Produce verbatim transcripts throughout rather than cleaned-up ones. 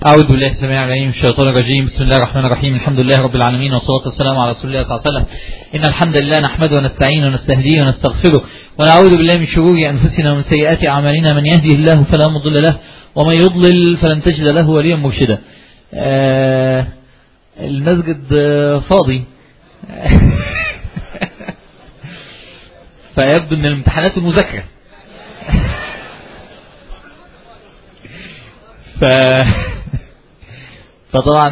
أعوذ بالله السميع العليم من الشيطان الرجيم. بسم الله الرحمن الرحيم. الحمد لله رب العالمين والصلاة والسلام على رسول الله صلى الله عليه وسلم. إن الحمد لله نحمده ونستعينه ونستهديه ونستغفره ونعوذ بالله من شرور أنفسنا ومن سيئات أعمالنا. من يهده الله فلا مضل له ومن يضلل فلن تجد له وليا مرشدا. آه المسجد فاضي فيبدو من الامتحانات المذاكرة. ف فطبعا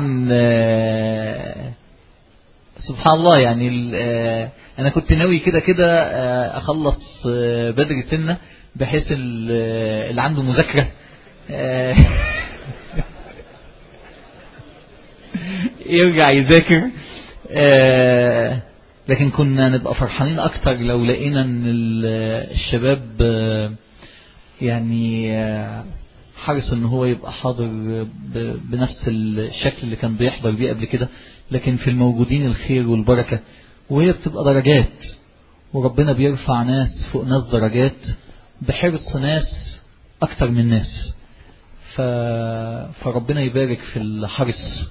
سبحان الله يعني انا كنت ناوي كده كده اخلص بدري سنة بحيث اللي عنده مذاكرة يرجع يذاكر، لكن كنا نبقى فرحانين اكتر لو لقينا ان الشباب يعني حرص ان هو يبقى حاضر بنفس الشكل اللي كان بيحضر بيه قبل كده. لكن في الموجودين الخير والبركة، وهي بتبقى درجات، وربنا بيرفع ناس فوق ناس درجات بحرص ناس اكتر من ناس. ف... فربنا يبارك في الحرص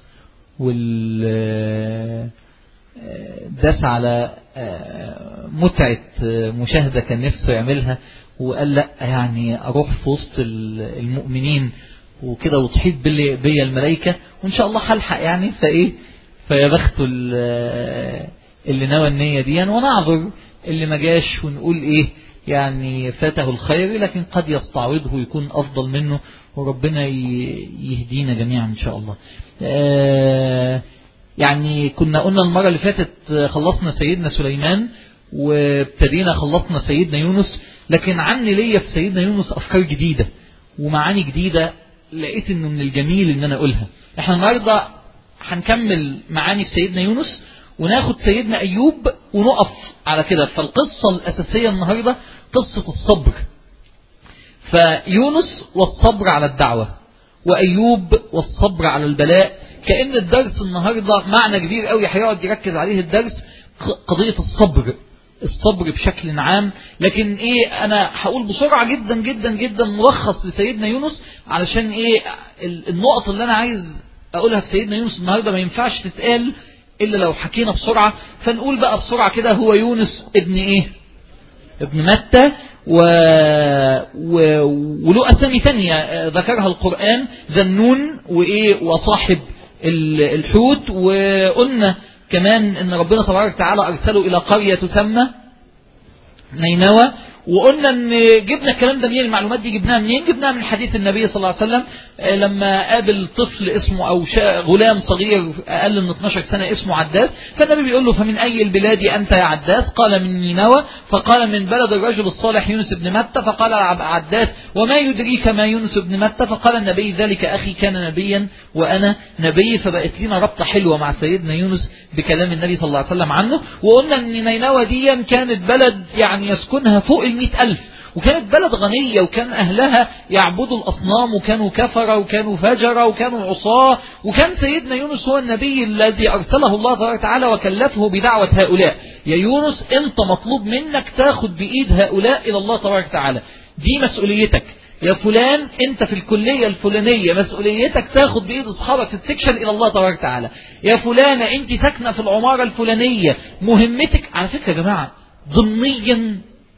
وال داس على متعة مشاهدة كان نفسه يعملها، وقال لا يعني اروح في وسط المؤمنين وكده وتحيط بيا الملائكة وان شاء الله هلحق يعني. فايه فيبخت اللي نوى النية دي، ونعذر اللي ما جاش ونقول ايه يعني فاته الخير، لكن قد يستعوضه ويكون افضل منه، وربنا يهدينا جميعا ان شاء الله. آه يعني كنا قلنا المرة اللي فاتت خلصنا سيدنا سليمان وابتدينا خلصنا سيدنا يونس، لكن عني ليا في سيدنا يونس أفكار جديدة ومعاني جديدة لقيت انه من الجميل ان انا اقولها. احنا النهاردة هنكمل معاني في سيدنا يونس وناخد سيدنا ايوب ونقف على كده. فالقصة الاساسية النهاردة قصة الصبر. فيونس والصبر على الدعوة، وايوب والصبر على البلاء. كأن الدرس النهاردة معنى كبير قوي هيقعد يركز عليه الدرس، قضية الصبر، الصبر بشكل عام. لكن ايه انا هقول بسرعة جدا جدا جدا ملخص لسيدنا يونس، علشان ايه النقط اللي انا عايز اقولها في سيدنا يونس النهاردة ما ينفعش تتقال الا لو حكينا بسرعة. فنقول بقى بسرعة كده، هو يونس ابن ايه؟ ابن متى، و... و... وله اسامي تانية ذكرها القرآن، ذنون وايه وصاحب الحوت. وقلنا كمان ان ربنا تبارك وتعالى ارسله الى قرية تسمى نينوى. وقلنا ان جبنا الكلام ده منين؟ المعلومات دي جبناها منين؟ جبناها من حديث النبي صلى الله عليه وسلم لما قابل طفل اسمه او غلام صغير اقل من اثناشر سنة اسمه عداس، فالنبي بيقول له فمن اي البلاد انت يا عداس؟ قال من نينوى. فقال من بلد الرجل الصالح يونس بن متى. فقال عداس وما يدريك ما يونس بن متى؟ فقال النبي ذلك اخي كان نبيا وانا نبي. فبقت لنا ربطة حلوة مع سيدنا يونس بكلام النبي صلى الله عليه وسلم عنه. وقلنا ان نينوى دي كانت بلد يعني يسكنها فوق المئة ألف، وكانت بلد غنية، وكان أهلها يعبدوا الأصنام، وكانوا كفرة، وكانوا فجرة، وكانوا عصاة. وكان سيدنا يونس هو النبي الذي أرسله الله تبارك وتعالى وكلفه بدعوة هؤلاء. يا يونس أنت مطلوب منك تاخد بإيد هؤلاء إلى الله تبارك وتعالى، دي مسؤوليتك. يا فلان أنت في الكلية الفلانية مسؤوليتك تاخد بإيد أصحابك في السكشن إلى الله تبارك وتعالى. يا فلانة أنت ساكنة في العمارة الفلانية مهمتك. على فكرة يا جماعة ضمنيا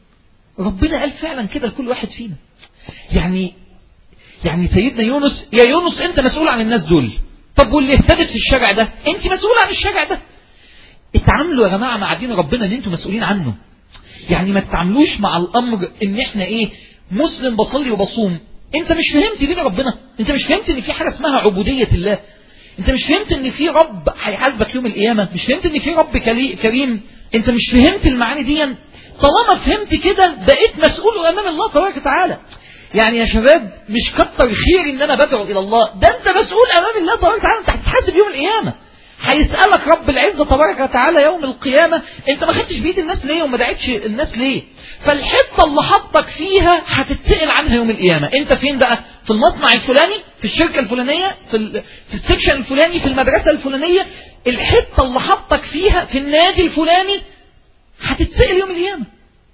ربنا قال فعلا كده لكل واحد فينا. يعني يعني سيدنا يونس، يا يونس انت مسؤول عن الناس دول. طب واللي اهتدت في الشارع ده انت مسؤول عن الشارع ده. اتعاملوا يا جماعة مع دين ربنا اللي انتوا مسؤولين عنه. يعني ما تتعاملوش مع الامر ان احنا ايه مسلم بصلي وبصوم. انت مش فهمت دين ربنا، انت مش فهمت ان في حاجة اسمها عبودية الله، انت مش فهمت ان في رب هيحاسبك يوم القيامة، مش فهمت ان في رب كريم، انت مش فهمت المعاني دي. طالما فهمت كده بقيت مسؤول امام الله تبارك وتعالى. يعني يا شباب مش كتر خير ان انا بدعو الى الله، ده انت مسؤول امام الله تبارك وتعالى، انت هتتحاسب يوم القيامه. هيسالك رب العزه تبارك وتعالى يوم القيامه انت ما خدتش بيد الناس ليه وما دعيتش الناس ليه. فالحته اللي حطك فيها هتتسال عنها يوم القيامه. انت فين بقى؟ في المصنع الفلاني، في الشركه الفلانيه، في في السكشن الفلاني، في المدرسه الفلانيه. الحته اللي حطك فيها في النادي الفلاني هتتسأل يوم القيامة.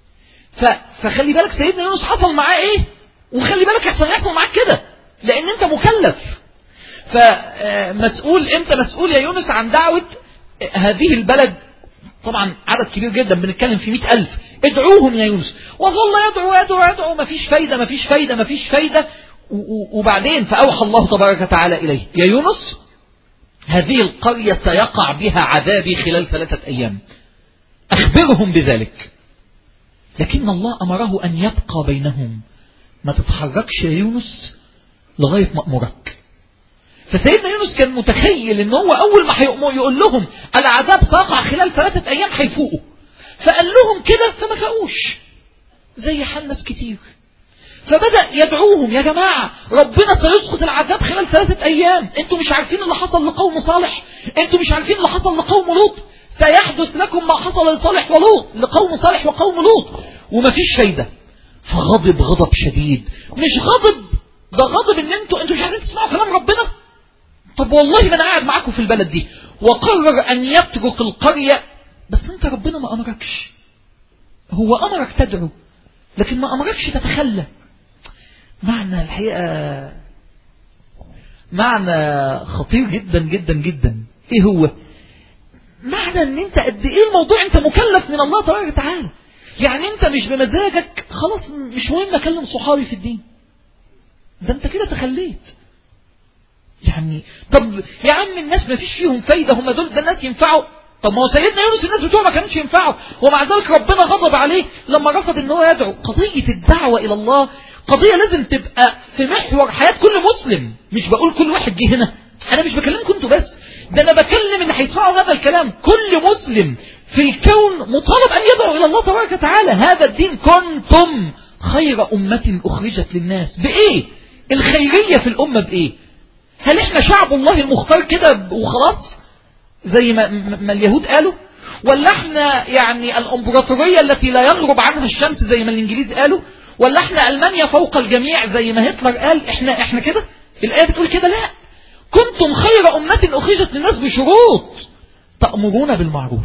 فخلي بالك سيدنا يونس حصل معاه ايه، وخلي بالك يحصل يحصل معاك كده، لان انت مكلف. فمسؤول امتى مسؤول يا يونس عن دعوة هذه البلد؟ طبعا عدد كبير جدا، بنتكلم في مئة ألف. ادعوهم يا يونس. وظل يدعو يدعو يدعو، مفيش فايدة مفيش فايدة مفيش فايدة. وبعدين فأوحى الله تبارك وتعالى إليه: يا يونس هذه القرية سيقع بها عذابي خلال ثلاثة أيام، أخبرهم بذلك. لكن الله أمره أن يبقى بينهم، ما تتحركش يا يونس لغاية ما أمرك. فسيدنا يونس كان متخيل ان هو اول ما يقول لهم العذاب سيقع خلال ثلاثة ايام هيفوقوا، فقال لهم كده فما فاقوش، زي حال ناس كتير. فبدأ يدعوهم: يا جماعة ربنا سيسقط العذاب خلال ثلاثة ايام، انتوا مش عارفين اللي حصل لقوم صالح، انتوا مش عارفين اللي حصل لقوم لوط، سيحدث لكم ما حصل لصالح ولوط، لقوم صالح وقوم لوط، ومفيش فايدة. فغضب غضب شديد، مش غضب ده غضب ان انتوا انتوا مش عايزين تسمعوا كلام ربنا. طب والله ما انا قاعد معاكم في البلد دي، وقرر ان يترك القرية، بس انت ربنا ما امركش. هو امرك تدعو لكن ما امركش تتخلى. معنى الحقيقة معنى خطير جدا جدا جدا. ايه هو معنى؟ ان انت قد ايه الموضوع انت مكلف من الله تبارك وتعالى. يعني انت مش بمزاجك خلاص مش مهم اكلم صحابي في الدين، ده انت كده تخليت. يعني طب يا عم الناس ما فيش فيهم فايدة، هم دول ده الناس ينفعوا. طب ما هو سيدنا يونس الناس بتوعه ما كانوش ينفعوا، ومع ذلك ربنا غضب عليه لما رفض ان هو يدعو. قضية الدعوة الى الله قضية لازم تبقى في محور حياة كل مسلم. مش بقول كل واحد جه هنا، انا مش بكلمكم انتوا بس، ده انا بكلم اللي هيسمعوا هذا الكلام. كل مسلم في الكون مطالب ان يدعو الى الله تبارك وتعالى. هذا الدين كنتم خير امة اخرجت للناس. بايه الخيرية في الامة؟ بايه؟ هل احنا شعب الله المختار كده وخلاص زي ما, ما اليهود قالوا؟ ولا احنا يعني الامبراطورية التي لا يغرب عنها الشمس زي ما الانجليز قالوا؟ ولا احنا المانيا فوق الجميع زي ما هتلر قال؟ احنا احنا كده؟ الايه بتقول كده؟ لا، كنتم خير امة اخرجت للناس بشروط: تأمرون بالمعروف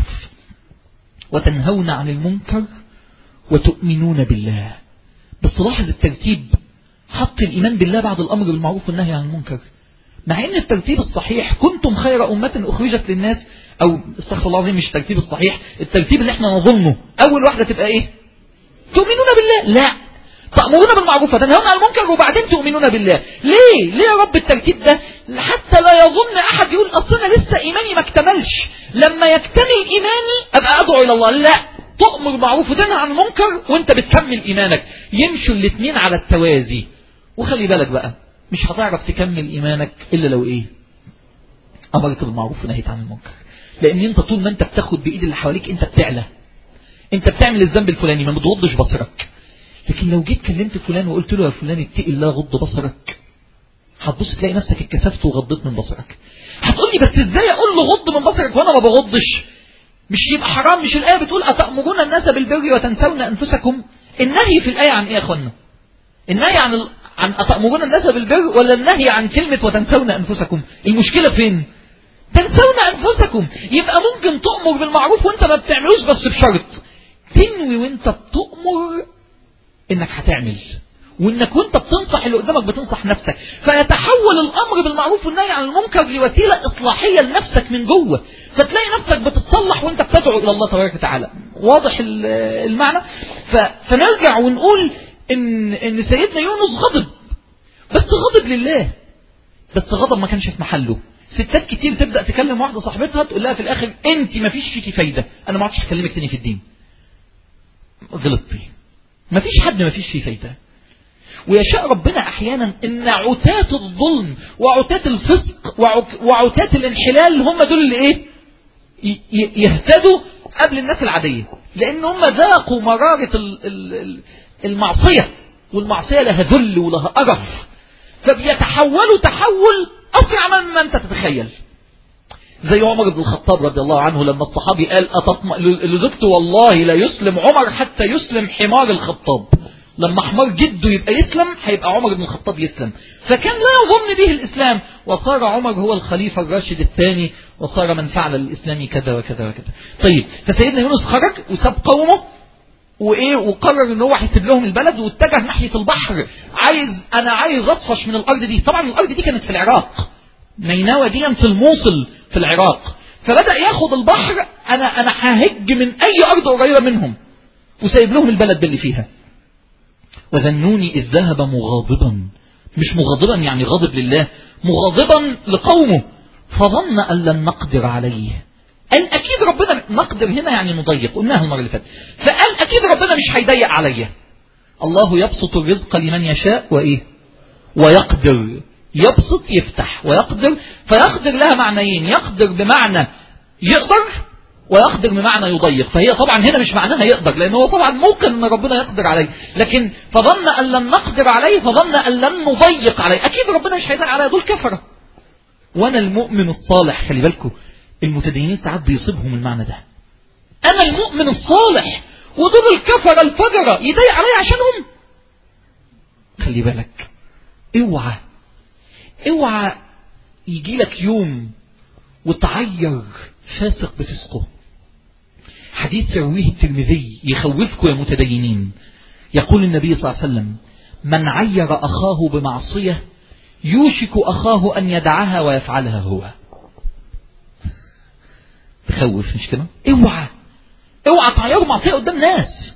وتنهون عن المنكر وتؤمنون بالله. بس لاحظ الترتيب، حط الايمان بالله بعد الامر بالمعروف والنهي عن المنكر، مع ان الترتيب الصحيح كنتم خير امة اخرجت للناس، او استغفر الله العظيم مش الترتيب الصحيح، الترتيب اللي احنا نظنه اول واحدة تبقى ايه؟ تؤمنون بالله. لا، تأمرون بالمعروف وتنهون عن المنكر وبعدين تؤمنون بالله. ليه؟ ليه يا رب الترتيب ده؟ حتى لا يظن احد يقول اصل انا لسه ايماني ما اكتملش، لما يكتمل ايماني ابقى ادعو الى الله. لا، تؤمر بالمعروف وتنهى عن المنكر وانت بتكمل ايمانك، يمشوا الاثنين على التوازي. وخلي بالك بقى، مش هتعرف تكمل ايمانك الا لو ايه؟ امرت بالمعروف ونهيت عن المنكر. لان انت طول ما انت بتاخد بايد اللي حواليك انت بتعلى، انت بتعمل الذنب الفلاني ما بتغضش بصرك. لكن لو جيت كلمت فلان وقلت له يا فلان اتقي الله غض بصرك، هتبص تلاقي نفسك اتكسفت وغضيت من بصرك. هتقول لي بس ازاي اقول له غض من بصرك وانا ما بغضش؟ مش يبقى حرام؟ مش الايه بتقول اتأمرون الناس بالبر وتنسون انفسكم؟ النهي في الايه عن ايه يا اخوانا؟ النهي عن ال... عن اتأمرون الناس بالبر، ولا النهي عن كلمة وتنسون انفسكم؟ المشكلة فين؟ تنسون انفسكم. يبقى ممكن تؤمر بالمعروف وانت ما بتعملوش، بس بشرط تنوي وانت بتؤمر انك هتعمل، وانك وانت بتنصح اللي قدامك بتنصح نفسك، فيتحول الامر بالمعروف والنهي عن المنكر لوسيله اصلاحيه لنفسك من جوه، فتلاقي نفسك بتتصلح وانت بتدعو الى الله تبارك وتعالى. واضح المعنى؟ فنرجع ونقول ان ان سيدنا يونس غضب، بس غضب لله، بس غضب ما كانش في محله. ستات كتير تبدا تكلم واحده صاحبتها تقول لها في الاخر انت ما فيش فيكي فايده، انا ما عادش هكلمك تاني في الدين. غلطتي، ما فيش حد ما فيش فيه فايده. ويشاء ربنا احيانا ان عتاة الظلم وعتاة الفسق وعتاة الانحلال هم دول اللي ايه؟ يهتدوا قبل الناس العاديه، لان هم ذاقوا مراره المعصيه، والمعصيه لها ذل ولها قرف، فبيتحولوا تحول اسرع مما انت تتخيل. زي عمر بن الخطاب رضي الله عنه لما الصحابي قال لزوجته والله لا يسلم عمر حتى يسلم حمار الخطاب. لما حمار جده يبقى يسلم هيبقى عمر بن الخطاب يسلم، فكان لا يظن به الإسلام، وصار عمر هو الخليفة الراشد الثاني، وصار من فعل الإسلام كذا وكذا وكذا. طيب، فسيدنا يونس خرج وساب قومه وايه، وقرر ان هو هيسيب لهم البلد واتجه ناحية البحر. عايز انا عايز اطفش من الارض دي. طبعا الارض دي كانت في العراق، نينوى دي في الموصل في العراق. فبدأ ياخد البحر، أنا أنا ههج من أي أرض قريبة منهم، وسايب لهم البلد اللي فيها. وذنوني إذ ذهب مغاضبا، مش مغاضبا يعني غاضب لله، مغاضبا لقومه، فظن أن لن نقدر عليه. قال أكيد ربنا، نقدر هنا يعني نضيق، قلناها المرة اللي فاتت، فقال أكيد ربنا مش هيضيق عليا. الله يبسط الرزق لمن يشاء وإيه ويقدر، يبسط يفتح ويقدر، فيقدر لها معنيين، يقدر بمعنى يقدر، ويقدر بمعنى يضيق. فهي طبعا هنا مش معناها يقدر، لأنه هو طبعا ممكن أن ربنا يقدر عليه، لكن فظن أن لن نقدر عليه، فظن أن لن نضيق عليه. أكيد ربنا مش هيضيق عليه، دول كفرة. وأنا المؤمن الصالح، خلي بالكم المتدينين ساعات بيصيبهم المعنى ده، أنا المؤمن الصالح ودول الكفرة الفجرة يضيق عليه عشانهم. خلي بالك، اوعى اوعى يجي لك يوم وتعير فاسق بفسقه. حديث يرويه الترمذي يخوفكم يا متدينين. يقول النبي صلى الله عليه وسلم: من عير أخاه بمعصية يوشك أخاه أن يدعها ويفعلها هو. تخوف مش كده؟ اوعى اوعى تعيروا معصية قدام ناس.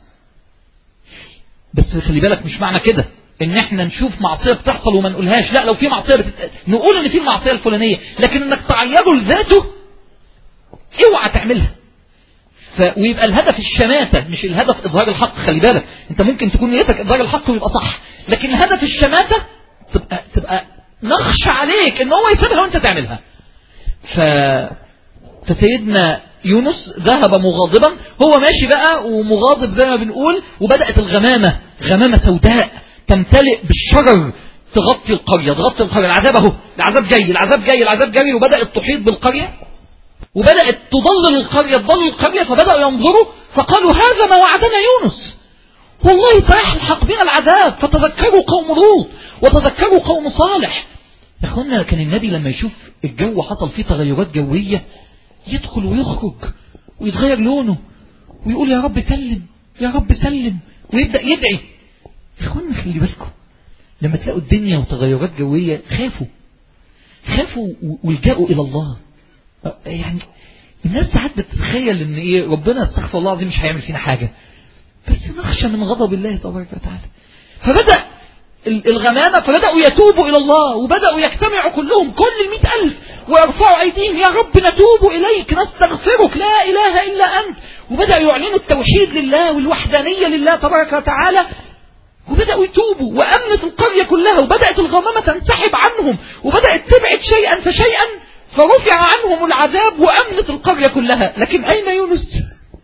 بس خلي بالك مش معنى كده ان احنا نشوف معصية بتحصل وما نقولهاش، لا، لو في معصية بتت... نقول ان في المعصية الفلانية، لكن انك تعيره لذاته اوعى تعملها. ف... ويبقى الهدف الشماتة مش الهدف اظهار الحق. خلي بالك انت ممكن تكون نيتك اظهار الحق ويبقى صح، لكن الهدف الشماتة تبقى تبقى نخشى عليك ان هو يسيبها وانت تعملها. ف... فسيدنا يونس ذهب مغاضبا، هو ماشي بقى ومغاضب زي ما بنقول، وبدأت الغمامة، غمامة سوداء تمتلئ بالشرر تغطي القرية، تغطي القرية. العذاب اهو، العذاب جاي، العذاب جاي، العذاب جاي، وبدأت تحيط بالقرية، وبدأت تضلل القرية، تضلل القرية. فبدأوا ينظروا فقالوا: هذا ما وعدنا يونس، والله سيحلق بنا العذاب. فتذكروا قوم لوط وتذكروا قوم صالح. يا اخوانا كان النبي لما يشوف الجو حصل فيه تغيرات جوية يدخل ويخرج ويتغير لونه ويقول: يا رب سلم، يا رب سلم، ويبدأ يدعي. يا اخوانا خلي بالكم لما تلاقوا الدنيا وتغيرات جوية خافوا خافوا والجأوا إلى الله. يعني الناس ساعات بتتخيل ان ايه، ربنا استغفر الله العظيم مش هيعمل فينا حاجة، بس نخشى من غضب الله تبارك وتعالى. فبدأ الغمامة، فبدأوا يتوبوا إلى الله، وبدأوا يجتمعوا كلهم، كل المئة ألف، ويرفعوا أيديهم: يا رب نتوب إليك نستغفرك لا إله إلا أنت. وبدأوا يعلنوا التوحيد لله والوحدانية لله تبارك وتعالى، وبدأوا يتوبوا، وأمنت القرية كلها، وبدأت الغمامة تنسحب عنهم، وبدأت تبعد شيئا فشيئا، فرفع عنهم العذاب وأمنت القرية كلها. لكن أين يونس؟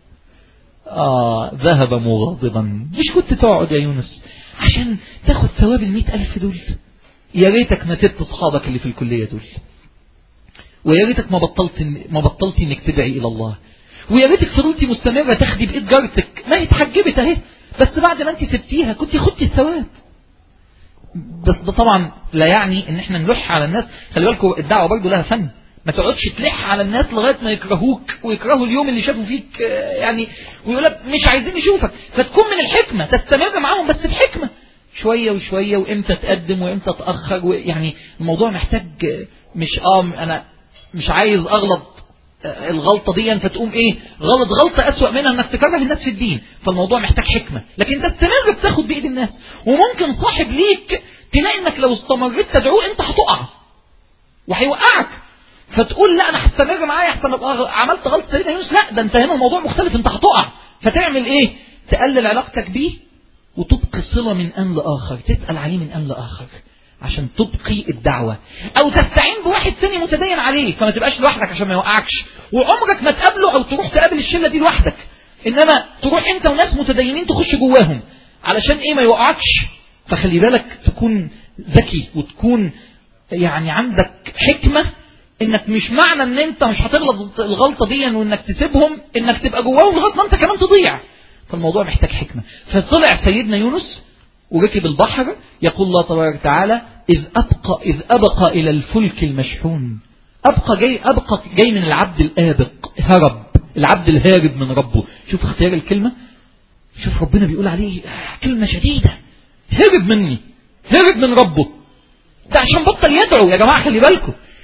آه ذهب مغاضبا. مش كنت تقعد يا يونس عشان تاخد ثواب المئة ألف دول؟ يا ريتك ما سبت أصحابك اللي في الكلية دول، ويا ريتك ما بطلت ما بطلتي انك تدعي إلى الله، ويا ريتك فضلتي مستمرة تاخدي بإيد جارتك، ما هي اتحجبت اهي، بس بعد ما انت سبتيها كنت خدتي الثواب. بس ده طبعا لا يعني ان احنا نلح على الناس. خلي بالكم الدعوة برضو لها فن، ما تقعدش تلح على الناس لغاية ما يكرهوك ويكرهوا اليوم اللي شافوا فيك يعني، ويقولك مش عايزين نشوفك. فتكون من الحكمة تستمر معاهم بس بحكمة، شوية وشوية، وامتى تقدم وامتى تأخر. يعني الموضوع محتاج مش اه انا مش عايز اغلط الغلطة دي فتقوم ايه غلط غلطة اسوأ منها انك تكره الناس في الدين. فالموضوع محتاج حكمة، لكن تستمر بتاخد بإيد الناس. وممكن صاحب ليك تلاقي انك لو استمرت تدعوه انت هتقع وهيوقعك، فتقول لا انا هستمر معايا احسن ابقى عملت غلطة سيدنا يونس. لا، ده انت هنا الموضوع مختلف، انت هتقع. فتعمل ايه؟ تقلل علاقتك بيه وتبقي صلة من ان لاخر، تسأل عليه من ان لاخر عشان تبقي الدعوة، او تستعين بواحد ثاني متدين عليه، فما تبقاش لوحدك عشان ما يوقعكش. وعمرك ما تقابله او تروح تقابل الشلة دي لوحدك، انما تروح انت وناس متدينين تخش جواهم علشان ايه ما يوقعكش. فخلي بالك تكون ذكي وتكون يعني عندك حكمة، انك مش معنى ان انت مش هتغلط الغلطة دي وانك تسيبهم انك تبقى جواهم لغاية ما انت كمان تضيع. فالموضوع محتاج حكمة. فطلع سيدنا يونس وركب البحر. يقول الله تبارك وتعالى: إذ أبقى إذ أبقى إلى الفلك المشحون. أبقى جاي أبقى جاي من العبد الآبق، هرب، العبد الهارب من ربه. شوف اختيار الكلمة، شوف ربنا بيقول عليه كلمة شديدة: هرب مني، هرب من ربه. ده عشان بطل يدعو. يا جماعة خلي بالكم،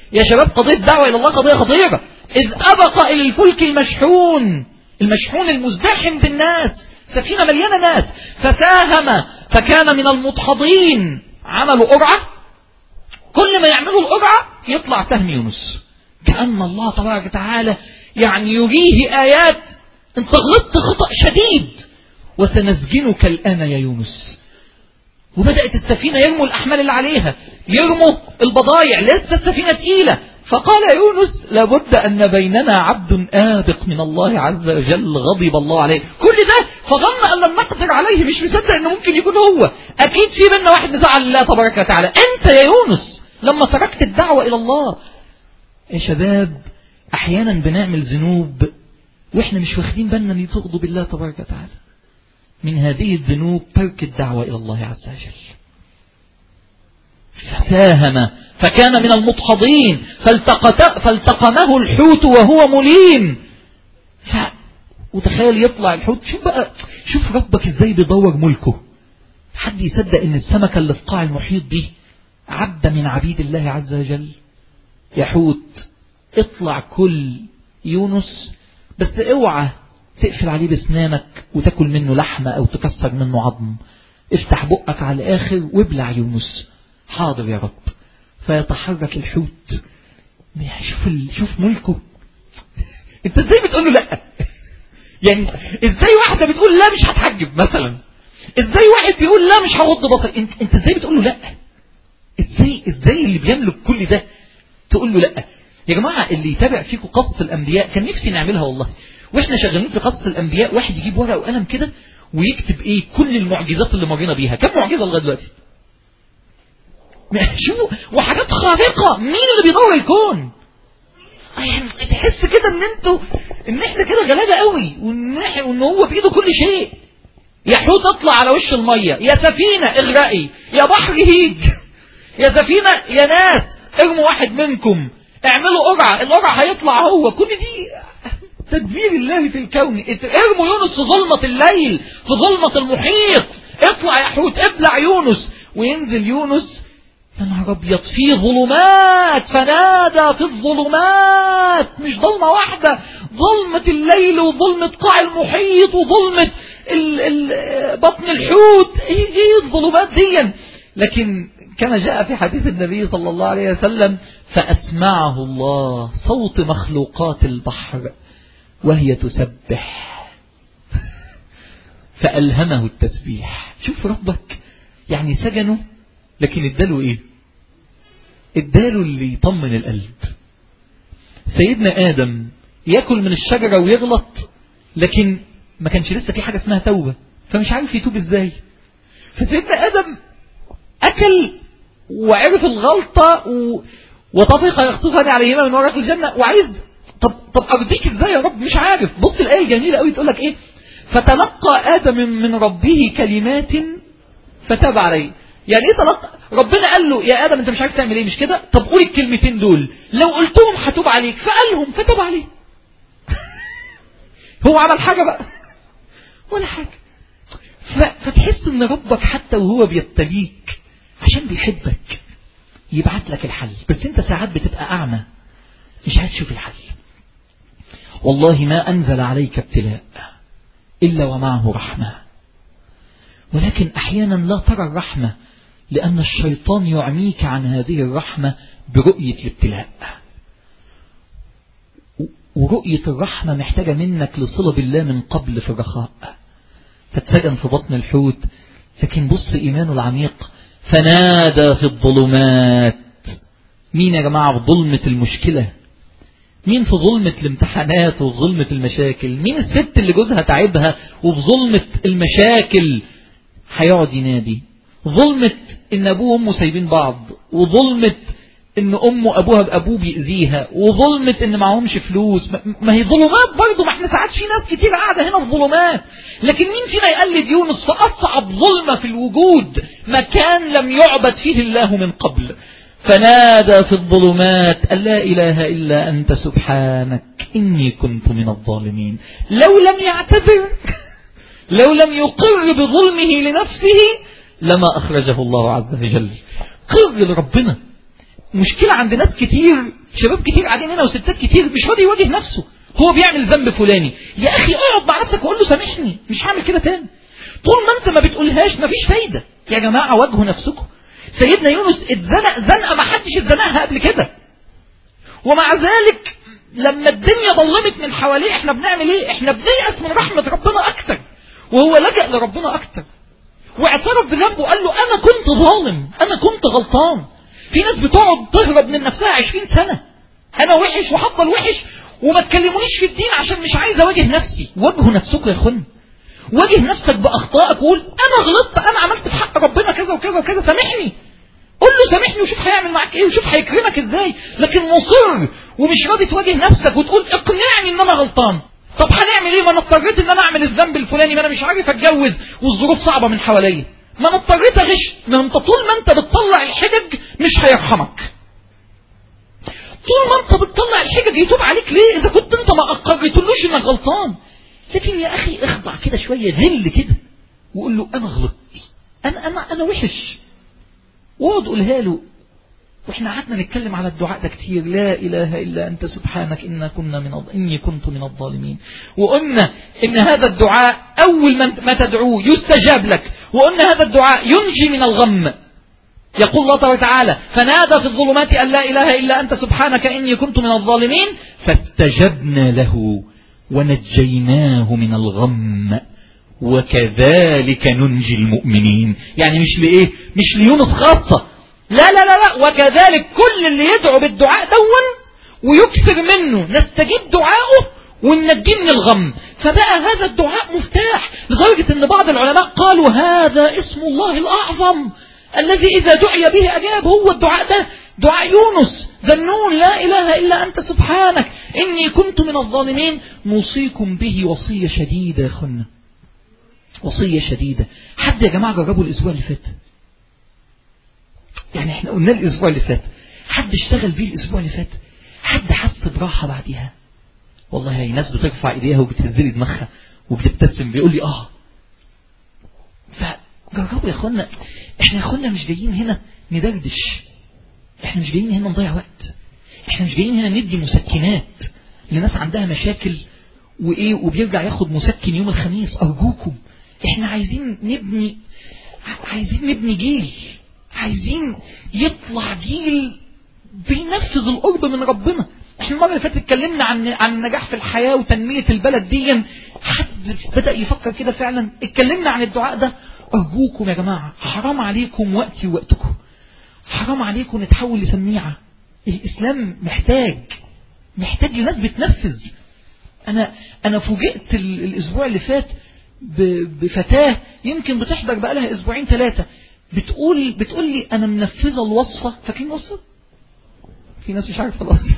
يا شباب قضية الدعوة إلى الله قضية خطيرة. إذ أبق إلى الفلك المشحون المشحون المزدحم بالناس، سفينة مليانة ناس، فساهم فكان من المدحضين. عملوا قرعة، كل ما يعملوا القرعة يطلع سهم يونس. كأن الله تبارك وتعالى يعني يريه آيات: انت غلطت خطأ شديد وسنسجنك الآن يا يونس. وبدأت السفينة يرموا الأحمال اللي عليها، يرموا البضايع، لسه السفينة تقيلة. فقال يونس: لابد أن بيننا عبد آبق من الله عز وجل غضب الله عليه. كل ده فظن أن لم نقدر عليه، مش مصدق أنه ممكن يكون هو. أكيد في بيننا واحد مزعل الله تبارك وتعالى. أنت يا يونس لما تركت الدعوة إلى الله. يا شباب أحيانا بنعمل ذنوب وإحنا مش واخدين بالنا أن تغضب الله تبارك وتعالى. من هذه الذنوب ترك الدعوة إلى الله عز وجل. فساهم فكان من المدحضين فالتقت فالتقمه الحوت وهو مليم. ف... وتخيل يطلع الحوت. شوف بقى، شوف ربك ازاي بيدور ملكه. حد يصدق ان السمكة اللي في قاع المحيط دي عبد من عبيد الله عز وجل؟ يا حوت اطلع كل يونس، بس اوعى تقفل عليه بسنانك وتاكل منه لحمة او تكسر منه عظم. افتح بقك على الاخر وابلع يونس. حاضر يا رب. فيتحرك الحوت. شوف ال... شوف ملكه. انت ازاي بتقول له لا؟ يعني ازاي واحدة بتقول لا مش هتحجب مثلا؟ ازاي واحد بيقول لا مش هغض بصري؟ انت انت ازاي بتقول له لا؟ ازاي ازاي اللي بيملك كل ده تقول له لا؟ يا جماعة اللي يتابع فيكم قصة الانبياء كان نفسي نعملها والله. واحنا شغالين في قصة الانبياء واحد يجيب ورقة وقلم كده ويكتب ايه كل المعجزات اللي مرينا بيها. كم معجزة لغاية دلوقتي؟ شوفوا، وحاجات خارقة. مين اللي بيدور الكون؟ يعني تحس كده ان انتوا ان احنا كده غلابة قوي، وان, وإن هو بايده كل شيء. يا حوت اطلع على وش المية، يا سفينة اغرقي، يا بحر هيج، يا سفينة يا ناس ارموا واحد منكم، اعملوا قرعة، القرعة هيطلع هو. كل دي تدبير الله في الكون. ارموا يونس في ظلمة الليل، في ظلمة المحيط. اطلع يا حوت ابلع يونس. وينزل يونس يا نهار ابيض في ظلمات، فنادى في الظلمات. مش ظلمة واحدة، ظلمة الليل وظلمة قاع المحيط وظلمة ال ال بطن الحوت. ايه ايه الظلمات دي؟ لكن كما جاء في حديث النبي صلى الله عليه وسلم: فأسمعه الله صوت مخلوقات البحر وهي تسبح فألهمه التسبيح. شوف ربك يعني سجنه لكن اداله ايه؟ اداله اللي يطمن القلب. سيدنا آدم يأكل من الشجرة ويغلط، لكن ما كانش لسه في حاجة اسمها توبة، فمش عارف يتوب ازاي. فسيدنا آدم أكل وعرف الغلطة و... وطفق يخطفني عليهما من ورق الجنة، وعايز طب طب أرضيك ازاي يا رب؟ مش عارف. بص الآية جميلة قوي تقول لك ايه: فتلقى آدم من ربه كلمات فتاب عليه. يعني ايه تلقى؟ ربنا قال له يا آدم انت مش عارف تعمل ايه، مش كده؟ طب قول الكلمتين دول، لو قلتهم هتوب عليك. فقالهم فتاب عليه. هو عمل حاجة بقى؟ ولا حاجة. فتحس ان ربك حتى وهو بيبتليك عشان بيحبك يبعت لك الحل، بس انت ساعات بتبقى اعمى مش عايز تشوف الحل. والله ما انزل عليك ابتلاء الا ومعه رحمة، ولكن احيانا لا ترى الرحمة لان الشيطان يعميك عن هذه الرحمة برؤية الابتلاء. ورؤية الرحمة محتاجة منك لصلة بالله من قبل في الرخاء. فتسجن في بطن الحوت، لكن بص إيمانه العميق: فنادى في الظلمات. مين يا جماعة في ظلمة المشكلة؟ مين في ظلمة الامتحانات وفي ظلمة المشاكل؟ مين الست اللي جوزها تعبها وفي ظلمة المشاكل هيقعد ينادي؟ ظلمة ان ابوه وامه سايبين بعض، وظلمة ان امه وابوها بابوه بيأذيها، وظلمة ان معهمش فلوس. ما هي ظلمات برضه. ما احنا ساعات في ناس كتير قاعدة هنا في ظلمات، لكن مين فينا يقلد يونس في اصعب ظلمة في الوجود، مكان لم يعبد فيه الله من قبل؟ فنادى في الظلمات أن لا إله إلا أنت سبحانك إني كنت من الظالمين. لو لم يعتذر، لو لم يقر بظلمه لنفسه، لما أخرجه الله عز وجل. قر لربنا. مشكلة عند ناس كتير، شباب كتير قاعدين هنا وستات كتير مش راضي يواجه نفسه. هو بيعمل ذنب فلاني، يا أخي اقعد مع نفسك وقول له سامحني مش هعمل كده تاني. طول ما انت ما بتقولهاش مفيش فايدة. يا جماعة واجهوا نفسكم. سيدنا يونس اتزنق زنقة ما حدش اتزنقها قبل كده، ومع ذلك لما الدنيا ظلمت من حواليه احنا بنعمل ايه؟ احنا بنيأس من رحمة ربنا اكتر، وهو لجأ لربنا اكتر واعترف بذنبه وقال له انا كنت ظالم، انا كنت غلطان. في ناس بتقعد تهرب من نفسها عشرين سنة، انا وحش وحصل وحش وما تكلمونيش في الدين عشان مش عايز اواجه نفسي. واجهوا نفسكم يا اخوان، واجه نفسك باخطائك وقول انا غلطت، انا عملت في حق ربنا كذا وكذا وكذا، سامحني. قول له سامحني وشوف هيعمل معاك ايه وشوف هيكرمك ازاي. لكن مصر ومش راضي تواجه نفسك وتقول اقنعني ان انا غلطان. طب هنعمل ايه؟ ما انا اضطريت ان انا اعمل الذنب الفلاني، ما انا مش عارف اتجوز والظروف صعبه من حواليا، ما انا اضطريت اغش. ما انت طول ما انت بتطلع الحجج مش هيرحمك. طول ما انت بتطلع الحجج يتوب عليك ليه اذا كنت انت ما اقرتلوش انك غلطان؟ لكن يا اخي اخضع كده شويه، ذل كده وقول له انا غلطت، انا انا انا وحش، واقعد قولها له. واحنا قعدنا نتكلم على الدعاء ده كتير، لا اله الا انت سبحانك إنا كنا من الض... اني كنت من الظالمين. وقلنا ان هذا الدعاء اول ما تدعوه يستجاب لك، وقلنا هذا الدعاء ينجي من الغم. يقول الله تبارك وتعالى فنادى في الظلمات ان لا اله الا انت سبحانك اني كنت من الظالمين فاستجبنا له ونجيناه من الغم وكذلك ننجي المؤمنين. يعني مش لإيه؟ مش ليونس خاصة، لا لا لا لا، وكذلك كل اللي يدعو بالدعاء دون ويكثر منه نستجيب دعائه وننجيه من الغم. فبقى هذا الدعاء مفتاح، لدرجة ان بعض العلماء قالوا هذا اسم الله الأعظم الذي إذا دعي به أجاب. هو الدعاء ده دعاء يونس ذنون، لا إله إلا أنت سبحانك إني كنت من الظالمين. نوصيكم به وصية شديدة يا أخوانا، وصية شديدة. حد يا جماعة جربوا الأسبوع اللي فات؟ يعني احنا قلنا الأسبوع اللي فات، حد اشتغل بيه الأسبوع اللي فات؟ حد حس براحة بعدها؟ والله هي ناس بترفع ايديها وبتهزلي دماغها وبتبتسم بيقول لي اه. فجربوا يا اخوانا. احنا يا اخوانا مش جايين هنا ندردش، احنا مش جايين هنا نضيع وقت، احنا مش جايين هنا ندي مسكنات لناس عندها مشاكل وايه وبيرجع ياخد مسكن يوم الخميس. ارجوكم احنا عايزين نبني، عايزين نبني جيل، عايزين يطلع جيل بينفذ القرب من ربنا. احنا المره اللي فاتت اتكلمنا عن عن النجاح في الحياه وتنميه البلد دي، حد بدا يفكر كده فعلا؟ اتكلمنا عن الدعاء ده. ارجوكم يا جماعه حرام عليكم وقتي ووقتكم، حرام عليكم نتحول لسميعه. الاسلام محتاج محتاج لناس بتنفذ. انا انا فوجئت الاسبوع اللي فات بفتاه يمكن بتحضر بقى لها اسبوعين ثلاثه، بتقول بتقول لي انا منفذه الوصفه. فاكرين الوصفه؟ في ناس مش عارفه الوصفه.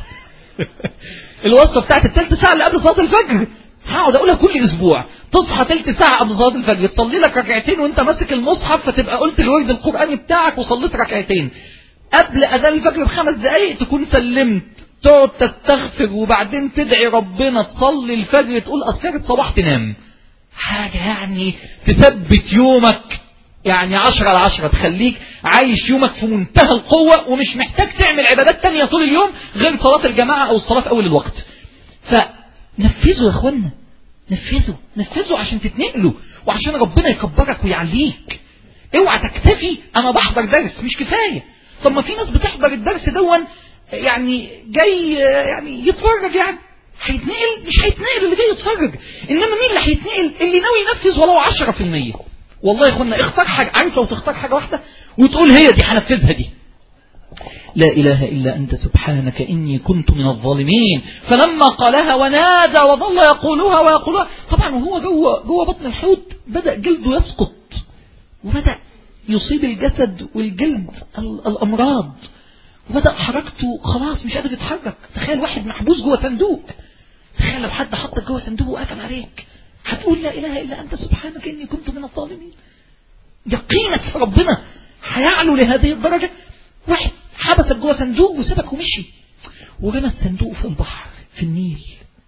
الوصفه بتاعت الثلث ساعه اللي قبل صلاه الفجر، هقعد اقولها كل اسبوع. تصحى ثلث ساعه قبل صلاه الفجر، تصلي لك ركعتين وانت ماسك المصحف، فتبقى قلت الورد القراني بتاعك وصليت ركعتين. قبل اذان الفجر بخمس دقائق تكون سلمت، تقعد تستغفر وبعدين تدعي ربنا، تصلي الفجر، تقول اذكار الصباح، تنام. حاجه يعني تثبت يومك، يعني عشرة على عشرة، تخليك عايش يومك في منتهى القوة ومش محتاج تعمل عبادات تانية طول اليوم غير صلاة الجماعة أو الصلاة في أول الوقت. فنفذوا يا أخوانا، نفذوا نفذوا عشان تتنقلوا وعشان ربنا يكبرك ويعليك. اوعى تكتفي أنا بحضر درس مش كفاية. طب ما في ناس بتحضر الدرس دون يعني جاي يعني يتفرج، يعني هيتنقل؟ مش هيتنقل اللي جاي يتفرج، إنما مين اللي هيتنقل؟ اللي ناوي ينفذ ولو عشرة في المية. والله يا اخوانا اختار حاجة، عارف لو تختار حاجة واحدة وتقول هي دي هنفذها دي، لا إله إلا أنت سبحانك إني كنت من الظالمين. فلما قالها ونادى وظل يقولها ويقولها، طبعا وهو جوه جوه بطن الحوت بدأ جلده يسقط وبدأ يصيب الجسد والجلد الأمراض، وبدأ حركته خلاص مش قادر يتحرك. تخيل واحد محبوس جوه صندوق، تخيل لو حد حطك جوه صندوق وقفل عليك، هتقول لا إله إلا أنت سبحانك إني كنت من الظالمين. يقينك في ربنا هيعلو لهذه الدرجة. واحد حبسك جوه صندوق وسبك ومشي ورمى الصندوق في البحر في النيل،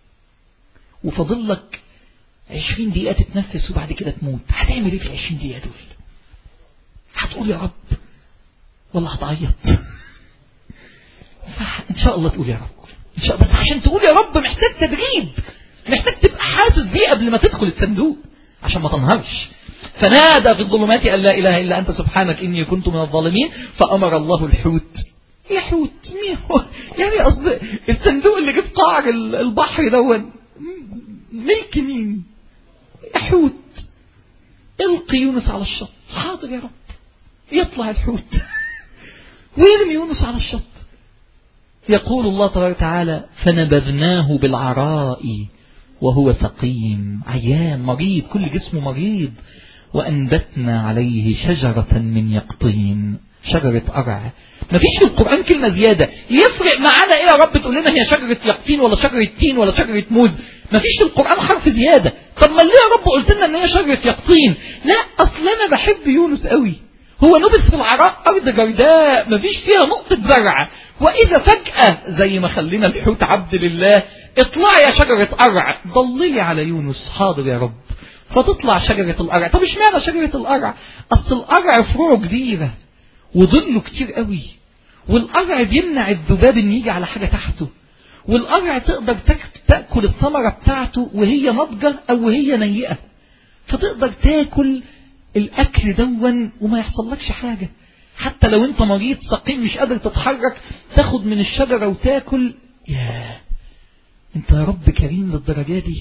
وفضل لك عشرين دقيقة تتنفس وبعد كده تموت، هتعمل ايه في العشرين دقيقة دول؟ هتقول يا رب والله هتعيط، ان شاء الله تقول يا رب ان شاء الله. بس عشان تقول يا رب محتاج تدريب، محتاج تبقى حاسس بيه قبل ما تدخل الصندوق عشان ما تنهارش. فنادى في الظلمات أن لا إله إلا أنت سبحانك إني كنت من الظالمين. فأمر الله الحوت. يا حوت مين هو؟ يعني قصد الصندوق اللي جه في قاع البحر دون ملك مين؟ يا حوت القي يونس على الشط. حاضر يا رب. يطلع الحوت ويرمي يونس على الشط. يقول الله تبارك وتعالى فنبذناه بالعراء وهو سقيم، عيان مريض كل جسمه مريض. وأنبتنا عليه شجرة من يقطين، شجرة قرع. مفيش في القرآن كلمة زيادة. يفرق معانا ايه يا رب تقول لنا هي شجرة يقطين ولا شجرة تين ولا شجرة موز؟ مفيش في القرآن حرف زيادة. طب ما ليه يا رب قلت لنا ان هي شجرة يقطين؟ لا اصل انا بحب يونس قوي. هو نبذ في العراء أرض جرداء مفيش فيها نقطة زرع، وإذا فجأة زي ما خلينا الحوت عبد لله اطلع يا شجرة قرع ضللي على يونس. حاضر يا رب. فتطلع شجرة القرع. طب اشمعنى شجرة القرع؟ أصل القرع فروعه كبيرة وظله كتير قوي، والقرع بيمنع الذباب ان يجي على حاجة تحته، والقرع تقدر تأكل الثمرة بتاعته وهي نضجة أو وهي نيئة، فتقدر تاكل الأكل دون وما يحصلكش حاجة. حتى لو انت مريض سقيم مش قادر تتحرك تاخد من الشجرة وتاكل. ياه انت يا رب كريم للدرجة دي.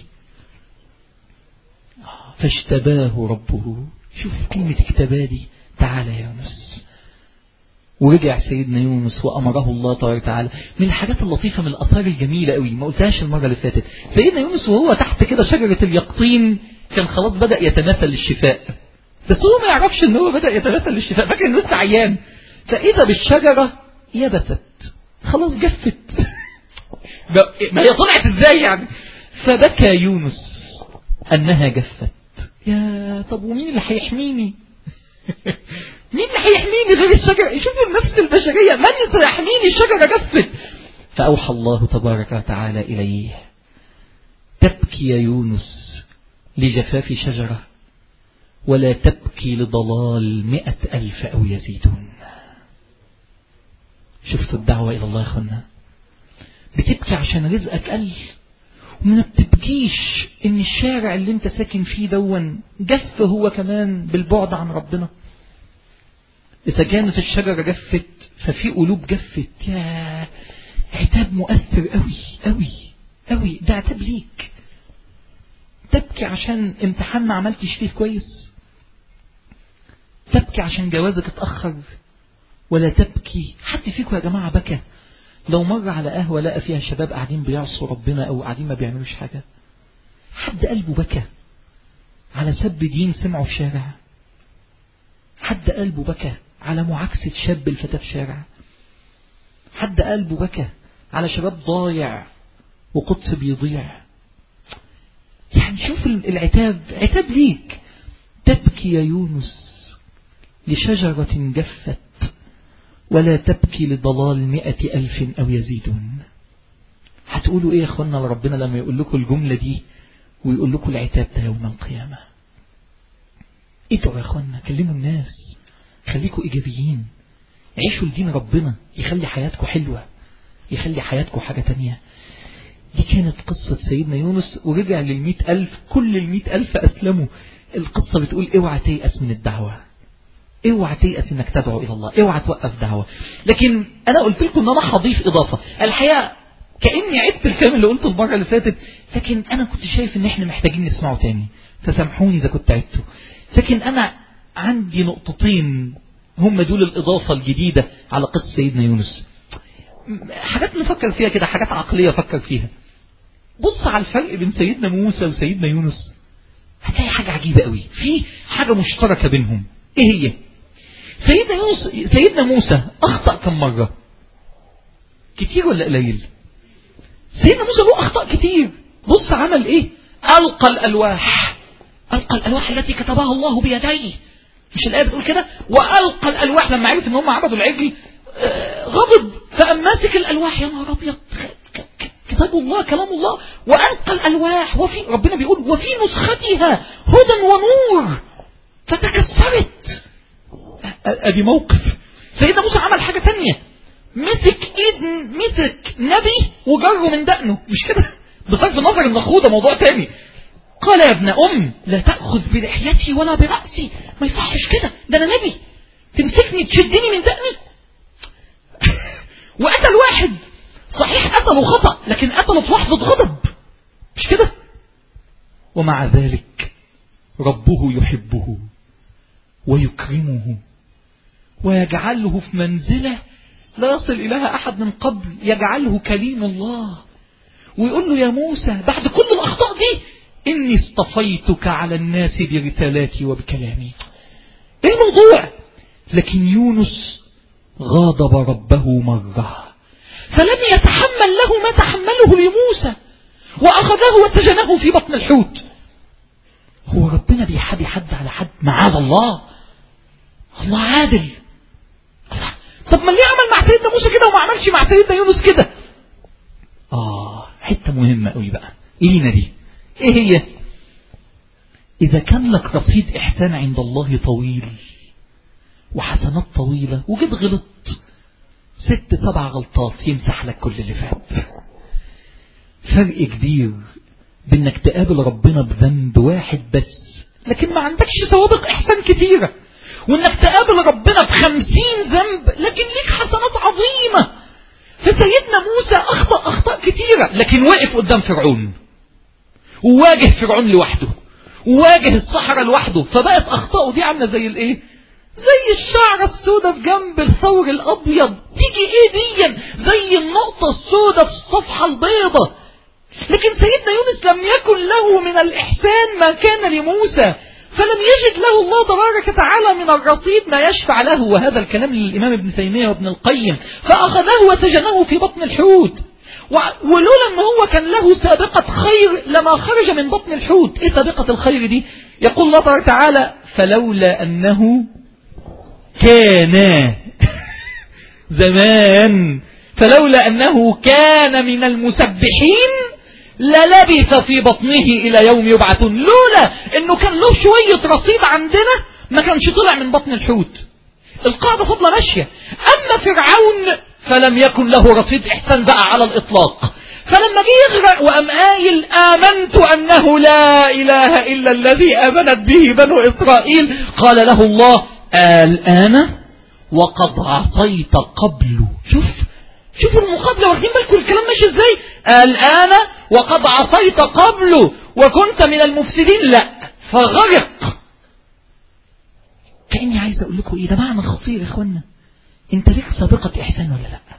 فاجتباه ربه. شوف كلمة اجتباه دي. تعالى يا يونس. ورجع سيدنا يونس وأمره الله تبارك وتعالى. من الحاجات اللطيفة من الأثار الجميلة قوي ما قلتهاش المرة اللي فاتت، سيدنا يونس وهو تحت كده شجرة اليقطين كان خلاص بدأ يتمثل للشفاء، بس هو ما يعرفش ان هو بدأ يتمثل للشفاء، فاكر انه لسه عيان. فإذا بالشجرة يبست خلاص جفت ما هي طلعت ازاي يعني. فبكى يونس أنها جفت. يا طب ومين اللي هيحميني؟ مين اللي هيحميني غير الشجرة؟ شوفوا النفس البشرية، من سيحميني؟ الشجرة جفت. فأوحى الله تبارك وتعالى إليه تبكي يا يونس لجفاف شجرة ولا تبكي لضلال مئة ألف أو يزيدون. شفتوا الدعوة إلى الله يا أخوانا؟ بتبكي عشان رزقك قل، وما بتبكيش إن الشارع اللي انت ساكن فيه دون جف هو كمان بالبعد عن ربنا. إذا كانت الشجرة جفت ففي قلوب جفت. يا عتاب مؤثر قوي قوي قوي. ده عتاب ليك. تبكي عشان امتحان ما عملتش فيه كويس، تبكي عشان جوازك اتأخر، ولا تبكي حد فيكم يا جماعة بكى لو مر على قهوة لقى فيها شباب قاعدين بيعصوا ربنا أو قاعدين ما بيعملوش حاجة؟ حد قلبه بكى على سب دين سمعه في شارع؟ حد قلبه بكى على معاكسة شاب الفتاة في شارع؟ حد قلبه بكى على شباب ضايع وقدس بيضيع؟ يعني شوف العتاب، عتاب ليك. تبكي يا يونس لشجرة جفت ولا تبكي لضلال مئة ألف أو يزيدون. هتقولوا ايه يا اخوانا لربنا لما يقول لكم الجملة دي ويقول لكم العتاب ده يوم القيامة؟ ادعوا يا اخوانا، كلموا الناس، خليكوا ايجابيين، عيشوا لدين ربنا يخلي حياتكم حلوة، يخلي حياتكم حاجة تانية. دي كانت قصة سيدنا يونس. ورجع للمئة ألف، كل المئة ألف أسلموا. القصة بتقول اوعى تيأس من الدعوة، اوعى تيأس انك تدعو الى الله، اوعى توقف دعوة. لكن انا قلت لكم ان انا هضيف اضافة. الحقيقة كأني عدت الكلام اللي قلته المرة اللي فاتت، لكن انا كنت شايف ان احنا محتاجين نسمعه تاني، فسامحوني اذا كنت عدته. لكن انا عندي نقطتين هم دول الاضافة الجديدة على قصة سيدنا يونس. حاجات نفكر فيها كده، حاجات عقلية فكر فيها. بص على الفرق بين سيدنا موسى وسيدنا يونس، هتلاقي حاجة عجيبة قوي، في حاجة مشتركة بينهم. ايه هي؟ سيدنا يونس سيدنا موسى اخطأ كم مرة؟ كتير ولا قليل؟ سيدنا موسى له اخطاء كتير. بص عمل ايه؟ القى الالواح، القى الالواح التي كتبها الله بيديه. مش الايه بتقول كده؟ والقى الالواح لما عرف ان هم عبدوا العجل غضب، فقام ماسك الالواح. يا نهار ابيض، كتاب الله كلام الله، والقى الالواح وفي ربنا بيقول وفي نسختها هدى ونور فتكسرت. ادي موقف. سيدنا موسى عمل حاجة تانية، مسك ايد مسك نبي وجره من دقنه، مش كده؟ بصرف النظر ان اخوه ده موضوع تاني. قال يا ابن ام لا تأخذ بلحيتي ولا برأسي، ما يصحش كده، ده انا نبي تمسكني تشدني من دقني. وقتل واحد، صحيح قتله خطأ لكن قتله في لحظة غضب، مش كده؟ ومع ذلك ربه يحبه ويكرمه ويجعله في منزلة لا يصل إليها أحد من قبل، يجعله كليم الله، ويقول له يا موسى بعد كل الأخطاء دي إني اصطفيتك على الناس برسالاتي وبكلامي. إيه الموضوع؟ لكن يونس غاضب ربه مرة فلم يتحمل له ما تحمله لموسى وأخذه وسجنه في بطن الحوت. هو ربنا بيحبي حد على حد؟ معاذ الله، الله عادل. طب ما ليه عمل مع سيدنا موسى كده وما عملش مع سيدنا يونس كده؟ آه حتة مهمة قوي بقى، إيه دي؟ إيه هي؟ إذا كان لك رصيد إحسان عند الله طويل وحسنات طويلة وجد غلط ست سبع غلطات يمسح لك كل اللي فات. فرق كبير بأنك تقابل ربنا بذنب واحد بس لكن ما عندكش سوابق إحسان كثيرة، وأنك تقابل ربنا بخمسين ذنب لكن ليك حسنات عظيمة. فسيدنا موسى أخطأ أخطاء كثيرة لكن وقف قدام فرعون وواجه فرعون لوحده وواجه الصحراء لوحده، فبقت أخطاءه دي عاملة زي الإيه؟ زي الشعرة السوداء في جنب الثور الأبيض، تيجي إيه دي؟ زي النقطة السوداء في الصفحة البيضة. لكن سيدنا يونس لم يكن له من الإحسان ما كان لموسى، فلم يجد له الله تبارك وتعالى من الرصيد ما يشفع له. وهذا الكلام للإمام ابن تيمية وابن القيم، فأخذه وسجنه في بطن الحوت. ولولا أنه هو كان له سابقة خير لما خرج من بطن الحوت. إيه سابقة الخير دي؟ يقول الله تبارك وتعالى فلولا أنه كان زمان فلولا أنه كان من المسبحين للبث في بطنه إلى يوم يبعثون. لولا أنه كان له شوية رصيد عندنا ما كانش طلع من بطن الحوت. القاعدة فضلة ماشية. أما فرعون فلم يكن له رصيد إحسان بقى على الإطلاق، فلما جه يغرق وأم قايل آمنت أنه لا إله إلا الذي آمنت به بنو إسرائيل، قال له الله الآن وقد عصيت قبل. شوف شوفوا المقابلة، واخدين بالكم الكلام ماشي ازاي؟ الآن وقد عصيت قبل وكنت من المفسدين. لا فغرق. كأني عايز اقول لكم ايه ده معنى خطير يا اخوانا. انت ليك سابقة احسان ولا لا؟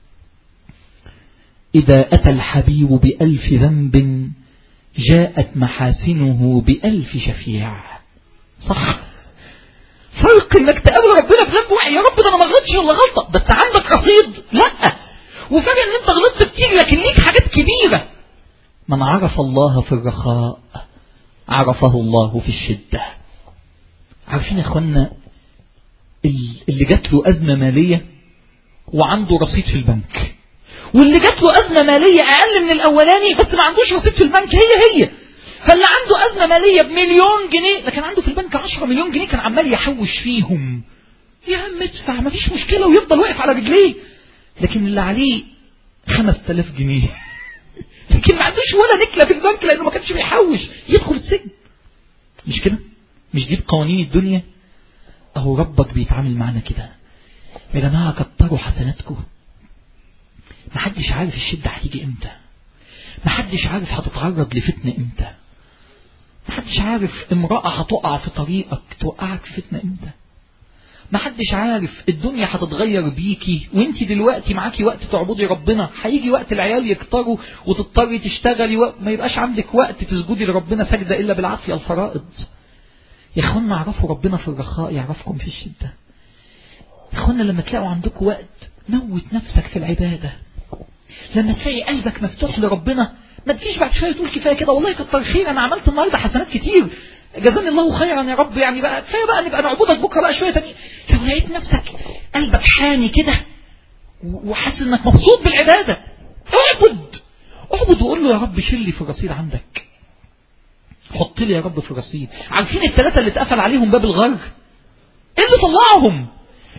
اذا اتى الحبيب بألف ذنب جاءت محاسنه بألف شفيع. صح؟ فرق انك تقابل ربنا بذنب واحد، يا رب ده انا ما غلطتش ولا غلطة بس عندك رصيد. لا، وفرق ان انت غلطت كتير لكن ليك حاجات كبيرة. من عرف الله في الرخاء عرفه الله في الشدة. عارفين يا اخوانا اللي جات له أزمة مالية وعنده رصيد في البنك، واللي جات له أزمة مالية أقل من الأولاني بس ما عندوش رصيد في البنك هي هي. فاللي عنده أزمة مالية بمليون جنيه لكن عنده في البنك عشرة مليون جنيه كان عمال يحوش فيهم، يا عم ادفع ما فيش مشكلة ويفضل واقف على رجليه. لكن اللي عليه خمس تلاف جنيه لكن ما عندوش ولا نكلة في البنك لأنه ما كانش بيحوش، يدخل السجن. مش كده؟ مش دي بقوانين الدنيا؟ أهو ربك بيتعامل معنا كده. يا جماعة كتروا حسناتكم. محدش عارف الشدة هتيجي امتى، محدش عارف هتتعرض لفتنة امتى، محدش عارف امرأة هتقع في طريقك توقعك في فتنة امتى، محدش عارف الدنيا هتتغير بيكي وانتي دلوقتي معاكي وقت تعبدي ربنا، هيجي وقت العيال يكتروا وتضطري تشتغلي وما يبقاش عندك وقت تسجدي لربنا سجدة إلا بالعافية الفرائض. يا اخوانا عرفوا ربنا في الرخاء يعرفكم في الشدة. يا اخوانا لما تلاقوا عندكم وقت موت نفسك في العبادة. لما تلاقي قلبك مفتوح لربنا ما تجيش بعد شوية تقول كفاية كده والله كتر خير أنا عملت النهاردة حسنات كتير جزاني الله خيرا يا رب، يعني بقى كفاية بقى نبقى نعبدك بكرة بقى شوية تاني. لو لقيت نفسك قلبك حاني كده وحاسس انك مبسوط بالعبادة اعبد اعبد وقول له يا رب شيل لي في الرصيد عندك، حط لي يا رب في الرصيد. عارفين الثلاثة اللي اتقفل عليهم باب الغر ايه اللي طلعهم؟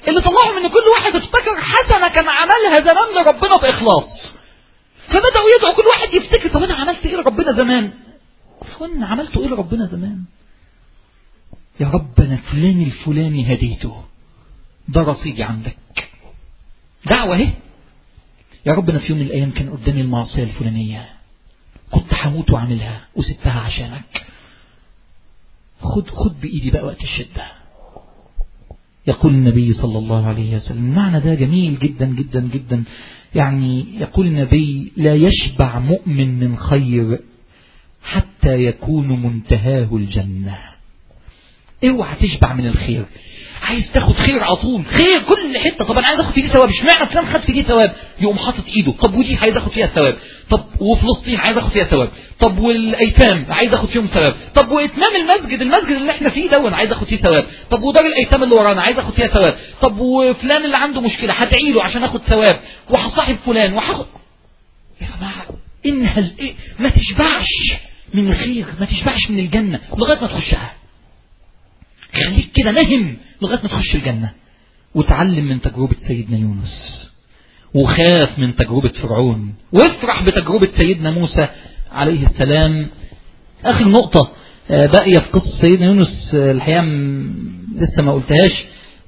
اللي طلعهم ان كل واحد افتكر حسنة كان عملها زمان لربنا بإخلاص، فبدأوا يدعوا كل واحد يفتكر طب انا عملت ايه لربنا زمان، فانا عملته ايه لربنا زمان، يا رب انا فلان الفلاني هديته، ده رصيدي عندك، دعوة اهي، يا رب انا في يوم من الايام كان قدامي المعصية الفلانية كنت هموت واعملها وسبتها عشانك، خد خد بايدي بقى وقت الشدة. يقول النبي صلى الله عليه وسلم المعنى ده جميل جدا جدا جدا، يعني يقول النبي لا يشبع مؤمن من خير حتى يكون منتهاه الجنة. اوعى تشبع من الخير، عايز تاخد خير على طول، خير كل حته، طب انا عايز اخد في دي ثواب، اشمعنى فلان خد في دي ثواب، يقوم حاطط ايده، طب ودي عايز اخد فيها ثواب، طب وفلسطين عايز اخد فيها ثواب، طب والايتام عايز اخد فيهم ثواب، طب واتمام المسجد المسجد اللي احنا فيه ده عايز اخد فيه ثواب، طب ودار الايتام اللي ورانا عايز اخد فيها ثواب، طب وفلان اللي عنده مشكله هدعي له عشان اخد ثواب، وهصاحب فلان وهاخد. يا جماعه انها الايه، ما تشبعش من الخير، ما تشبعش من الجنه لغايه ما تخشها، خليك كده نهم لغاية ما تخش الجنة، وتعلم من تجربة سيدنا يونس، وخاف من تجربة فرعون، وافرح بتجربة سيدنا موسى عليه السلام. آخر نقطة باقية في قصة سيدنا يونس الحقيقة لسه ما قلتهاش،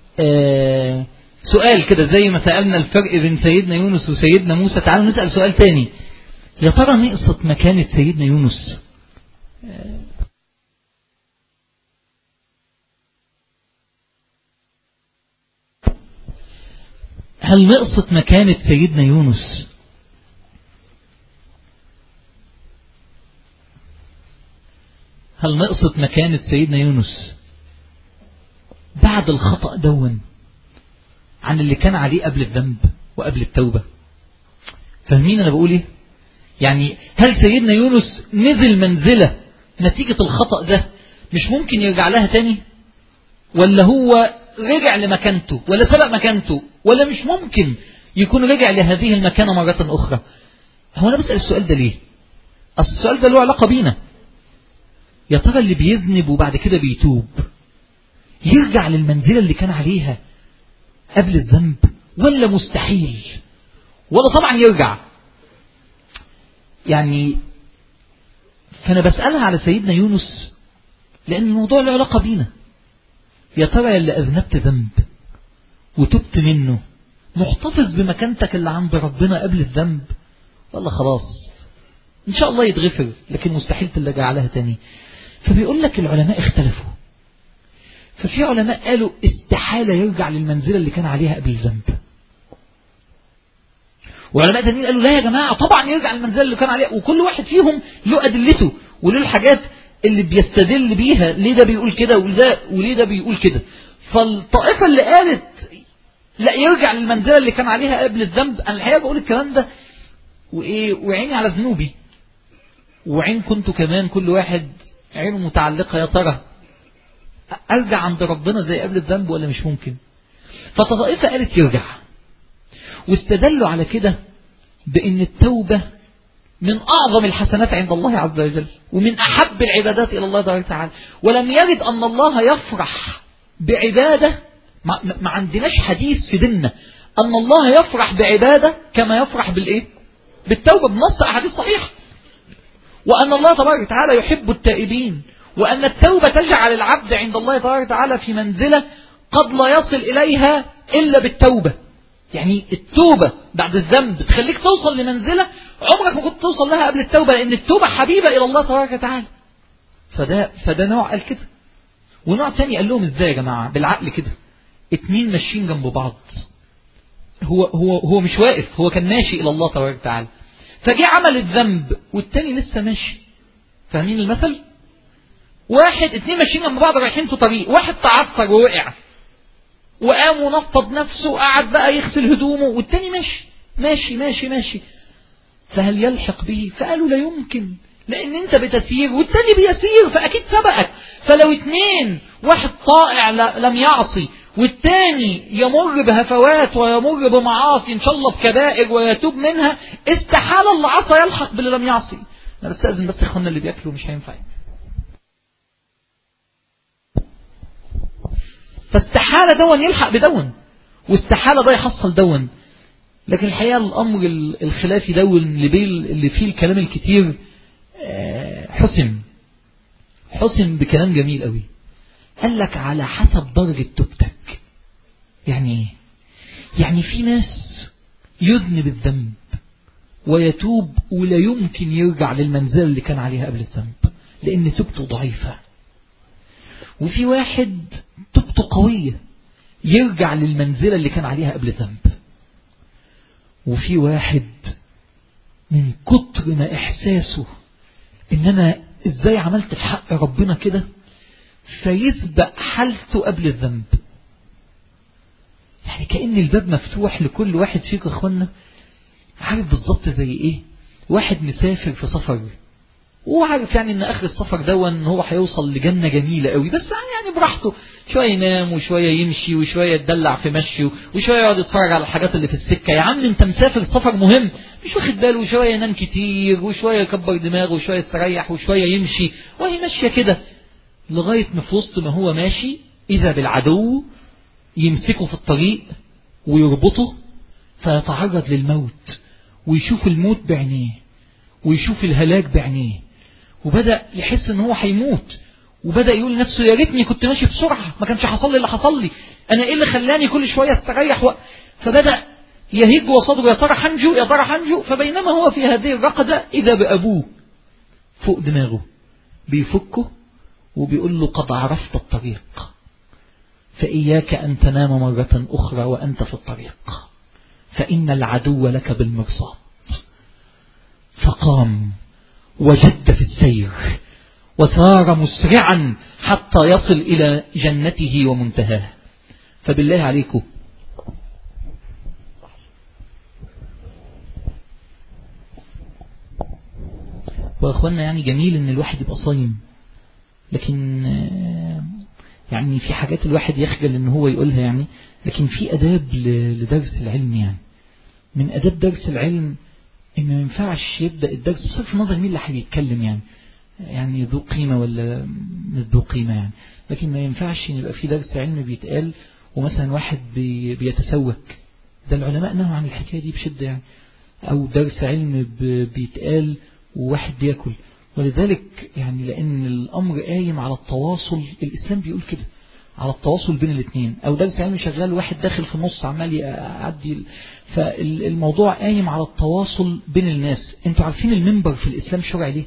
سؤال كده زي ما سألنا الفرق بين سيدنا يونس وسيدنا موسى، تعالوا نسأل سؤال تاني، يا ترى نقصت مكانة سيدنا يونس هل نقصت مكانة سيدنا يونس هل نقصت مكانة سيدنا يونس بعد الخطأ دون عن اللي كان عليه قبل الذنب وقبل التوبة؟ فاهمين أنا بقول إيه؟ يعني هل سيدنا يونس نزل منزلة نتيجة الخطأ ده مش ممكن يرجع لها تاني، ولا هو رجع لمكانته ولا سبق مكانته، ولا مش ممكن يكون رجع لهذه المكانة مرة أخرى؟ هو أنا بسأل السؤال ده ليه؟ السؤال ده له علاقة بينا. يا ترى اللي بيذنب وبعد كده بيتوب يرجع للمنزلة اللي كان عليها قبل الذنب، ولا مستحيل؟ ولا طبعا يرجع. يعني فأنا بسألها على سيدنا يونس لأن الموضوع له علاقة بينا. يا ترى اللي أذنبت ذنب وتبت منه محتفظ بمكانتك اللي عند ربنا قبل الذنب، ولا خلاص إن شاء الله يتغفر لكن مستحيل تلجأ عليها تاني؟ فبيقول لك العلماء اختلفوا، ففي علماء قالوا استحالة يرجع للمنزلة اللي كان عليها قبل الذنب، وعلماء تانيين قالوا لا يا جماعة طبعا يرجع للمنزلة اللي كان عليها، وكل واحد فيهم له أدلته وله الحاجات اللي بيستدل بيها ليه ده بيقول كده وليه ده بيقول كده. فالطائفة اللي قالت لا يرجع للمنزلة اللي كان عليها قبل الذنب، أنا الحقيقة بقول الكلام ده وإيه وعيني على ذنوبي وعين كنت كمان، كل واحد عينه متعلقة، يا ترى أرجع عند ربنا زي قبل الذنب ولا مش ممكن؟ فطائفة قالت يرجع، واستدلوا على كده بأن التوبة من أعظم الحسنات عند الله عز وجل ومن أحب العبادات إلى الله تعالى، ولم يرد أن الله يفرح بعبادة، ما, ما عندناش حديث في ديننا أن الله يفرح بعبادة كما يفرح بالإيه؟ بالتوبة، بنص أحاديث صحيح، وأن الله تبارك وتعالى يحب التائبين، وأن التوبة تجعل العبد عند الله تبارك وتعالى في منزلة قد لا يصل إليها إلا بالتوبة. يعني التوبة بعد الذنب تخليك توصل لمنزلة عمرك ما كنت توصل لها قبل التوبة، لأن التوبة حبيبة إلى الله تبارك وتعالى. فده, فده نوع قال كده، ونوع تاني قال لهم إزاي يا جماعة؟ بالعقل كده، اتنين ماشيين جنب بعض، هو, هو, هو مش واقف، هو كان ماشي إلى الله تبارك وتعالى، فجي عمل الذنب والتاني لسه ماشي. فاهمين المثل؟ واحد اتنين ماشيين جنب بعض رايحين في طريق، واحد تعثر ووقع وقام ونفض نفسه وقعد بقى يغسل هدومه، والتاني ماشي ماشي ماشي ماشي، فهل يلحق به؟ فقالوا لا يمكن، لأن انت بتسير والتاني بيسير فأكيد سبقك. فلو اتنين، واحد طائع لم يعصي والتاني يمر بهفوات ويمر بمعاصي إن شاء الله بكبائر ويتوب منها، استحال اللي عصى يلحق باللي لم يعصي. أنا بستأذن بس إخواننا اللي بيأكلوا مش هينفع، فاستحالة دون يلحق بدون. واستحالة ده يحصل دون. لكن الحقيقة الأمر الخلافي دون اللي فيه الكلام الكتير حسم حسم بكلام جميل قوي. قال لك على حسب درجة توبتك. يعني ايه؟ يعني في ناس يذنب الذنب ويتوب ولا يمكن يرجع للمنزل اللي كان عليها قبل الذنب لأن توبته ضعيفة. وفي واحد توبته قوية يرجع للمنزلة اللي كان عليها قبل الذنب. وفي واحد من كتر ما إحساسه إن أنا إزاي عملت في حق ربنا كده فيسبق حالته قبل الذنب. يعني كأن الباب مفتوح لكل واحد فيكم اخوانا. عارف بالضبط زي ايه؟ واحد مسافر في سفر وعارف يعني ان اخر السفر ده ان هو هيوصل لجنة جميلة قوي، بس يعني براحته شوية ينام وشوية يمشي وشوية يتدلع في مشي وشوية يقعد يتفرج على الحاجات اللي في السكة. يا عم انت مسافر سفر مهم مش واخد باله، وشوية ينام كتير وشوية يكبر دماغه وشوية يستريح وشوية يمشي وهي ماشية كده لغاية ما في وسط ما هو ماشي إذا بالعدو يمسكه في الطريق ويربطه فيتعرض للموت ويشوف الموت بعينيه ويشوف الهلاك بعينيه وبدأ يحس ان هو هيموت وبدأ يقول لنفسه يا ريتني كنت ماشي بسرعة ما كانش حصل لي اللي حصل لي، انا ايه اللي خلاني كل شوية استريح و... فبدأ يهيج وصدره يا ترى حنجو يا ترى حنجو. فبينما هو في هذه الرقدة إذا بأبوه فوق دماغه بيفكه وبيقول له قد عرفت الطريق فإياك أن تنام مرة أخرى وأنت في الطريق فإن العدو لك بالمرصاد. فقام وجد في السير وسار مسرعا حتى يصل إلى جنته ومنتهاه. فبالله عليكم وأخوانا يعني جميل أن الواحد يبقى صايم، لكن يعني في حاجات الواحد يخجل أن هو يقولها يعني، لكن في أداب لدرس العلم. يعني من أداب درس العلم إن ما ينفعش يبدأ الدرس بصرف النظر مين اللي هيتكلم يعني يعني ذو قيمة ولا مش ذو قيمة يعني، لكن ما ينفعش إن يبقى في درس علم بيتقال ومثلا واحد بي بيتسوك. ده العلماء نهوا عن الحكاية دي بشدة يعني. أو درس علم بيتقال وواحد بياكل. ولذلك يعني لأن الأمر قايم على التواصل، الإسلام بيقول كده على التواصل بين الاثنين. أو درس علم شغال واحد داخل في النص عمال يعدي، فالموضوع قايم على التواصل بين الناس. انتوا عارفين المنبر في الإسلام شرع ليه؟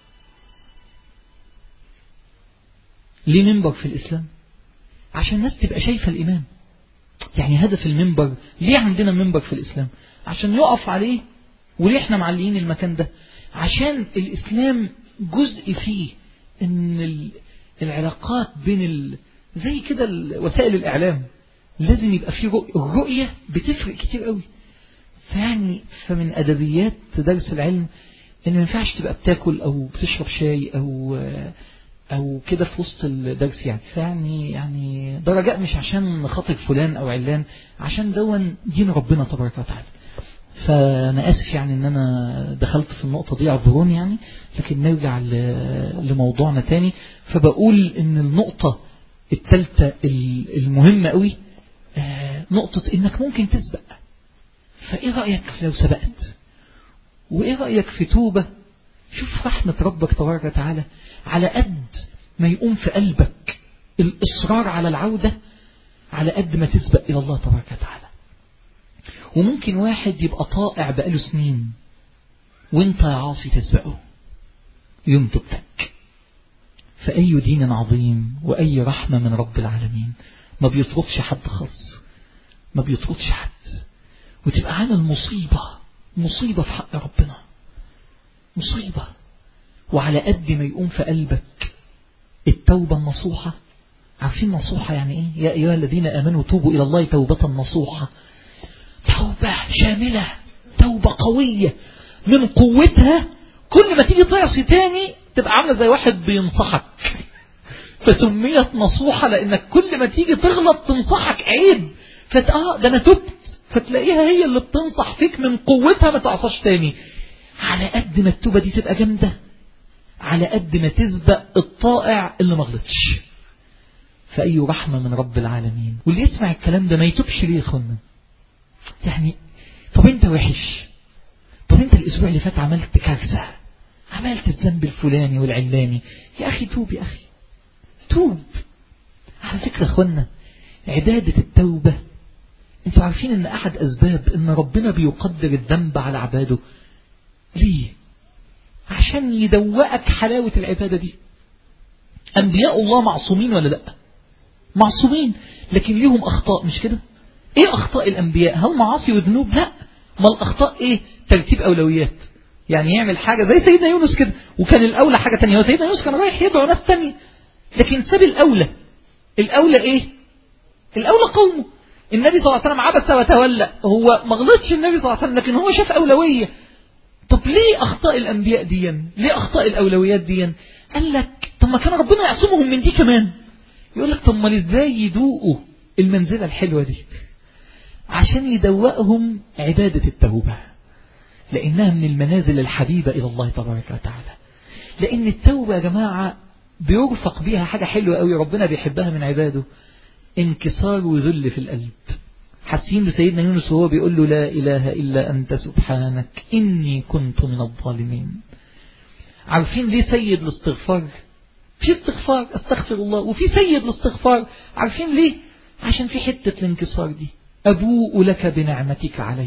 ليه منبر في الإسلام؟ عشان الناس تبقى شايفة الإمام. يعني هدف المنبر ليه عندنا منبر في الإسلام؟ عشان يقف عليه. وليه احنا معلقين المكان ده؟ عشان الإسلام جزء فيه ان العلاقات بين ال... زي كده وسائل الإعلام لازم يبقى فيه رؤية. الرؤية بتفرق كتير قوي. فيعني فمن أدبيات درس العلم ان ما ينفعش تبقى بتاكل او بتشرب شاي او او كده في وسط الدرس يعني. فيعني يعني ده رجاء مش عشان خاطر فلان او علان، عشان دون دين ربنا تبارك وتعالى. فأنا آسف يعني أن أنا دخلت في النقطة دي، اعذروني يعني، لكن نرجع لموضوعنا تاني. فبقول أن النقطة الثالثة المهمة قوي نقطة أنك ممكن تسبق. فإيه رأيك لو سبقت؟ وإيه رأيك في توبة؟ شوف رحمة ربك تبارك وتعالى، على قد ما يقوم في قلبك الإصرار على العودة على قد ما تسبق إلى الله تبارك وتعالى. وممكن واحد يبقى طائع بقاله سنين وانت يا عاصي تسبقه يوم توبتك. فأي دين عظيم وأي رحمة من رب العالمين ما بيطردش حد خالص، ما بيطردش حد. وتبقى عامل مصيبة مصيبة في حق ربنا، مصيبة. وعلى قد ما يقوم في قلبك التوبة النصوحة. عارفين نصوحة يعني ايه؟ يا أيها الذين آمنوا توبوا إلى الله توبة نصوحة. توبة شاملة، توبة قوية من قوتها كل ما تيجي تعصي تاني تبقى عاملة زي واحد بينصحك. فسميت نصوحة لأنك كل ما تيجي تغلط تنصحك عيب، فتآه ده أنا تبت، فتلاقيها هي اللي بتنصح فيك من قوتها ما تعصاش تاني. على قد ما التوبة دي تبقى جامدة على قد ما تسبق الطائع اللي ما غلطش. فأي رحمة من رب العالمين. واللي يسمع الكلام ده ما يتوبش ليه يا اخوانا؟ يعني طب انت وحش، طب انت الاسبوع اللي فات عملت كارثة، عملت الذنب الفلاني والعلاني، يا اخي توب، يا اخي توب. على فكرة يا اخوانا عبادة التوبة، انتوا عارفين ان احد اسباب ان ربنا بيقدر الذنب على عباده ليه؟ عشان يدوقك حلاوة العبادة دي. انبياء الله معصومين ولا لا؟ معصومين، لكن ليهم اخطاء مش كده؟ ايه اخطاء الانبياء؟ هل معاصي وذنوب؟ لا. ما الاخطاء ايه؟ ترتيب اولويات. يعني يعمل حاجة زي سيدنا يونس كده، وكان الاولى حاجة تانية، وسيدنا يونس كان رايح يدعو ناس تانية، لكن ساب الاولى. الاولى ايه؟ الاولى قومه. النبي صلى الله عليه وسلم عبس وتولى، هو ما غلطش النبي صلى الله عليه وسلم، لكن هو شاف اولوية. طب ليه اخطاء الانبياء دي؟ ليه اخطاء الاولويات دي؟ قال لك طب ما كان ربنا يعصمهم من دي كمان. يقول لك طب ما ازاي يدوقوا المنزلة الحلوة دي؟ عشان يدوقهم عبادة التوبة، لانها من المنازل الحبيبة الى الله تبارك وتعالى. لان التوبة يا جماعة بيرفق بيها حاجة حلوة قوي ربنا بيحبها من عباده، انكسار وذل في القلب. حاسين بسيدنا يونس وهو بيقول له لا إله إلا أنت سبحانك إني كنت من الظالمين. عارفين ليه سيد الاستغفار؟ في استغفار استغفر الله، وفي سيد الاستغفار. عارفين ليه؟ عشان في حتة الانكسار دي. أبوء لك بنعمتك علي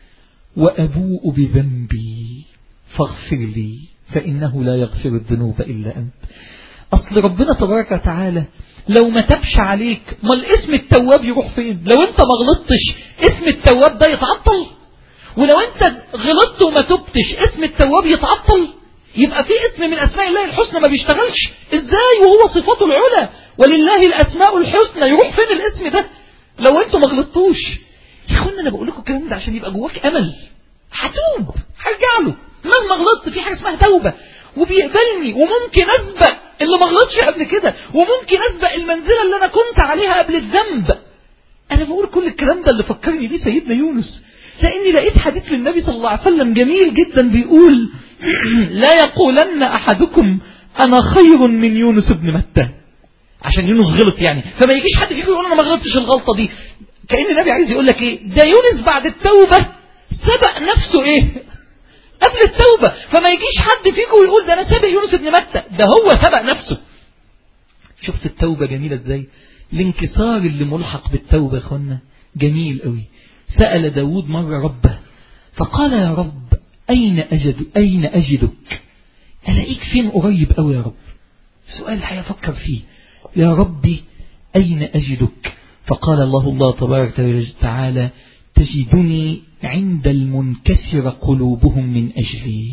وأبوء بذنبي فاغفر لي فإنه لا يغفر الذنوب إلا أنت. أصل ربنا تبارك وتعالى لو ما تبش عليك، ما الاسم التواب يروح فين؟ لو انت ما غلطتش اسم التواب ده يتعطل؟ ولو انت غلطت وما تبتش اسم التواب يتعطل؟ يبقى في اسم من اسماء الله الحسنى ما بيشتغلش ازاي وهو صفاته العلى ولله الاسماء الحسنى؟ يروح فين الاسم ده لو انتوا ما غلطتوش؟ يا اخوانا انا بقول لكم الكلام ده عشان يبقى جواك امل. هتوب، هرجع له مهما غلطت، في حاجه اسمها توبه وبيقبلني، وممكن اسبق اللي ما غلطش قبل كده، وممكن اسبق المنزله اللي انا كنت عليها قبل الذنب. انا بقول كل الكلام ده اللي فكرني بيه سيدنا يونس، لاني لقيت حديث للنبي صلى الله عليه وسلم جميل جدا بيقول لا يقولن احدكم انا خير من يونس ابن متى. عشان يونس غلط يعني، فما يجيش حد فيكم يقول انا ما غلطتش الغلطه دي. كأن النبي عايز يقول لك ايه؟ ده يونس بعد التوبه سبق نفسه ايه؟ قبل التوبة. فما يجيش حد فيكم ويقول ده أنا سابق يونس ابن متى، ده هو سبق نفسه. شفت التوبة جميلة ازاي؟ الانكسار اللي ملحق بالتوبة يا اخوانا جميل قوي. سأل داود مرة ربه فقال يا رب أين أجد أين أجدك؟ ألاقيك فين قريب قوي يا رب؟ سؤال هيفكر فيه. يا ربي أين أجدك؟ فقال الله الله تبارك وتعالى تجدني عند المنكسر قلوبهم من أجلي.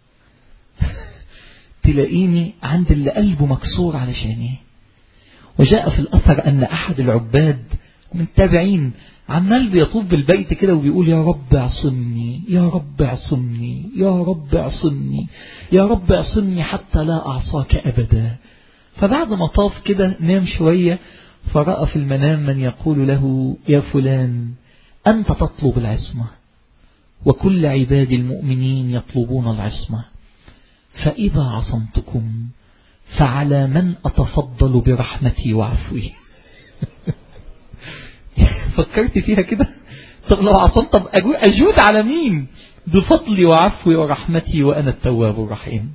تلاقيني عند اللي قلبه مكسور علشاني. وجاء في الأثر أن أحد العباد من التابعين عمال بيطوف بالبيت كده وبيقول يا رب اعصمني يا رب اعصمني يا رب اعصمني يا رب اعصمني حتى لا أعصاك أبدا. فبعد ما طاف كده نام شوية، فرأى في المنام من يقول له يا فلان أنت تطلب العصمة وكل عباد المؤمنين يطلبون العصمة، فإذا عصمتكم فعلى من أتفضل برحمتي وعفوي. فكرت فيها كده؟ طب لو عصمت أجود على مين؟ بفضلي وعفوي ورحمتي وأنا التواب الرحيم.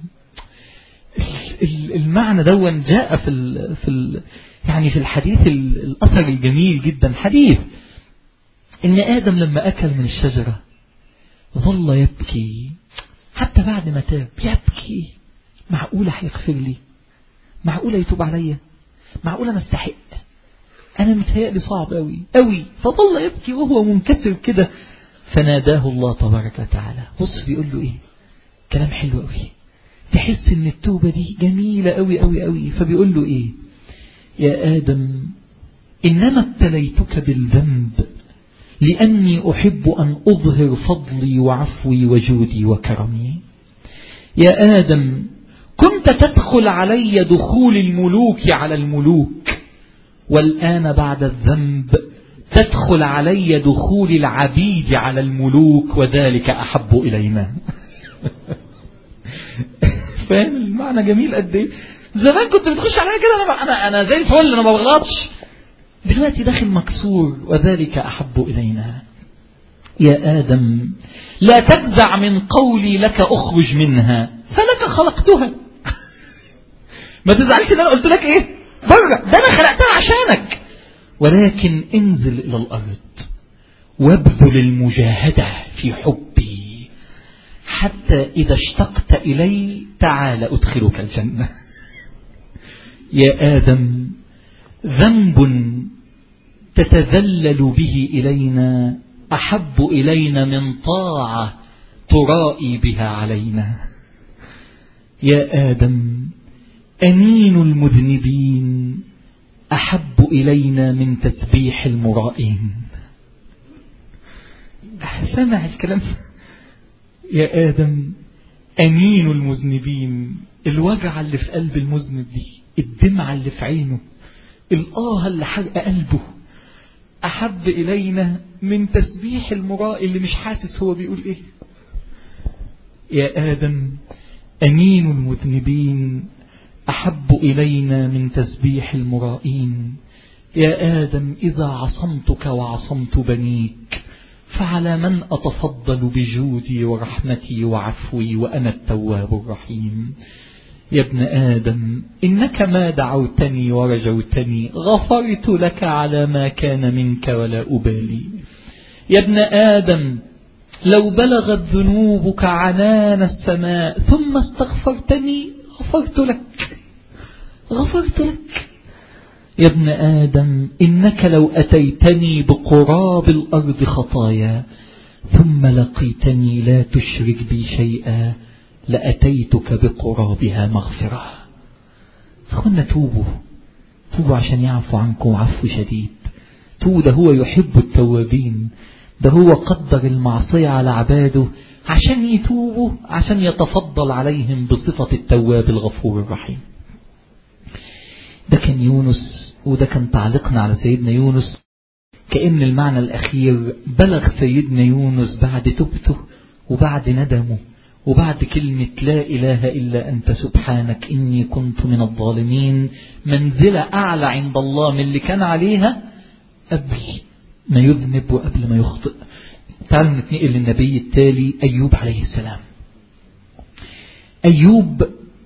المعنى دون جاء في ال في ال يعني في الحديث الأثر الجميل جدا، حديث إن آدم لما أكل من الشجرة ظل يبكي حتى بعد ما تاب، يبكي معقولة هيغفر لي؟ معقولة يتوب عليا؟ معقولة أنا استحق؟ أنا متهيألي صعب أوي أوي. فظل يبكي وهو منكسر كده، فناداه الله تبارك وتعالى. بص بيقول له إيه؟ كلام حلو أوي، تحس إن التوبة دي جميلة أوي أوي أوي. فبيقول له إيه؟ يا آدم إنما ابتليتك بالذنب لأني أحب أن أظهر فضلي وعفوي وجودي وكرمي. يا آدم كنت تدخل علي دخول الملوك على الملوك، والآن بعد الذنب تدخل علي دخول العبيد على الملوك، وذلك أحب إلينا. فاهم المعنى جميل قد ايه؟ زمان كنت بتخش عليا كده انا انا انا زي الفل انا ما بغلطش، دلوقتي داخل مكسور. وذلك احب الينا. يا ادم لا تجزع من قولي لك اخرج منها فلك خلقتها. ما تزعلش ان انا قلت لك ايه بره، ده انا خلقتها عشانك، ولكن انزل الى الارض وابذل المجاهدة في حبي حتى اذا اشتقت الي تعال ادخلك الجنة. يا آدم ذنب تتذلل به إلينا أحب إلينا من طاعة ترائي بها علينا. يا آدم أنين المذنبين أحب إلينا من تسبيح المرائين. سمع الكلام. يا آدم أنين المذنبين، الوجع اللي في قلب المذنب دي، الدمعة اللي في عينه، الآه اللي حرق قلبه، أحب إلينا من تسبيح المرائي اللي مش حاسس هو بيقول إيه. يا آدم أنين المذنبين أحب إلينا من تسبيح المرائين. يا آدم إذا عصمتك وعصمت بنيك فعلى من أتفضل بجودي ورحمتي وعفوي وأنا التواب الرحيم. يا ابن آدم إنك ما دعوتني ورجوتني غفرت لك على ما كان منك ولا أبالي. يا ابن آدم لو بلغت ذنوبك عنان السماء ثم استغفرتني غفرت لك غفرت لك. يا ابن آدم إنك لو أتيتني بقراب الأرض خطايا ثم لقيتني لا تشرك بي شيئا لأتيتك بقرابها مغفرة. فخلنا توبوا توبوا عشان يعفو عنكم عفو شديد. توبوا، ده هو يحب التوابين، ده هو قدر المعصية على عباده عشان يتوبوا، عشان يتفضل عليهم بصفة التواب الغفور الرحيم. ده كان يونس، وده كان تعليقنا على سيدنا يونس. كأن المعنى الأخير بلغ سيدنا يونس بعد توبته وبعد ندمه وبعد كلمة لا إله إلا أنت سبحانك إني كنت من الظالمين منزلة أعلى عند الله من اللي كان عليها قبل ما يذنب وقبل ما يخطئ. تعالوا نتنقل للنبي التالي أيوب عليه السلام. أيوب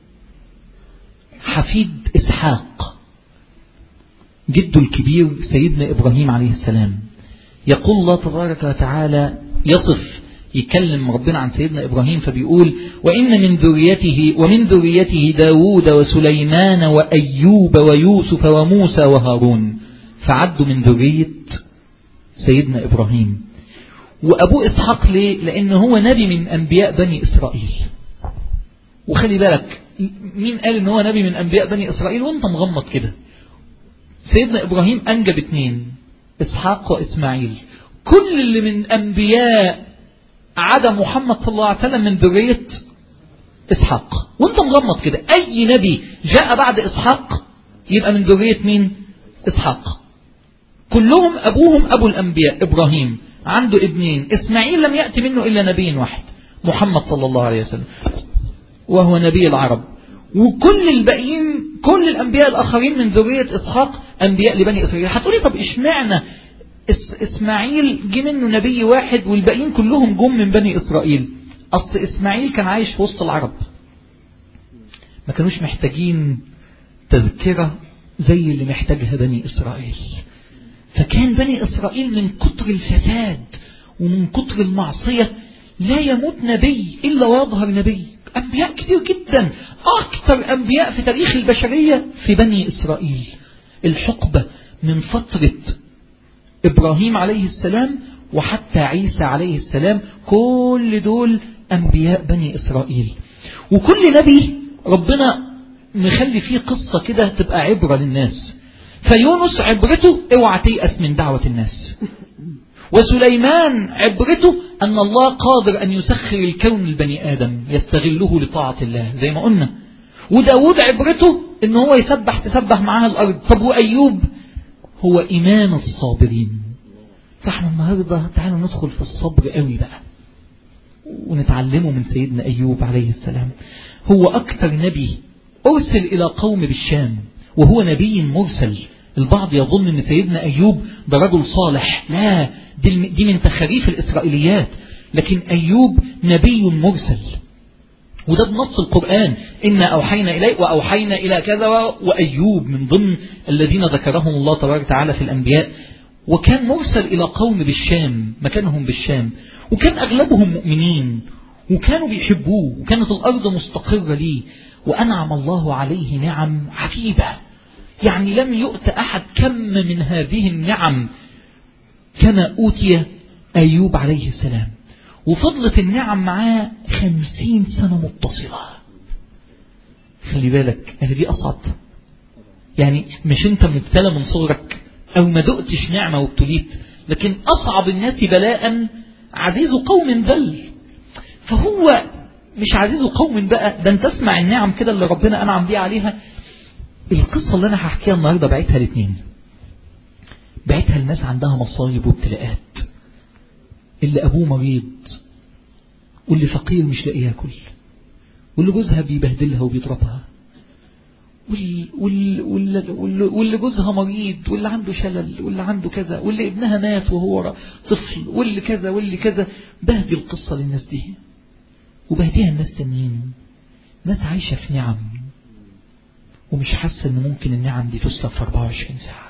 حفيد إسحاق جده الكبير سيدنا إبراهيم عليه السلام. يقول الله تبارك وتعالى يصف يكلم ربنا عن سيدنا إبراهيم فبيقول وإن من ذريته ومن ذريته داود وسليمان وأيوب ويوسف وموسى وهارون، فعدوا من ذرية سيدنا إبراهيم. وأبوه إسحاق ليه؟ لأنه هو نبي من أنبياء بني إسرائيل. وخلي بالك مين قال إنه هو نبي من أنبياء بني إسرائيل وانت مغمض كده؟ سيدنا إبراهيم أنجب اثنين إسحاق وإسماعيل، كل اللي من أنبياء عدا محمد صلى الله عليه وسلم من ذرية إسحاق. وانت مغمض كده أي نبي جاء بعد إسحاق يبقى من ذرية مين؟ إسحاق. كلهم أبوهم أبو الأنبياء. إبراهيم عنده ابنين، إسماعيل لم يأتي منه إلا نبي واحد محمد صلى الله عليه وسلم وهو نبي العرب. وكل الباقيين كل الأنبياء الآخرين من ذرية إسحاق أنبياء لبني إسرائيل. هتقولي طب إشمعنى إسماعيل جه منه نبي واحد والباقيين كلهم جم من بني إسرائيل؟ أصل إسماعيل كان عايش في وسط العرب، ما كانوش محتاجين تذكرة زي اللي محتاجها بني إسرائيل. فكان بني إسرائيل من كتر الفساد ومن كتر المعصية لا يموت نبي إلا ويظهر نبي. أنبياء كتير جدا، أكثر أنبياء في تاريخ البشرية في بني إسرائيل. الحقبة من فترة إبراهيم عليه السلام وحتى عيسى عليه السلام كل دول أنبياء بني إسرائيل. وكل نبي ربنا مخلي فيه قصة كده تبقى عبرة للناس. فيونس عبرته اوعى تيأس من دعوة الناس، وسليمان عبرته أن الله قادر أن يسخر الكون البني آدم يستغله لطاعة الله زي ما قلنا. وداود عبرته أنه هو يسبح تسبح معها الأرض. طب وأيوب هو إمام الصابرين. فاحنا النهاردة تعالوا ندخل في الصبر قوي بقى ونتعلمه من سيدنا أيوب عليه السلام. هو أكثر نبي أرسل إلى قوم بالشام وهو نبي مرسل. البعض يظن أن سيدنا أيوب ده رجل صالح، لا، دي من تخاريف الإسرائيليات، لكن أيوب نبي مرسل، وده بنص القرآن، إنا أوحينا إليه وأوحينا إلى كذا، وأيوب من ضمن الذين ذكرهم الله تبارك وتعالى في الأنبياء. وكان مرسل إلى قوم بالشام، مكانهم بالشام، وكان أغلبهم مؤمنين وكانوا بيحبوه، وكانت الأرض مستقرة ليه، وأنعم الله عليه نعم عجيبة، يعني لم يؤت أحد كم من هذه النعم كما أوتي أيوب عليه السلام. وفضلت النعم معاه خمسين سنة متصلة. خلي بالك هذه دي أصعب، يعني مش أنت مبتلى من صغرك أو ما دقتش نعمة وابتليت، لكن أصعب الناس بلاء عزيز قوم ذل. فهو مش عزيز قوم بقى، ده انت اسمع النعم كده اللي ربنا أنعم بيه عليها. القصة اللي أنا هحكيها النهاردة بعتها الاثنين، بعتها الناس عندها مصايب وابتلاءات، اللي أبوه مريض، واللي فقير مش لاقي ياكل، واللي جوزها بيبهدلها وبيضربها، واللي, واللي, واللي, واللي جوزها مريض، واللي عنده شلل، واللي عنده كذا، واللي ابنها مات وهو طفل، واللي كذا واللي كذا. بهدي القصة للناس دي وبهديها الناس تانيين، ناس عايشة في نعم ومش حاسة ان ممكن النعم دي تسلب في أربعة وعشرين ساعة.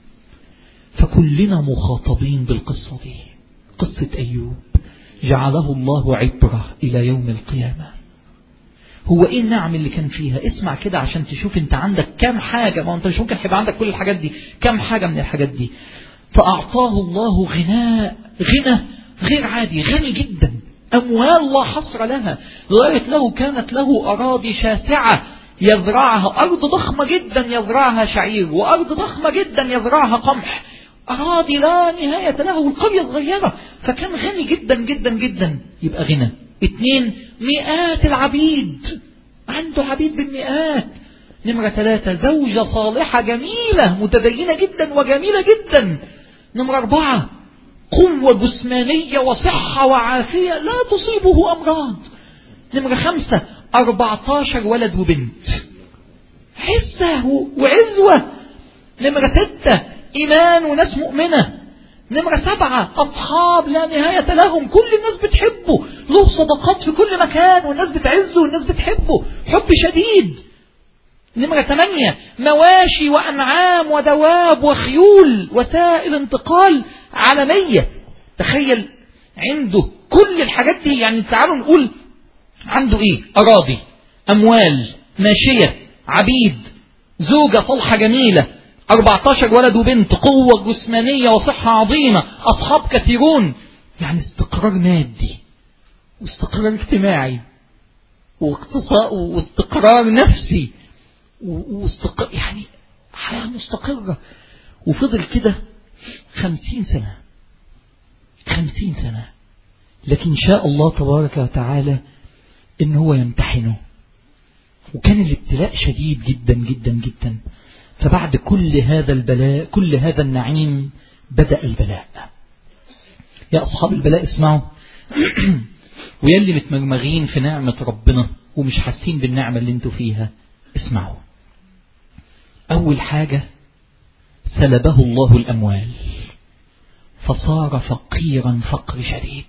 فكلنا مخاطبين بالقصة دي، قصة أيوب جعله الله عبرة إلى يوم القيامة. هو إيه النعم اللي كان فيها؟ اسمع كده عشان تشوف انت عندك كم حاجة، ما انت مش ممكن يبقى عندك كل الحاجات دي، كم حاجة من الحاجات دي. فأعطاه الله غناء، غنى غير عادي، غني جدا، أموال لا حصر لها، لغاية له كانت له أراضي شاسعة يزرعها، أرض ضخمة جدا يزرعها شعير، وأرض ضخمة جدا يزرعها قمح، أراضي لا نهاية له، والقرية صغيرة، فكان غني جدا جدا جدا. يبقى غنى. اثنين، مئات العبيد، عنده عبيد بالمئات. نمرة ثلاثة، زوجة صالحة جميلة متدينة جدا وجميلة جدا. نمرة أربعة، قوة جسمانية وصحة وعافية لا تصيبه أمراض. نمرة خمسة، أربعتاشر ولد وبنت، حسة وعزوة. نمرة ستة، إيمان وناس مؤمنة. نمرة سبعة، أصحاب لا نهاية لهم، كل الناس بتحبه، له صدقات في كل مكان، والناس بتعزه والناس بتحبه حب شديد. نمرة ثمانية، مواشي وأنعام ودواب وخيول، وسائل انتقال عالمية. تخيل عنده كل الحاجات دي. يعني تعالوا نقول عنده ايه؟ أراضي، أموال، ماشية، عبيد، زوجة صالحة جميلة، أربعتاشر ولد وبنت، قوة جسمانية وصحة عظيمة، أصحاب كثيرون. يعني استقرار مادي واستقرار اجتماعي واقتصاد واستقرار نفسي واستقرار، يعني حياة مستقرة. وفضل كده خمسين سنة، خمسين سنة. لكن شاء الله تبارك وتعالى إن هو يمتحنه، وكان الابتلاء شديد جدا جدا جدا. فبعد كل هذا البلاء، كل هذا النعيم، بدأ البلاء. يا أصحاب البلاء اسمعوا ويلي متمرمغين في نعمة ربنا ومش حاسين بالنعمة اللي انتوا فيها، اسمعوا. أول حاجة، سلبه الله الأموال فصار فقيرا فقر شديد.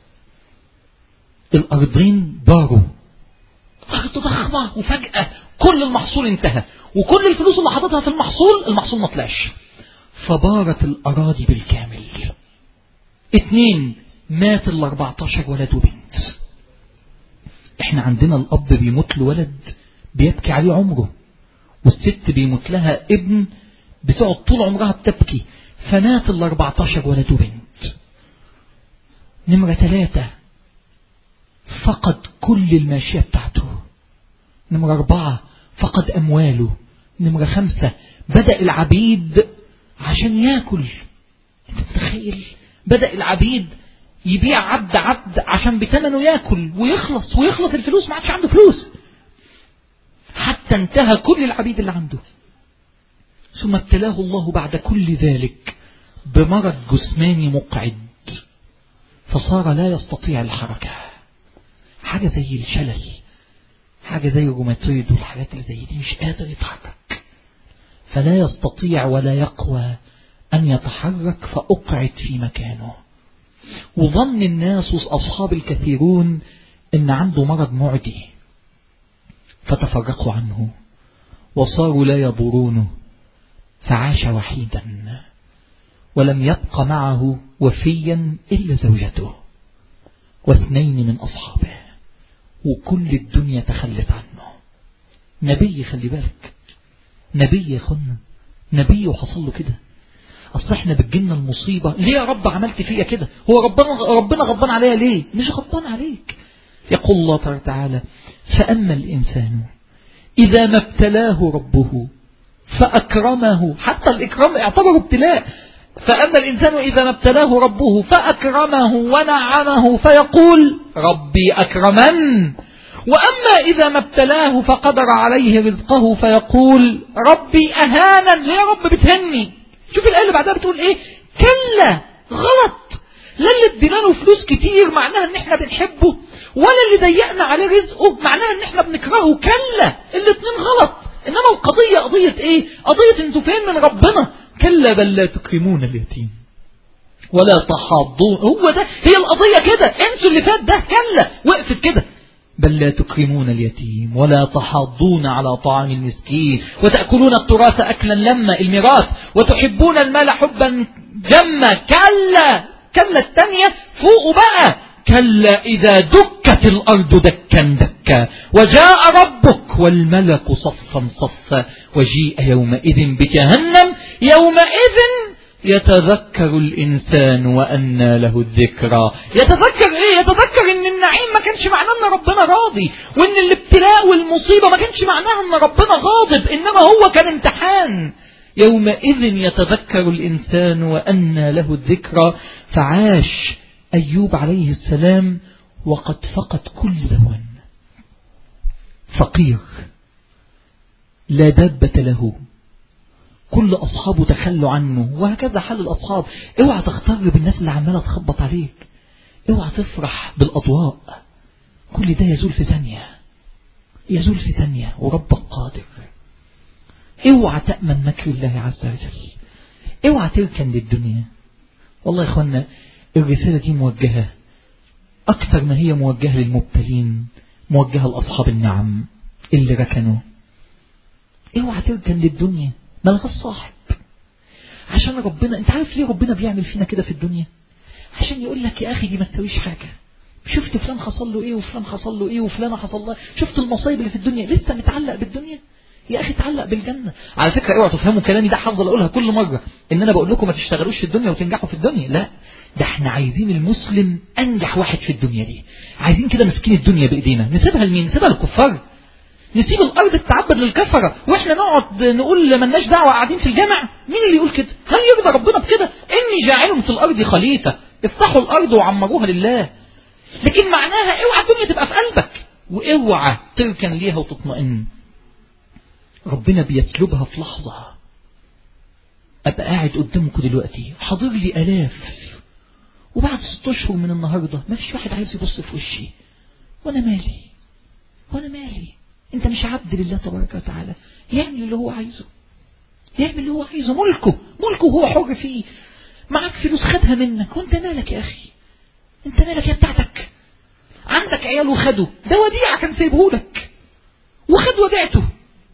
الأرضين باروا، أرض ضخمة، وفجأة كل المحصول انتهى، وكل الفلوس اللي حطتها في المحصول المحصول ما طلعش، فبارت الأراضي بالكامل. اثنين، مات ال أربعتاشر ولد وبنت. احنا عندنا الأب بيموت له ولد بيبكي عليه عمره، والست بيموت لها ابن بتقعد طول عمرها بتبكي. فمات ال أربعتاشر ولد وبنت. نمرة ثلاثة، فقد كل الماشية بتاعته. نمرة أربعة، فقد أمواله. نمرة خمسة، بدأ العبيد عشان يأكل. انت متخيل؟ بدأ العبيد يبيع عبد عبد عشان بثمنه يأكل ويخلص ويخلص الفلوس، ما عادش عنده فلوس، حتى انتهى كل العبيد اللي عنده. ثم ابتلاه الله بعد كل ذلك بمرض جسماني مقعد، فصار لا يستطيع الحركة، حاجة زي الشلل، حاجة حاجة زي الروماتويد والحاجات اللي زي دي مش قادر يتحرك، فلا يستطيع ولا يقوى أن يتحرك، فأقعد في مكانه. وظن الناس أصحاب الكثيرون أن عنده مرض معدي، فتفرقوا عنه وصاروا لا يضرونه، فعاش وحيدا ولم يبق معه وفيا إلا زوجته واثنين من أصحابه، وكل الدنيا تخلت عنه. نبي، خلي بالك، نبي يا أخونا، نبي وحصل له كده. أصل احنا بتجينا المصيبة، ليه يا رب عملت فيا كده؟ هو ربنا ربنا غضبان عليا ليه؟ مش غضبان عليك. يقول الله تعالى: فأما الإنسان إذا ما ابتلاه ربه فأكرمه. حتى الإكرام اعتبره ابتلاء. فأما الإنسان إذا ما ابتلاه ربه فأكرمه ونعمه فيقول ربي أكرمن. وأما إذا ما ابتلاه فقدر عليه رزقه فيقول ربي أهانن. ليه يا رب بتهني؟ شوف الآية اللي بعدها بتقول إيه؟ كلا، غلط. لا اللي ادينا له فلوس كتير معناها ان احنا بنحبه، ولا اللي ضيقنا عليه رزقه معناها ان احنا بنكرهه. كلا، الاثنين غلط. انما القضية قضية ايه؟ قضية انتوا فين من ربنا؟ كلا بل لا تكرمون اليتيم ولا تحاضون. هو ده، هي القضية كده. انسوا اللي فات ده. كلا، وقفت كده. بل لا تكرمون اليتيم ولا تحاضون على طعام المسكين وتأكلون التراث أكلا لما، الميراث، وتحبون المال حبا جما. كلا، كلا الثانية فوق بقى. كلا إذا دكت الأرض دكا دكا وجاء ربك والملك صفا صفا وجيء يومئذ بجهنم يومئذ يتذكر الإنسان وأنى له الذكرى. يتذكر إيه؟ يتذكر إن النعيم ما كانش معناه إن ربنا راضي، وإن الابتلاء والمصيبة ما كانش معناها إن ربنا غاضب، إنما هو كان امتحان. يومئذ يتذكر الإنسان وأنى له الذكرى. فعاش أيوب عليه السلام وقد فقد كل لون، فقير لا دابة له، كل أصحابه تخلوا عنه، وهكذا حال الأصحاب. اوعى تغتر بالناس اللي عمالة تخبط عليك، اوعى تفرح بالأضواء، كل ده يزول في ثانية، يزول في ثانية وربك قادر. اوعى تأمن مكر الله عز وجل، اوعى تركن للدنيا. والله يا اخوانا الرسالة دي موجهة أكثر ما هي موجهة للمبتلين، موجهة لأصحاب النعم اللي ركنوا. اوعى تركن للدنيا، ملغى الصاحب. عشان ربنا، انت عارف ليه ربنا بيعمل فينا كده في الدنيا؟ عشان يقول لك يا أخي دي ما تسويش حاجة. شفت فلان حصل له ايه وفلان حصل له ايه وفلان حصل له، شفت المصايب اللي في الدنيا، لسه متعلق بالدنيا؟ يا أخي تعلق بالجنة. على فكرة اوعوا تفهموا كلامي ده، حافظ اقولها كل مرة، ان انا بقول لكم ما تشتغلوش في الدنيا وتنجحوا في الدنيا. لا، ده احنا عايزين المسلم انجح واحد في الدنيا دي. عايزين كده مسكين الدنيا بايدينا. نسيبها لمين؟ نسيبها للكفار؟ نسيب الارض تتعبد للكفرة واحنا نقعد نقول ملناش دعوة قاعدين في الجامع؟ مين اللي يقول كده؟ هل يرضى ربنا بكده؟ اني جاعلهم في الارض خليفة، افتحوا الارض وعمروها لله. لكن معناها اوعى الدنيا تبقى في قلبك، واوعى تركن ليها وتطمئن. ربنا بيسلبها في لحظة. ابقى قاعد قدامكم دلوقتي حاضر لي الاف، وبعد ست اشهر من النهاردة ما فيش واحد عايز يبص في وشي. وانا مالي؟ وانا مالي؟ انت مش عبد لله تبارك وتعالى، يعمل اللي هو عايزه، يعمل اللي هو عايزه. ملكه، ملكه هو حر فيه. معك فلوس خدها منك، وانت مالك يا اخي؟ انت مالك؟ يا بتاعتك. عندك عيال وخدوا، ده وديعة كان سيبهولك وخد وديعته.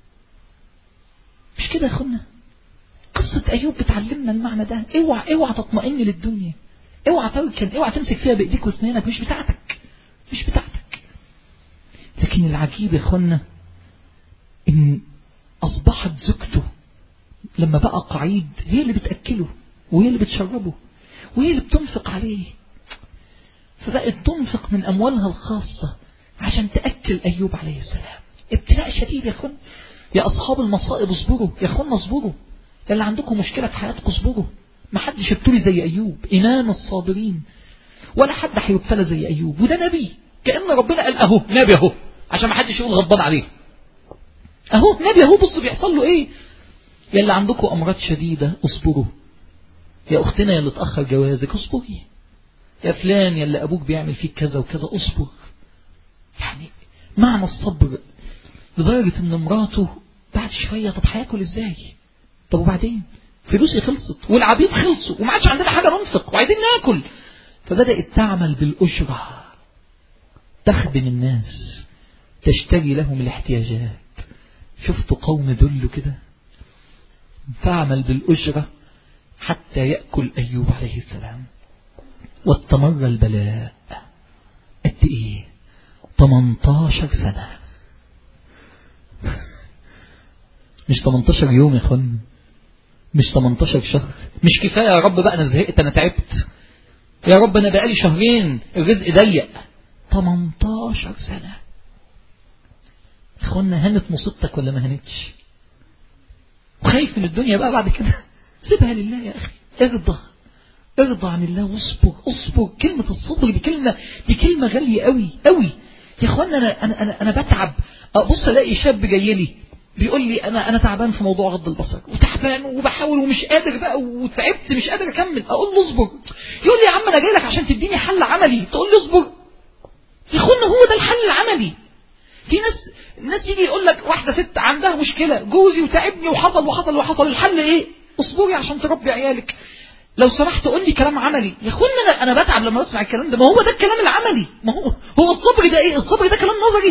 مش كده يا اخونا؟ قصة ايوب بتعلمنا المعنى ده. اوعى اوعى تطمئن للدنيا، اوعى تركن، اوعى تمسك فيها بايديك واسنانك، مش بتاعتك، مش بتاعتك. لكن العجيب يا اخوانا ان اصبحت زوجته لما بقى قعيد هي اللي بتأكله وهي اللي بتشربه وهي اللي بتنفق عليه. فبقت تنفق من اموالها الخاصة عشان تأكل ايوب عليه السلام. ابتلاء شديد يا اخوانا. يا اصحاب المصائب اصبروا يا اخوانا، اصبروا. يا اللي عندكم مشكلة في حياتكم اصبروا. ما حدش ابتلي زي ايوب، امام الصابرين، ولا حد هيبتلى زي ايوب. وده نبي، كأن ربنا قال اهو نبي اهو، عشان ما حدش يقول غضبان عليه. اهو نبي اهو، بص بيحصل له ايه. يا اللي عندكم امراض شديدة اصبروا. يا اختنا يا اللي اتأخر جوازك اصبري. يا فلان يا اللي ابوك بيعمل فيك كذا وكذا اصبر. يعني معنى الصبر لدرجة ان مراته بعد شوية طب هياكل ازاي؟ طب وبعدين فلوسي خلصت والعبيد خلصوا وما عادش عندنا حاجة ننفق وعايزين ناكل. فبدأت تعمل بالأجرة، تخدم الناس، تشتري لهم الاحتياجات. شفتوا قوم ذل كده؟ تعمل بالأجرة حتى يأكل أيوب عليه السلام. واستمر البلاء قد ايه؟ ثمانية عشر سنة. مش ثمانية عشر يوم يا اخوان، مش ثمانية عشر شهر. مش كفاية يا رب بقى انا زهقت انا تعبت، يا رب انا بقالي شهرين الرزق ضيق. ثمانية عشر سنة. اخوانا هنت مصيبتك ولا ما هنتش؟ وخايف من الدنيا بقى بعد كده؟ سيبها لله يا اخي، ارضى ارضى عن الله واصبر. اصبر. كلمة الصبر دي كلمة دي كلمة غالية قوي قوي يا اخوانا. انا انا انا, أنا بتعب. ابص الاقي شاب جاي لي بيقول لي انا انا تعبان في موضوع غض البصر وتعبان وبحاول ومش قادر بقى وتعبت مش قادر اكمل. اقول له اصبر. يقول لي يا عم انا جاي لك عشان تديني حل عملي، تقول لي اصبر. يا اخوانا هو ده الحل العملي. في ناس الناس يجي يقول لك واحده ست عندها مشكله، جوزي وتعبني وحصل وحصل وحصل، الحل ايه؟ اصبري عشان تربي عيالك. لو سمحت قول لي كلام عملي. يا اخوانا انا انا بتعب لما بسمع الكلام ده. ما هو ده الكلام العملي. ما هو هو الصبر ده ايه؟ الصبر ده كلام نظري؟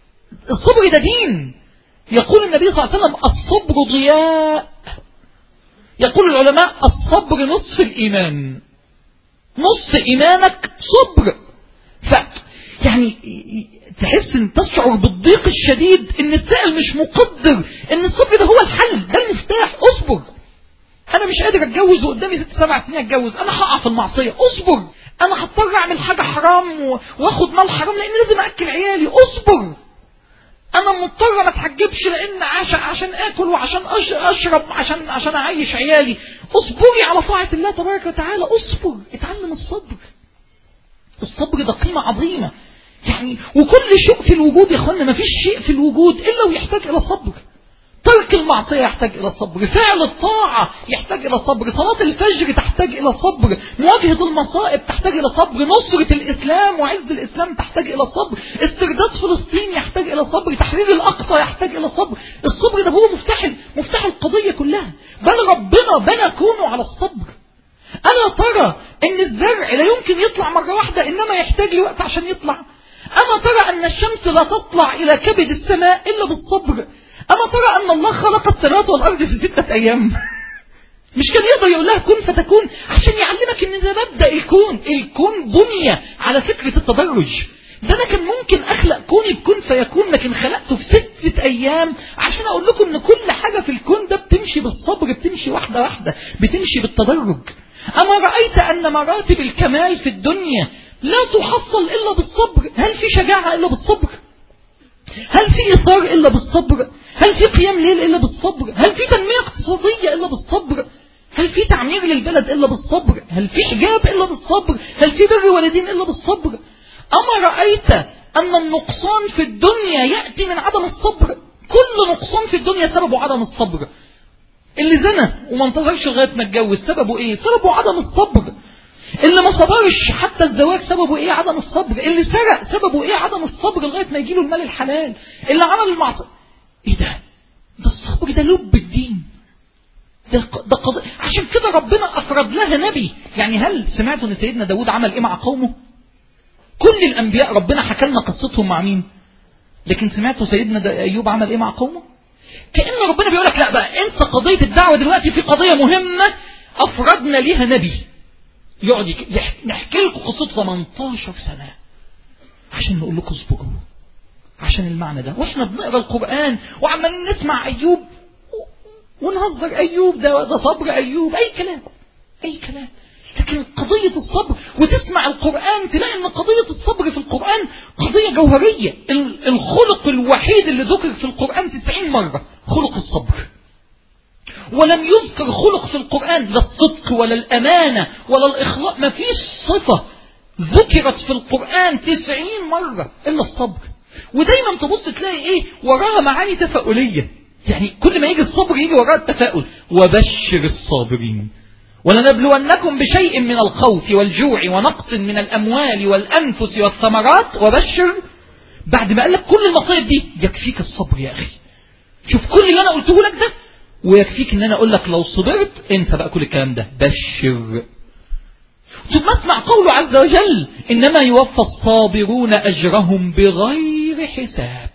الصبر ده دين. يقول النبي صلى الله عليه وسلم الصبر ضياء. يقول العلماء الصبر نصف الإيمان. نص إيمانك صبر. ف يعني تحس ان تشعر بالضيق الشديد ان السائل مش مقدر ان الصبر ده هو الحل، ده المفتاح. اصبر. انا مش قادر اتجوز وقدامي ست سبع سنين اتجوز، انا هقع في المعصية. اصبر. انا هضطر اعمل حاجة حرام واخد مال حرام لان لازم اكل عيالي. اصبر. انا مضطر ما اتحجبش لان عشان عشان اكل وعشان اشرب عشان عشان اعيش عيالي. اصبري على طاعة الله تبارك وتعالى. اصبر. اتعلم الصبر. الصبر ده قيمة عظيمة يعني. وكل شيء في الوجود يا اخوانا، ما فيش شيء في الوجود الا ويحتاج الى صبر. ترك المعصية يحتاج إلى صبر، فعل الطاعة يحتاج إلى صبر، صلاة الفجر تحتاج إلى صبر، مواجهة المصائب تحتاج إلى صبر، نصرة الإسلام وعز الإسلام تحتاج إلى صبر، استرداد فلسطين يحتاج إلى صبر، تحرير الأقصى يحتاج إلى صبر. الصبر ده هو مفتاح مفتاح القضية كلها. بل ربنا بنى كونه على الصبر. ألا ترى أن الزرع لا يمكن يطلع مرة واحدة، إنما يحتاج لوقت عشان يطلع. ألا ترى أن الشمس لا تطلع إلى كبد السماء إلا بالصبر. أما ترى أن الله خلق السماوات والأرض في ستة أيام؟ مش كان يقدر يقول لها كن فتكون عشان يعلمك ان ده مبدأ الكون. الكون بني على فكرة التدرج. ده أنا كان ممكن أخلق كوني بكون فيكون، لكن خلقته في ستة أيام عشان أقول لكم ان كل حاجة في الكون ده بتمشي بالصبر، بتمشي واحدة واحدة، بتمشي بالتدرج. أما رأيت أن مراتب الكمال في الدنيا لا تحصل إلا بالصبر؟ هل في شجاعة إلا بالصبر؟ هل في إثار إلا بالصبر؟ هل في قيام ليل إلا بالصبر؟ هل في تنمية اقتصادية إلا بالصبر؟ هل في تعمير للبلد إلا بالصبر؟ هل في حجاب إلا بالصبر؟ هل في بر والدين إلا بالصبر؟ أما رأيت أن النقصان في الدنيا يأتي من عدم الصبر؟ كل نقصان في الدنيا سببه عدم الصبر. اللي زنى وما انتظرش لغاية ما اتجوز سببه إيه؟ سببه عدم الصبر. اللي ما صبرش حتى الزواج سببه ايه؟ عدم الصبر. اللي سرق سببه ايه؟ عدم الصبر لغايه ما يجيله المال الحلال. اللي عمل المعصيه ايه ده؟ ده الصبر ده لب الدين. ده ده قضاء. عشان كده ربنا افرد لها نبي. يعني هل سمعتوا ان سيدنا داود عمل ايه مع قومه؟ كل الانبياء ربنا حكى لنا قصتهم مع مين؟ لكن سمعتوا سيدنا ايوب عمل ايه مع قومه؟ كأن ربنا بيقول لك لا بقى انسى قضيه الدعوه دلوقتي، في قضيه مهمه افردنا ليها نبي يقعد نحكي لكم قصة ثمانية عشر سنة عشان نقول لكم اصبروا. عشان المعنى ده واحنا بنقرا القرآن وعمالين نسمع أيوب ونهزر أيوب ده ده صبر أيوب، أي كلام أي كلام. لكن قضية الصبر وتسمع القرآن تلاقي ان قضية الصبر في القرآن قضية جوهرية. الخلق الوحيد اللي ذكر في القرآن تسعين مرة خلق الصبر، ولم يذكر خلق في القرآن لا الصدق ولا الأمانة ولا الإخلاص. ما فيش صفة ذكرت في القرآن تسعين مرة إلا الصبر. ودايما تبص تلاقي إيه وراها معاني تفاؤلية. يعني كل ما يجي الصبر يجي وراها التفاؤل. وبشر الصابرين ولنبلونكم بشيء من الخوف والجوع ونقص من الأموال والأنفس والثمرات وبشر بعد ما قال لك كل المصايب دي يكفيك الصبر يا أخي. شوف كل اللي أنا قلته لك ده ويكفيك ان أنا أقول لك لو صبرت انسى بقى كل الكلام ده. بشر. ثم اسمع قوله عز وجل إنما يوفى الصابرون أجرهم بغير حساب.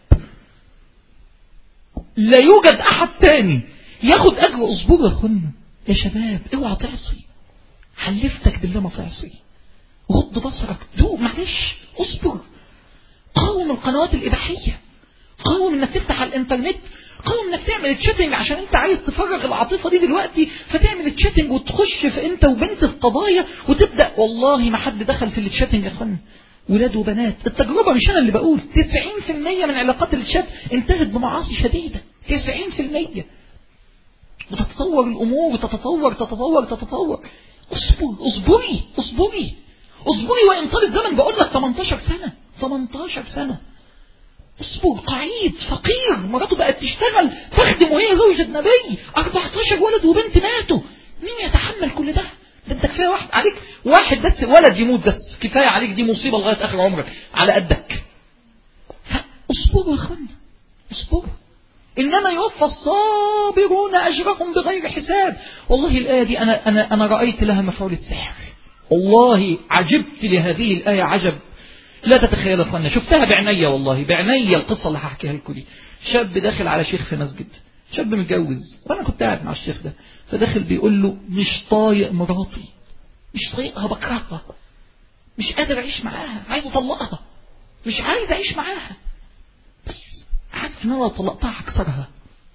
لا يوجد أحد تاني ياخد أجر. اصبروا يا أخوانا يا شباب، اوعى تعصي، حلفتك بالله ما تعصي. غض بصرك، دوق، معلش اصبر. قاوم القنوات الإباحية، قاوم انك تفتح على الانترنت، قاوم انك تعمل تشاتنج عشان انت عايز تفرغ العاطفة دي دلوقتي، فتعمل تشاتنج وتخش في انت وبنت القضايا وتبدأ. والله ما حد دخل في التشاتنج يا اخوانا، ولاد وبنات. التجربة مش انا اللي بقول، تسعين في المية من علاقات الشات انتهت بمعاصي شديدة. تسعين في المية. وتتطور الامور وتتطور تتطور تتطور. اصبر، اصبري اصبري اصبري وان طال الزمن. بقول لك ثمانية عشر سنة، ثمانية عشر سنة. اصبر. قعيد فقير مراته بقت تشتغل تخدم وهي زوجة نبي، أربعة عشر ولد وبنت ماتوا. مين يتحمل كل ده؟ ده انت كفاية واحد عليك، واحد بس ولد يموت بس كفاية عليك، دي مصيبة لغاية آخر عمرك على قدك. فاصبروا يا اخوانا، اصبروا. إنما يوفى الصابرون أجرهم بغير حساب. والله الآية دي أنا, أنا, أنا رأيت لها مفعول السحر. والله عجبت لهذه الآية عجب لا تتخيل يا اخوانا. شفتها بعناية، والله بعناية. القصة اللي هحكيها لكم دي، شاب داخل على شيخ في مسجد، شاب متجوز، وانا كنت قاعد مع الشيخ ده، فداخل بيقول له مش طايق مراتي، مش طايقها، بكرهها، مش قادر اعيش معاها، عايز اطلقها، مش عايز اعيش معاها، بس عارف ان انا لو طلقتها هكسرها،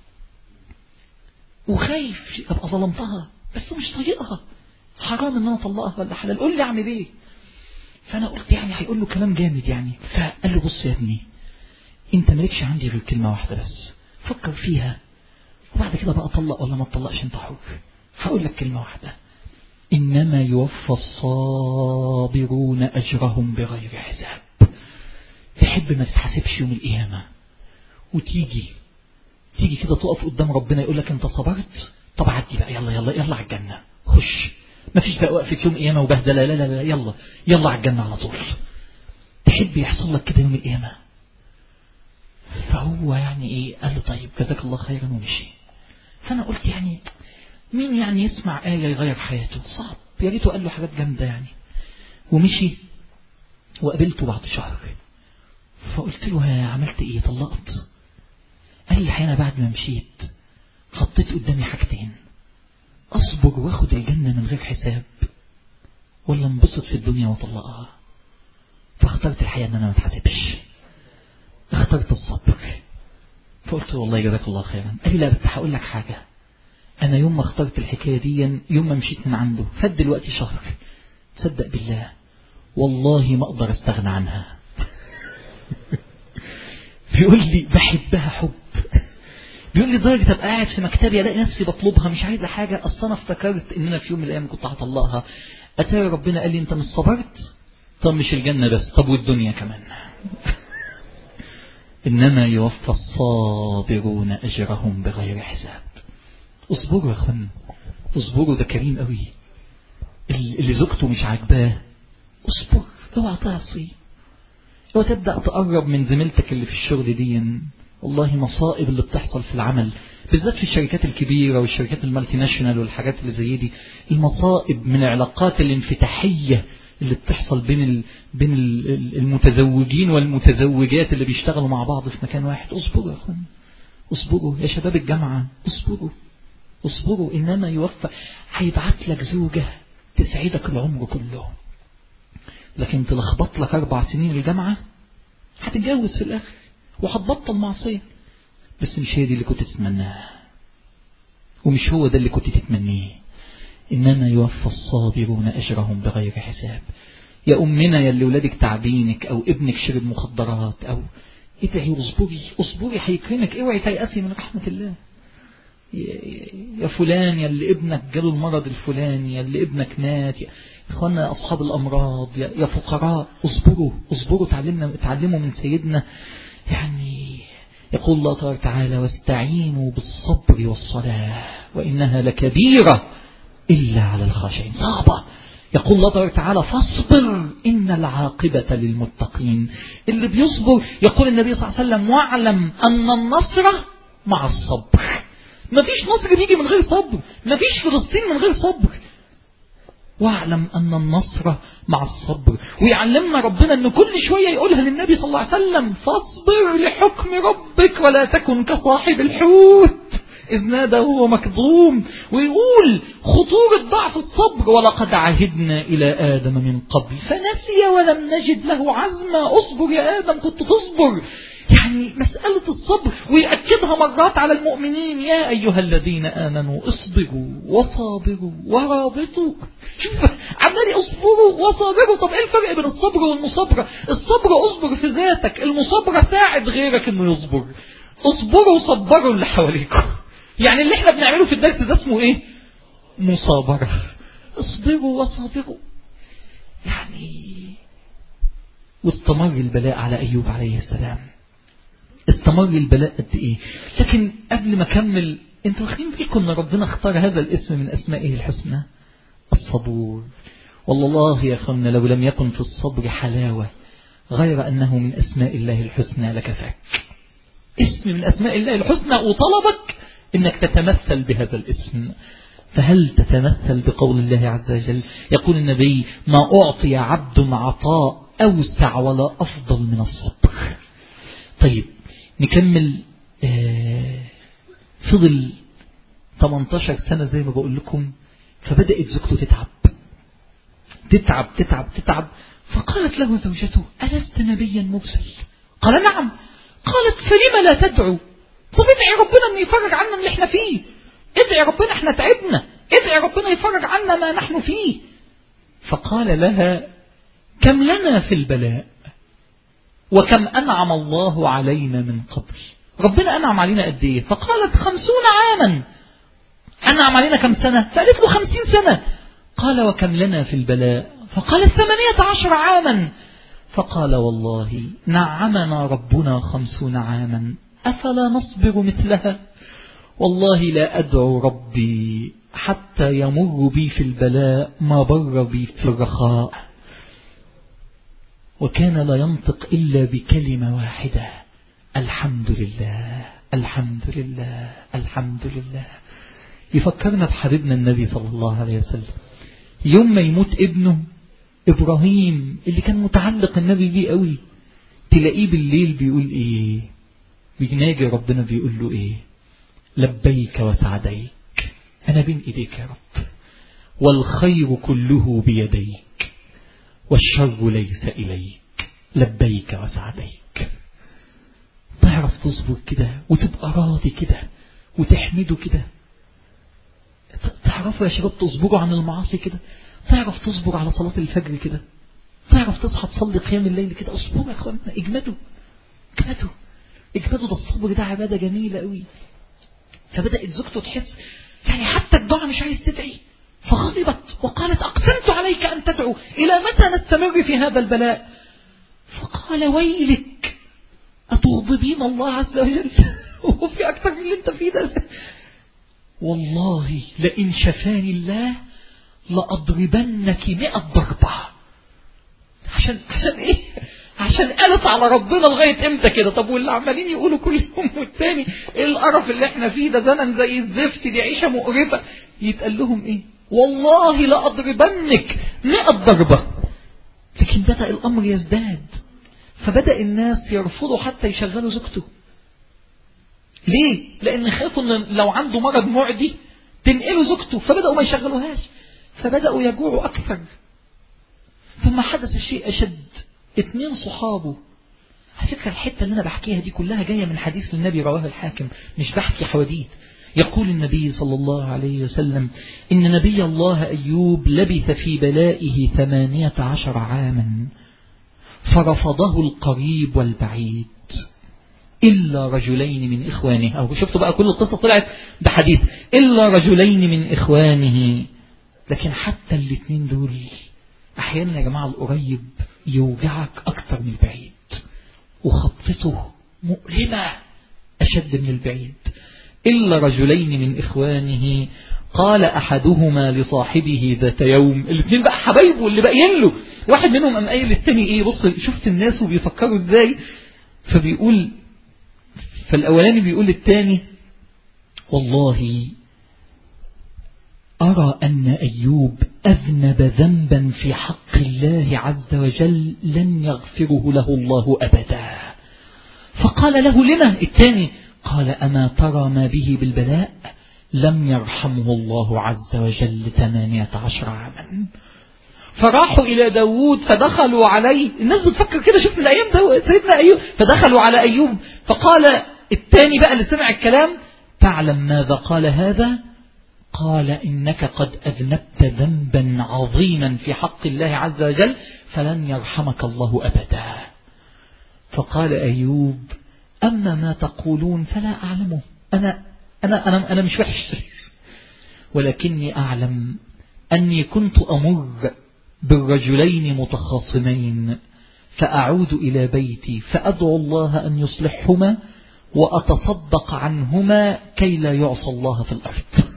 وخايف ابقى ظلمتها، بس مش طايقها، حرام ان انا اطلقها ولا حلال، قول لي اعمل ايه؟ فأنا قلت يعني هيقول له كلام جامد يعني. فقال له بص يا ابني، انت مالكش عندي غير كلمة واحدة بس، فكر فيها وبعد كده بقى طلق ولا ما تطلقش انت حر. هقول لك كلمة واحدة، إنما يوفى الصابرون أجرهم بغير حساب. تحب ما تتحاسبش يوم القيامة وتيجي تيجي كده تقف قدام ربنا يقول لك انت صبرت، طب عدي بقى، يلا يلا يلا على الجنة، خش، ما فيش بقى وقفة يوم قيامة وبهدلة، لا لا لا، يلا يلا على الجنة على طول. تحب يحصل لك كده يوم القيامة؟ فهو يعني ايه، قال له طيب جزاك الله خيرا ومشي. فانا قلت يعني مين يعني يسمع آية يغير حياته؟ صعب. يا ريته قال له حاجات جامدة يعني. ومشي وقابلته بعد شهر، فقلت له ها عملت ايه، طلقت؟ قال لي حين بعد ما مشيت حطيت قدامي حاجتين، اصبر واخد الجنة من غير حساب ولا انبسط في الدنيا وطلقها. فاخترت الحياة ان انا ما اتحاسبش، اخترت الصبر. فقلت له والله جزاك الله خيرا. قال لي لا بس هقول لك حاجة، انا يوم ما اخترت الحكاية دي، يوم ما مشيت من عنده، فات دلوقتي شهر، تصدق بالله والله ما اقدر استغنى عنها. بيقول لي بحبها حب، بيقول لي درجة ابقى قاعد في مكتبي الاقي نفسي بطلبها، مش عايزة حاجة. اصلا انا افتكرت ان انا في يوم من الايام كنت هطلقها، اتاري ربنا قال لي انت مش صبرت، طب مش الجنة بس، طب والدنيا كمان. انما يوفى الصابرون اجرهم بغير حساب. اصبروا يا اخوان، اصبروا، ده كريم قوي. اللي زوجته مش عاجباه اصبر، اوعى تعصي، اوعى تبدأ تقرب من زميلتك اللي في الشغل دي. والله مصائب اللي بتحصل في العمل بالذات في الشركات الكبيرة والشركات المالتي ناشونال والحاجات اللي زي دي، المصائب من العلاقات الانفتاحية اللي بتحصل بين ال... بين المتزوجين والمتزوجات اللي بيشتغلوا مع بعض في مكان واحد. اصبروا يا اخوان، اصبروا يا شباب الجامعة، اصبروا اصبروا. انما يوفى، هيبعت لك زوجة تسعدك العمر كله، لكن تلخبط لك اربع سنين الجامعة، هتتجوز في الاخر وهتبطل معصية، بس مش هي دي اللي كنت تتمناها ومش هو ده اللي كنت تتمنيه. إنما يوفى الصابرون أجرهم بغير حساب. يا أمنا يا اللي ولادك تعبينك أو ابنك شرب مخدرات أو ادعي واصبري، اصبري هيكرمك، اوعي تيأسي من رحمة الله. يا فلان يا اللي ابنك جاله المرض الفلاني، يا اللي ابنك مات، يا إخوانا أصحاب الأمراض، يا فقراء، اصبروا اصبروا. تعلمنا تعلموا من سيدنا، يعني يقول الله تبارك وتعالى واستعينوا بالصبر والصلاة وإنها لكبيرة إلا على الخاشعين. صعبة يقول الله تبارك وتعالى فاصبر إن العاقبة للمتقين. اللي بيصبر يقول النبي صلى الله عليه وسلم واعلم أن النصر مع الصبر. ما فيش نصر بيجي من غير صبر، ما فيش فلسطين من غير صبر. واعلم أن النصر مع الصبر. ويعلمنا ربنا أن كل شوية يقولها للنبي صلى الله عليه وسلم فاصبر لحكم ربك ولا تكن كصاحب الحوت إذ نادى وهو مكظوم. ويقول خطورة ضعف الصبر ولقد عهدنا إلى آدم من قبل فنسي ولم نجد له عزما. أصبر يا آدم، كنت تصبر. يعني مسألة الصبر. ويأكدها مرات على المؤمنين يا أيها الذين آمنوا اصبروا وصابروا ورابطوا. شوف عمالي اصبروا وصابروا. طب ايه الفرق بين الصبر والمصابرة؟ الصبر اصبر في ذاتك، المصابرة ساعد غيرك انه يصبر. اصبروا وصبروا اللي حواليكم. يعني اللي احنا بنعمله في الدرس ده اسمه ايه؟ مصابرة. اصبروا وصابروا. يعني واستمر البلاء على أيوب عليه السلام. استمر البلاء قد ايه؟ لكن قبل ما اكمل، انتوا واخدين بالكم ان ربنا اختار هذا الاسم من اسمائه الحسنى الصبور. والله يا اخوانا لو لم يكن في الصبر حلاوة غير انه من اسماء الله الحسنى لكفاك. اسم من اسماء الله الحسنى وطلبك انك تتمثل بهذا الاسم. فهل تتمثل بقول الله عز وجل؟ يقول النبي ما أعطي عبد عطاء أوسع ولا أفضل من الصبر. طيب نكمل. آه فضل ثمانية عشر سنة زي ما بقول لكم، فبدأت زوجته تتعب تتعب تتعب تتعب فقالت له زوجته ألست نبيا مرسل؟ قال نعم. قالت فلما لا تدعو؟ طب ادعي ربنا أن يفرج عنا اللي احنا فيه. ادعي ربنا احنا تعبنا، ادعي ربنا يفرج عنا ما نحن فيه. فقال لها كم لنا في البلاء وكم أنعم الله علينا من قبل. ربنا أنعم علينا قد ايه؟ فقالت خمسون عاما. أنعم علينا كم سنة؟ فقالت له خمسين سنة. قال وكم لنا في البلاء؟ فقالت ثمانية عشر عاما. فقال والله نعمنا ربنا خمسون عاما أفلا نصبر مثلها؟ والله لا أدعو ربي حتى يمر بي في البلاء ما بر بي في الرخاء. وكان لا ينطق إلا بكلمة واحدة الحمد لله الحمد لله الحمد لله. يفكرنا بحبيبنا النبي صلى الله عليه وسلم يوم ما يموت ابنه إبراهيم اللي كان متعلق النبي بيه قوي، تلاقيه بالليل بيقول إيه؟ بيناجي ربنا بيقول له إيه؟ لبيك وسعديك، أنا بين إيديك يا رب، والخير كله بيديك والشر ليس إليك، لبيك وسعديك. تعرف تصبر كده وتبقى راضي كده وتحمده كده. تعرفوا يا شباب تصبروا عن المعاصي كده. تعرف تصبر على صلاة الفجر كده. تعرف تصحى تصلي قيام الليل كده. اصبروا يا اخوانا، اجمدوا اجمدوا اجمدوا. ده الصبر ده عبادة جميلة قوي. فبدأت زوجته تحس يعني حتى الدعاء مش عايز تدعي، فغضبت وقالت أقسمت عليك أن تدعو، إلى متى نستمر في هذا البلاء؟ فقال ويلك أتغضبين الله عز وجل وفي أكثر من اللي انت فيه ده؟ والله لئن شفاني الله لأضربنك مئة ضربة. عشان عشان ايه؟ عشان قالت على ربنا لغاية امتى كده؟ طب واللي عمالين يقولوا كل يوم والتاني ايه القرف اللي احنا فيه ده، زمن زي الزفت، دي عيشة مقرفة، يتقال لهم ايه؟ والله لأضربنك مئة ضربة. لكن بدأ الأمر يزداد، فبدأ الناس يرفضوا حتى يشغلوا زوجته. ليه؟ لأن خافوا ان لو عنده مرض معدي تنقلوا زوجته، فبدأوا ما يشغلوهاش، فبدأوا يجوعوا أكثر. ثم حدث الشيء أشد. اتنين صحابه، على فكرة الحتة اللي أنا بحكيها دي كلها جاية من حديث النبي رواه الحاكم، مش بحكي حواديت. يقول النبي صلى الله عليه وسلم إن نبي الله أيوب لبث في بلائه ثمانية عشر عاما فرفضه القريب والبعيد إلا رجلين من إخوانه. أو شفتوا بقى كل القصة طلعت بحديث إلا رجلين من إخوانه. لكن حتى الاثنين دول أحيانا يا جماعة القريب يوجعك أكثر من البعيد، وخطته مؤلمة أشد من البعيد. إلا رجلين من إخوانه قال أحدهما لصاحبه ذات يوم، الاثنين بقى حبايبه اللي باقيين له، واحد منهم قام قايل للتاني ايه، بص شفت الناس وبيفكروا ازاي، فبيقول فالأولاني بيقول للتاني والله أرى أن أيوب أذنب ذنبا في حق الله عز وجل لن يغفره له الله أبدا. فقال له لما؟ الثاني قال أما ترى ما به بالبلاء لم يرحمه الله عز وجل ثمانية عشر عاما. فراحوا إلى داود فدخلوا عليه، الناس بتفكر كده، شوف من أيام داود سيدنا أيوب، فدخلوا على أيوب فقال الثاني بقى اللي سمع الكلام تعلم ماذا قال هذا؟ قال إنك قد أذنبت ذنبا عظيما في حق الله عز وجل فلن يرحمك الله أبدا. فقال أيوب أما ما تقولون فلا أعلمه، أنا, أنا, أنا, أنا مش وحش، ولكني أعلم أني كنت أمر بالرجلين متخاصمين فأعود إلى بيتي فأدعو الله أن يصلحهما وأتصدق عنهما كي لا يعصى الله في الأرض.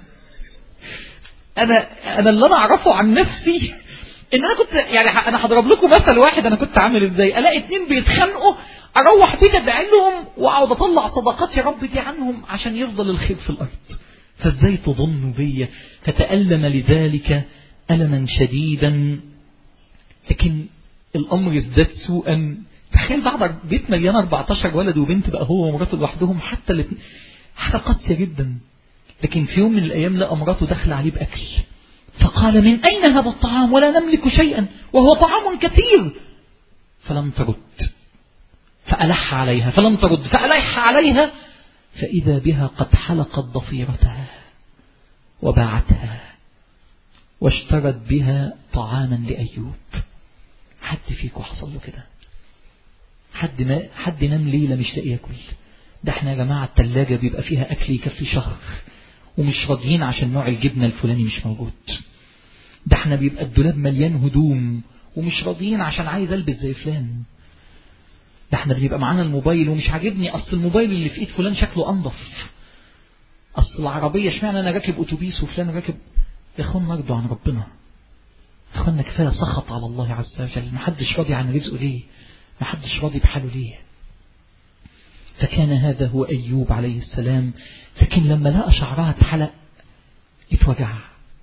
أنا, أنا اللي أنا أعرفه عن نفسي إن أنا كنت يعني أنا هضرب لكم مثل واحد أنا كنت عامل إزاي، ألاقي اتنين بيتخانقوا أروح بيت أدعي لهم وأقعد أطلع صدقات يا رب دي عنهم عشان يفضل الخير في الأرض، فازاي تظنوا بي؟ فتألم لذلك ألما شديدا. لكن الأمر ازداد سوءا. تخيل بعد بيت مليان أربعتاشر ولد وبنت بقى هو ومراته لوحدهم، حتى الاثنين حاجة قاسية جدا. لكن في يوم من الأيام لقى مراته داخله عليه بأكل، فقال من أين هذا الطعام ولا نملك شيئا وهو طعام كثير؟ فلم ترد، فألح عليها فلم ترد، فألح عليها فإذا بها قد حلقت ضفيرتها وباعتها واشترت بها طعاما لأيوب. حد فيكم حصل له كده؟ حد ما حد نام ليلة مش لاقي ياكل؟ ده احنا يا جماعة التلاجة بيبقى فيها أكل يكفي شهر ومش راضيين عشان نوع الجبنة الفلاني مش موجود. ده احنا بيبقى الدولاب مليان هدوم ومش راضيين عشان عايز ألبس زي فلان. ده احنا بيبقى معانا الموبايل ومش عاجبني أصل الموبايل اللي في إيد فلان شكله أنظف، أصل العربية اشمعنى أنا راكب أتوبيس وفلان راكب. يا أخوان نرضوا عن ربنا، يا أخوانا كفاية سخط على الله عز وجل. محدش راضي عن رزقه ليه؟ محدش راضي بحاله ليه؟ فكان هذا هو أيوب عليه السلام. لكن لما لقى شعرها اتحلق اتوجع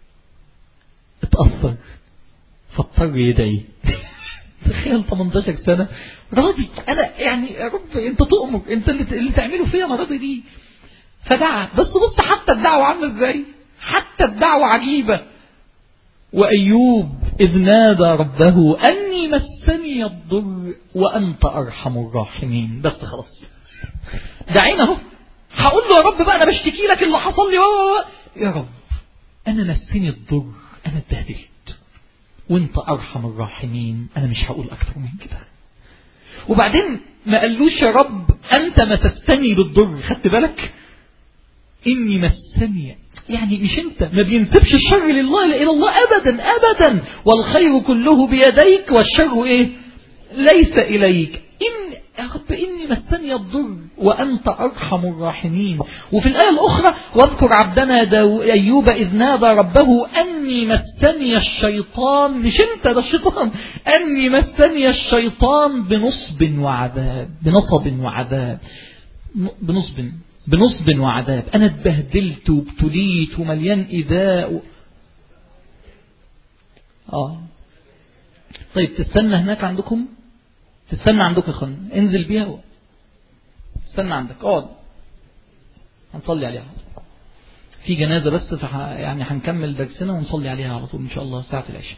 اتأثر فاضطر يدعي. تخيل ثمانية عشر سنة راضي، أنا يعني يا رب أنت تؤمر، أنت اللي, اللي تعمله فيها أنا راضي دي. فدعا، بس بص حتى الدعوة عاملة ازاي، حتى الدعوة عجيبة. وأيوب إذ نادى ربه أني مسني الضر وأنت أرحم الراحمين. بس خلاص دعينا اهو، هقول له يا رب بقى أنا بشتكي لك اللي حصل لي و... يا رب أنا مسني الضر، أنا اتبهدلت وأنت أرحم الراحمين، أنا مش هقول أكثر من كده. وبعدين ما قالوش يا رب أنت مسستني بالضر، خدت بالك؟ إني مسني، يعني مش أنت، ما بينسبش الشر لله إلى الله أبدا أبدا، والخير كله بيديك والشر إيه ليس إليك. إن يا رب إني مسني الضر وأنت أرحم الراحمين. وفي الآية الأخرى واذكر عبدنا داو أيوب إذ نادى ربه أني مسني الشيطان، مش أنت ده الشيطان، أني مسني الشيطان بنصب وعذاب، بنصب وعذاب، بنصب بنصب وعذاب. أنا اتبهدلت وابتليت ومليان إيذاء و... آه طيب تستنى هناك عندكم، تستنى عندك يا اخوان، انزل بيها و... تستنى عندك، اقعد هنصلي عليها في جنازة بس، فح... يعني هنكمل درسنا ونصلي عليها على طول إن شاء الله ساعة العشاء.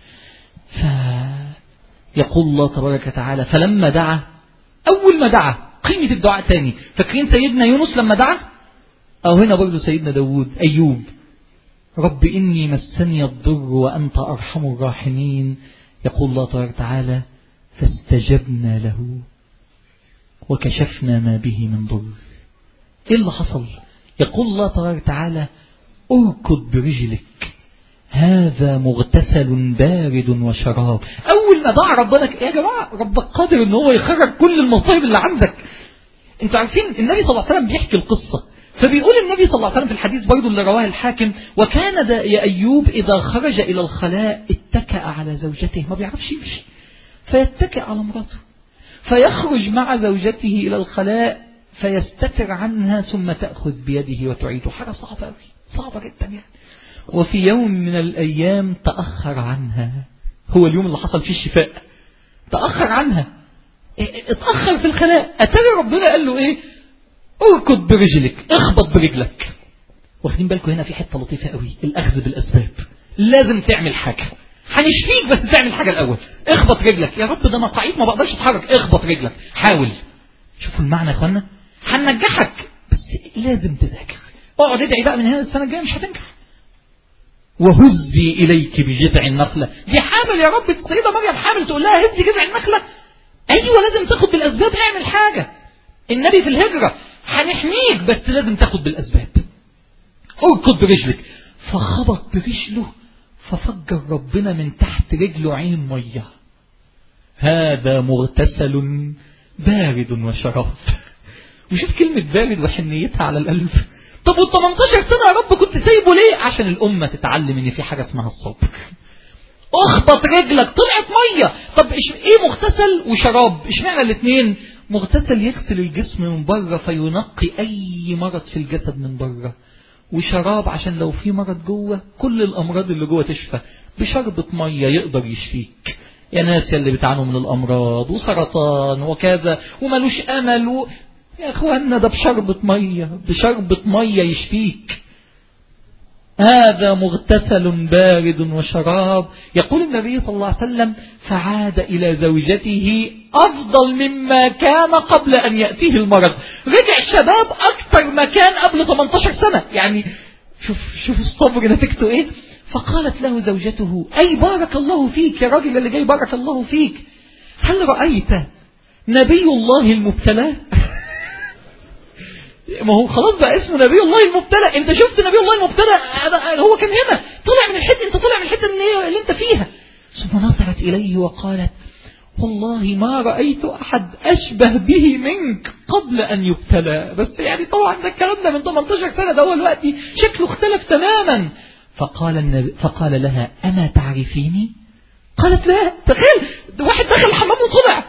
فيقول الله تبارك وتعالى فلما دعا، أول ما دعا قيمة الدعاء تاني. فاكرين سيدنا يونس لما دعا، أو هنا برضو سيدنا داود أيوب رب إني مسني الضر وأنت أرحم الراحمين. يقول الله تبارك وتعالى فاستجبنا له وكشفنا ما به من ضر. إيه اللي حصل؟ يقول الله تبارك وتعالى اركض برجلك هذا مغتسل بارد وشراب. أول ما دعا ربنا يا جماعة ربك قادر إن هو يخرج كل المصايب اللي عندك. انتوا عارفين النبي صلى الله عليه وسلم بيحكي القصة، فبيقول النبي صلى الله عليه وسلم في الحديث برضو اللي رواه الحاكم: وكان دا يا أيوب إذا خرج إلى الخلاء اتكأ على زوجته، ما بيعرفش يمشي فيتكأ على مراته، فيخرج مع زوجته إلى الخلاء فيستتر عنها ثم تأخذ بيده وتعيده. حاجة صعبة أوي، صعبة جدا يعني. وفي يوم من الأيام تأخر عنها، هو اليوم اللي حصل فيه الشفاء، تأخر عنها، اتأخر في الخلاء. أتاري ربنا قال له إيه؟ اركض برجلك، اخبط برجلك. واخدين بالكم هنا في حتة لطيفة قوي، الأخذ بالأسباب. لازم تعمل حاجة، هنشفيك بس تعمل حاجة الأول. اخبط رجلك. يا رب ده أنا قعيد ما بقدرش اتحرك. اخبط رجلك، حاول. شوفوا المعنى يا اخوانا، هننجحك بس لازم تذاكر. اقعد ادعي بقى من هنا السنة الجاية مش هتنجح. وهزي إليك بجذع النخلة. دي حامل يا رب، السيدة مريم حامل تقول لها هزي جذع النخلة. أيوة لازم تاخد بالأسباب، اعمل حاجة. النبي في الهجرة هنحميك بس لازم تاخد بالأسباب. اركض برجلك. فخبط برجله ففجر ربنا من تحت رجله عين مية. هذا مغتسل بارد وشراب. وشوف كلمة بارد وحنيتها على القلب. طب والتمنتاشر سنة يا رب كنت سايبه ليه؟ عشان الأمة تتعلم ان في حاجة اسمها الصبر. اخبط رجلك، طلعت مية. طب ايه مغتسل وشراب؟ اشمعنى الاثنين؟ مغتسل يغسل الجسم من بره فينقي اي مرض في الجسد من بره، وشراب عشان لو في مرض جوه كل الامراض اللي جوه تشفى. بشربة مية يقدر يشفيك. يا ناس اللي بتعانوا من الامراض وسرطان وكذا ومالوش امل و... يا اخوانا ده بشربة مية، بشربة مية يشفيك. هذا مغتسل بارد وشراب. يقول النبي صلى الله عليه وسلم: فعاد إلى زوجته أفضل مما كان قبل أن يأتيه المرض. رجع شباب أكثر ما كان قبل ثمانية عشر سنة. يعني شوف شوف الصبر نتيجته إيه. فقالت له زوجته: أي بارك الله فيك يا راجل اللي جاي، بارك الله فيك. هل رأيت نبي الله المبتلى؟ ما هو خلاص بقى اسمه نبي الله المبتلى. انت شفت نبي الله المبتلى؟ هو كان هنا طلع من الحته، انت طلع من الحته اللي انت فيها. ثم نظرت اليه وقالت: والله ما رأيت احد اشبه به منك قبل ان يبتلى. بس يعني طبعا ده الكلام ده من ثمانية عشر سنة، ده هو الوقت شكله اختلف تماما. فقال النبي فقال لها: اما تعرفيني؟ قالت: لا. تخيل واحد دخل الحمام وطلع.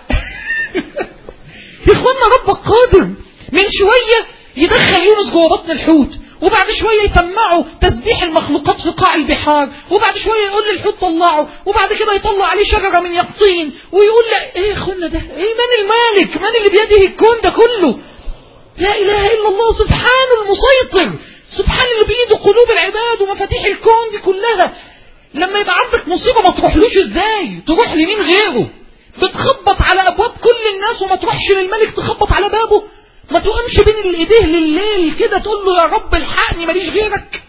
يا اخوانا ربك قادر. من شوية يدخل يونس جوه بطن الحوت، وبعد شوية يسمعه تسبيح المخلوقات في قاع البحار، وبعد شوية يقول للحوت طلعه، وبعد كده يطلع عليه شجرة من يقطين ويقول لا ايه اخونا ده ايه؟ من المالك؟ من اللي بيده الكون ده كله؟ لا اله الا الله سبحانه المسيطر، سبحان اللي بيده قلوب العباد ومفاتيح الكون دي كلها. لما يبقى عندك مصيبة ما تروحلوش ازاي؟ تروح لمين غيره؟ بتخبط على ابواب كل الناس وما تروحش للملك تخبط على بابه؟ ما تقومش بين الايديه لليل كده تقول له يا رب الحقني ماليش غيرك؟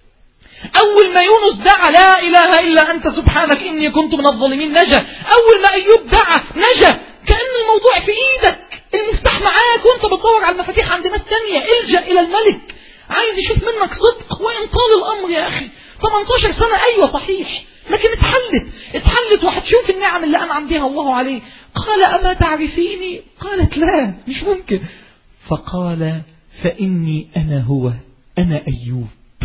اول ما يونس دعا لا اله الا انت سبحانك اني كنت من الظالمين نجا. اول ما ايوب دعا نجا. كأن الموضوع في ايدك، المفتاح معاك وانت بتدور على المفاتيح عند ناس تانية. الجأ الى الملك، عايز يشوف منك صدق وان طال الامر. يا اخي ثمانية عشر سنة ايوه صحيح، لكن اتحلت اتحلت وهتشوف النعم اللي انعم بها الله عليه. قال: اما تعرفيني؟ قالت: لا مش ممكن. فقال: فإني أنا هو، أنا أيوب.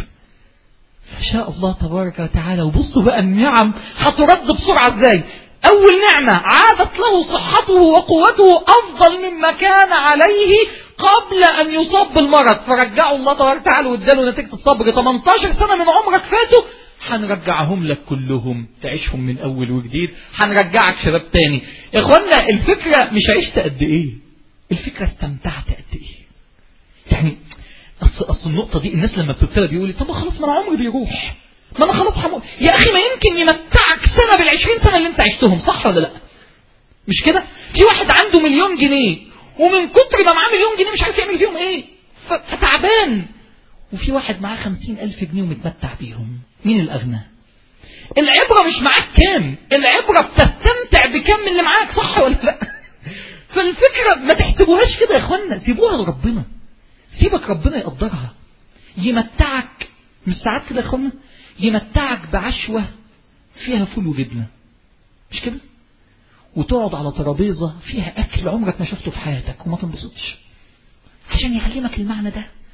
فشاء الله تبارك وتعالى. وبصوا بقى النعم هترد بسرعة ازاي. أول نعمة عادت له صحته وقوته أفضل مما كان عليه قبل أن يصاب بالمرض، فرجعه الله تبارك وتعالى واداله نتيجة الصبر. ثمانية عشر سنة من عمرك فاتوا، هنرجعهم لك كلهم تعيشهم من أول وجديد، هنرجعك شباب تاني. يا إخوانا الفكرة مش عشت قد إيه، الفكرة استمتعت قد ايه. يعني اصل اصل النقطة دي الناس لما بتبتلى بيقولي طب خلاص ما انا عمري بيروح، ما انا خلاص حمو. يا اخي ما يمكن يمتعك سنة بالعشرين سنة اللي انت عشتهم، صح ولا لا؟ مش كده؟ في واحد عنده مليون جنيه ومن كتر ما معاه مليون جنيه مش عارف يعمل فيهم ايه فتعبان، وفي واحد معاه خمسين الف جنيه ومتمتع بيهم. مين الاغنى؟ العبرة مش معاك كام، العبرة بتستمتع بكم من اللي معاك، صح ولا لا؟ فالفكرة ما تحسبوهاش كده يا اخوانا، سيبوها لربنا، سيبك ربنا يقدرها. يمتعك مش ساعات كده يا اخوانا، يمتعك بعشوة فيها فول وجبنة، مش كده؟ وتقعد على ترابيزة فيها اكل عمرك ما شفته في حياتك وما تنبسطش، عشان يعلمك المعنى ده.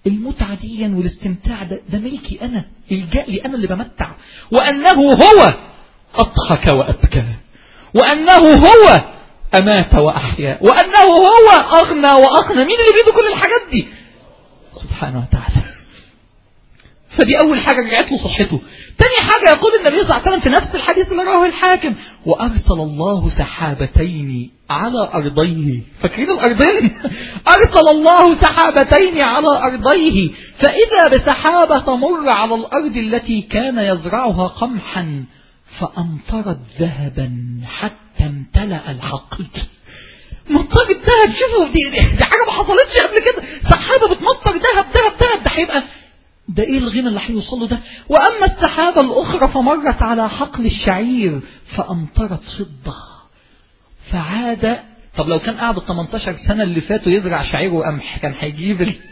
المتعة دي والاستمتاع ده, ده ملكي أنا، الجاء لي أنا اللي بمتع. وأنه هو أضحك وأبكى، وأنه هو أمات وأحيا، وأنه هو أغنى وأقنى. مين اللي بيده كل الحاجات دي؟ سبحانه وتعالى. فدي أول حاجة رجعت له صحته. تاني حاجة يقول النبي صلى الله عليه وسلم في نفس الحديث اللي رواه الحاكم: وأرسل الله سحابتين على أرضيه. فاكرين الأرضين؟ أرسل الله سحابتين على أرضيه، فإذا بسحابة تمر على الأرض التي كان يزرعها قمحا فأمطرت ذهبا حتى امتلأ الحقل. مطر الذهب. شوفوا دي, دي حاجة ما حصلتش قبل كده. سحابة بتمطر ذهب ذهب ذهب. ده هيبقى ده ايه الغنى اللي هيوصل له ده؟ واما السحابة الاخرى فمرت على حقل الشعير فامطرت فضة فعاد. طب لو كان قاعد الثمانية عشر سنة اللي فاتوا يزرع شعير وقمح كان هيجيب ال...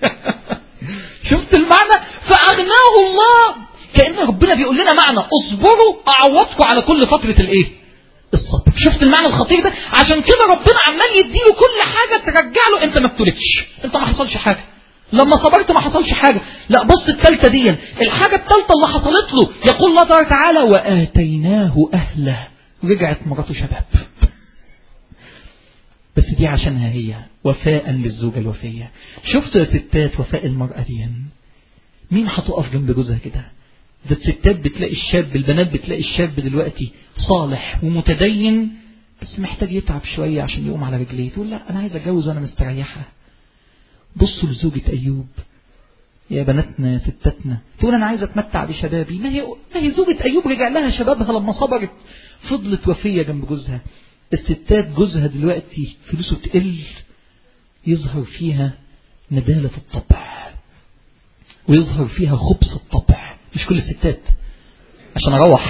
شفت المعنى؟ فاغناه الله. كأن ربنا بيقول لنا معنى: اصبروا اعوضكم على كل فترة الايه؟ الصبر. شفت المعنى الخطير ده؟ عشان كده ربنا عمال يديله كل حاجة ترجع له. انت ما ابتلتش، انت ما حصلش حاجة لما صبرت، ما حصلش حاجة. لا بص الثالثة دي، الحاجة الثالثة اللي حصلت له، يقول الله تبارك وتعالى: وآتيناه أهله. رجعت مراته شباب. بس دي عشانها هي وفاء للزوجة الوفية. شفتوا يا ستات وفاء المرأة دي؟ مين هتقف جنب جوزها كده؟ ده الستات بتلاقي الشاب، البنات بتلاقي الشاب دلوقتي صالح ومتدين بس محتاج يتعب شوية عشان يقوم على رجليه، تقول لا أنا عايز أتجوز وأنا مستريحة. بصوا لزوجة أيوب يا بناتنا يا ستاتنا، تقول أنا عايز أتمتع بشبابي. ما هي ما هي زوجة أيوب رجع لها شبابها لما صبرت، فضلت وفية جنب جوزها. الستات جوزها دلوقتي فلوسه تقل، يظهر فيها ندالة الطبع ويظهر فيها خبث الطبع. مش كل الستات عشان أروح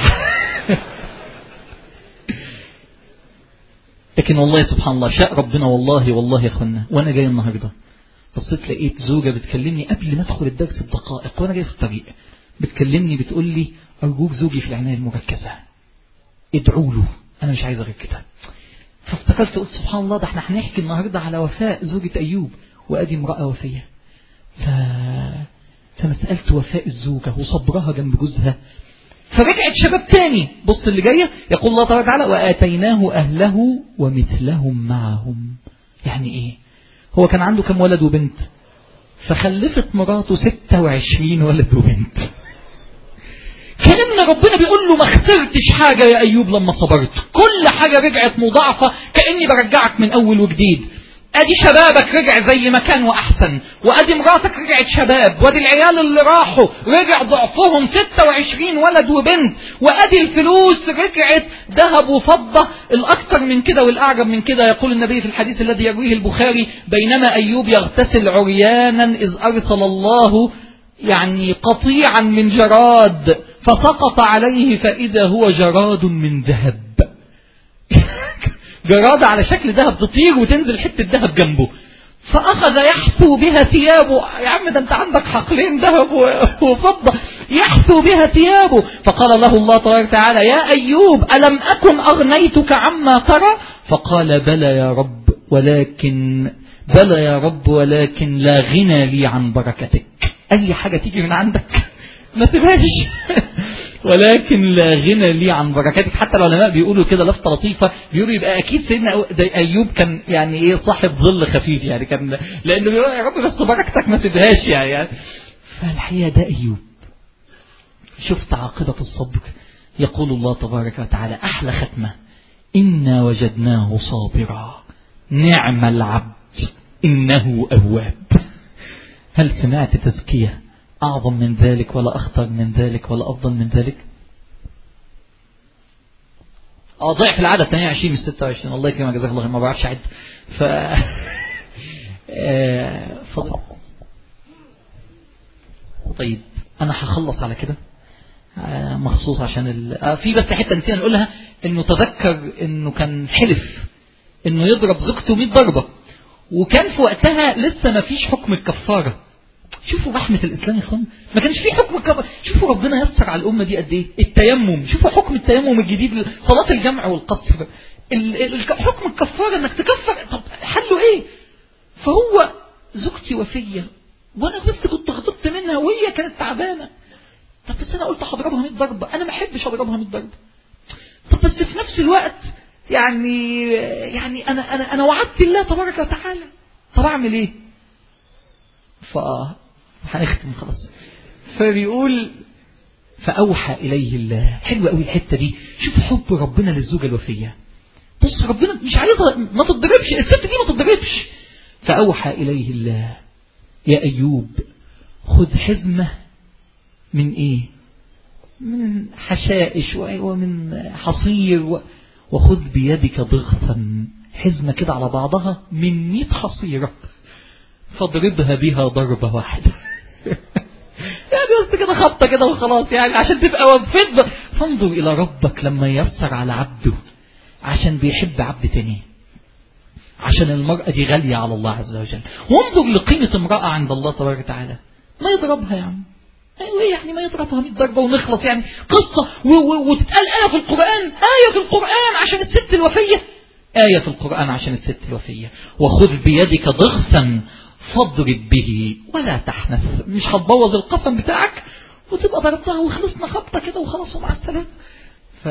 لكن والله سبحان الله شاء ربنا. والله والله يا أخوانا وأنا جاي النهاردة بصيت لقيت زوجة بتكلمني قبل ما أدخل الدرس بدقائق وأنا جاي في الطريق، بتكلمني بتقول لي: أرجوك زوجي في العناية المركزة، ادعوا له، أنا مش عايز غير كده. فافتكرت قلت سبحان الله، ده احنا هنحكي النهاردة على وفاء زوجة أيوب، وأدي امرأة وفية. ف... فمسألة وفاء الزوجة وصبرها جنب جوزها، فرجعت شباب تاني. بص اللي جاية، يقول الله تعالى تعالى: وآتيناه أهله ومثلهم معهم. يعني إيه؟ هو كان عنده كم ولد وبنت؟ فخلفت مراته ستة وعشرين ولد وبنت. كأن ربنا بيقول له ما خسرتش حاجة يا أيوب لما صبرت، كل حاجة رجعت مضاعفة، كأني برجعك من أول وجديد. أدي شبابك رجع زي ما كان وأحسن، وأدي مراتك رجعت شباب، وأدي العيال اللي راحوا رجع ضعفهم ستة وعشرين ولد وبنت، وأدي الفلوس رجعت ذهب وفضة. الأكثر من كده والأعجب من كده يقول النبي في الحديث الذي يرويه البخاري: بينما أيوب يغتسل عريانا إذ أرسل الله يعني قطيعا من جراد فسقط عليه فإذا هو جراد من ذهب. جراد على شكل ذهب تطير وتنزل حتة ذهب جنبه، فأخذ يحثو بها ثيابه. يا عم ده انت عندك حقلين ذهب وفضة، يحثو بها ثيابه. فقال له الله تبارك وتعالى: يا أيوب ألم أكن أغنيتك عما ترى؟ فقال: بلى يا رب ولكن بلى يا رب ولكن لا غنى لي عن بركتك. أي حاجة تيجي من عندك ما تبهاش ولكن لا غنى لي عن بركاتك. حتى العلماء بيقولوا كده لفتة لطيفة، بيقولوا يبقى أكيد سيدنا أيوب كان يعني إيه صاحب ظل خفيف، يعني كان لأنه بيقول يا رب بس بركتك ما تبهاش يعني, يعني. فالحقيقة ده أيوب. شفت عاقبة الصبر؟ يقول الله تبارك وتعالى أحلى ختمة: إنا وجدناه صابرا نعم العبد إنه أواب. هل سمعت تزكية أعظم من ذلك ولا أخطر من ذلك ولا أفضل من ذلك؟ اه ضعف العدد ثمانية وعشرين من ستة وعشرين. الله يكرمك جزاك الله، ما بعرفش أعد. ف فضل. طيب أنا هخلص على كده مخصوص عشان ال... في بس حتة نسينا نقولها، إنه تذكر إنه كان حلف إنه يضرب زوجته مئة ضربة، وكان في وقتها لسه ما فيش حكم الكفارة. شوفوا رحمة الإسلام يا اخوان، ما كانش فيه حكم الكفارة. شوفوا ربنا يسر على الأمة دي قد إيه. التيمم، شوفوا حكم التيمم الجديد، صلاة الجمع والقصر. حكم الكفارة إنك تكفر، طب حله إيه؟ فهو زوجتي وفية وانا بس كنت غضبت منها وهي كانت تعبانه. طب بس انا قلت هضربها مية ضربه، انا ما احبش اضربها مية ضربه. طب بس في نفس الوقت يعني يعني انا انا انا وعدت الله تبارك وتعالى، طب اعمل ايه؟ ف هنختم خلاص. فبيقول فاوحى اليه الله. حلوه قوي الحته دي. شوف حب ربنا للزوجه الوفيه. بص ربنا مش عايزها ما تتضربش، الست دي ما تتضربش. فاوحى اليه الله يا ايوب خذ حزمه من ايه؟ من حشائش ومن حصير، وخذ بيدك ضغثا، حزمة كده على بعضها من مئة حصيرة، فاضربها بها ضربة واحدة. يعني بس كده خبطة كده وخلاص، يعني عشان تبقى وفد. فانظر إلى ربك لما ييسر على عبده، عشان بيحب عبد تاني، عشان المرأة دي غالية على الله عز وجل. وانظر لقيمة امرأة عند الله تبارك وتعالى، ما يضربها يا عم. ايه يعني ما يضربها مية ضربة ونخلص؟ يعني قصة وتتقال آية في القرآن، آية في القرآن عشان الست الوفية، آية في القرآن عشان الست الوفية. وخذ بيدك ضغثا فاضرب به ولا تحنث. مش هتبوظ القسم بتاعك وتبقى ضربتها وخلصنا خبطة كده وخلاص ومع السلامة. ف...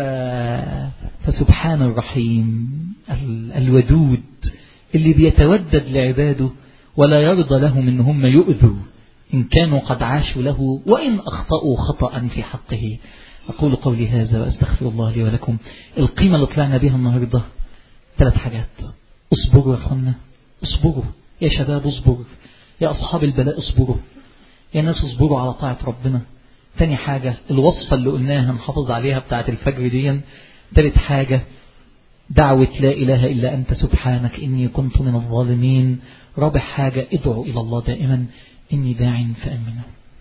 فسبحان الرحيم ال... الودود اللي بيتودد لعباده ولا يرضى لهم ان هم يؤذوا إن كانوا قد عاشوا له وإن أخطأوا خطأ في حقه. أقول قولي هذا وأستغفر الله لي ولكم. القيمة اللي طلعنا بها النهاردة ثلاث حاجات. اصبروا يا أخوانا، اصبروا يا شباب، اصبروا يا أصحاب البلاء، اصبروا يا ناس، اصبروا على طاعة ربنا. ثاني حاجة الوصفة اللي قلناها نحافظ عليها بتاعة الفجر دي. ثالث حاجة دعوة لا إله إلا أنت سبحانك إني كنت من الظالمين. رابع حاجة ادعوا إلى الله دائما إني داع فأمنه.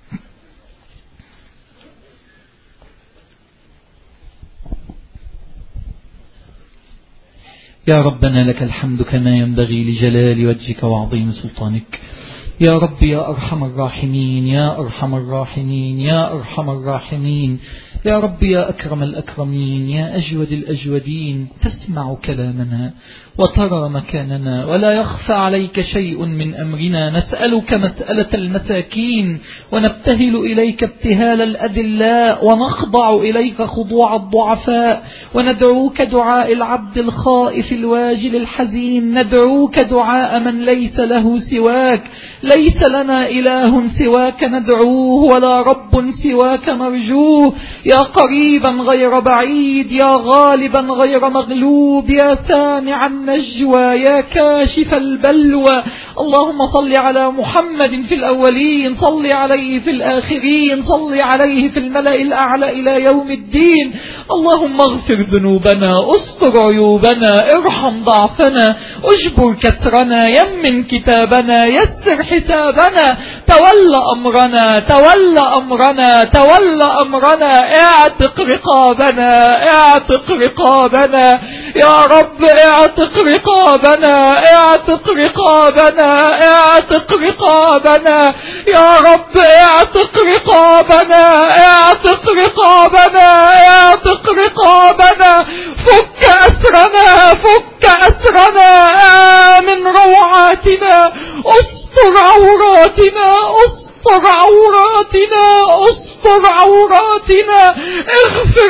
يا ربنا لك الحمد كما ينبغي لجلال وجهك وعظيم سلطانك. يا رب يا أرحم الراحمين، يا أرحم الراحمين، يا أرحم الراحمين، يا رب يا أكرم الأكرمين، يا أجود الأجودين. تسمع كلامنا وترى مكاننا ولا يخفى عليك شيء من أمرنا. نسألك مسألة المساكين ونبتهل إليك ابتهال الأدلاء ونخضع إليك خضوع الضعفاء، وندعوك دعاء العبد الخائف الواجل الحزين. ندعوك دعاء من ليس له سواك، ليس لنا إله سواك ندعوه ولا رب سواك نرجوه. يا قريبا غير بعيد، يا غالبا غير مغلوب، يا سامع النجوى، يا كاشف البلوى. اللهم صل على محمد في الأولين، صل عليه في الآخرين، صل عليه في الملأ الأعلى إلى يوم الدين. اللهم اغفر ذنوبنا، استر عيوبنا، ارحم ضعفنا، اجبر كسرنا، يمن كتابنا، يسر حسابنا، تولى أمرنا، تولى أمرنا، تولى أمرنا، اعتق رقابنا، اعتق رقابنا يا رب، اعتق رقابنا، اعتق رقابنا، اعتق رقابنا يا رب، اعتق رقابنا، اعتق رقابنا، اعتق رقابنا، فك أسرنا، فك أسرنا، آمن روعاتنا، استر عوراتنا، استر عوراتنا، استر عوراتنا، اغفر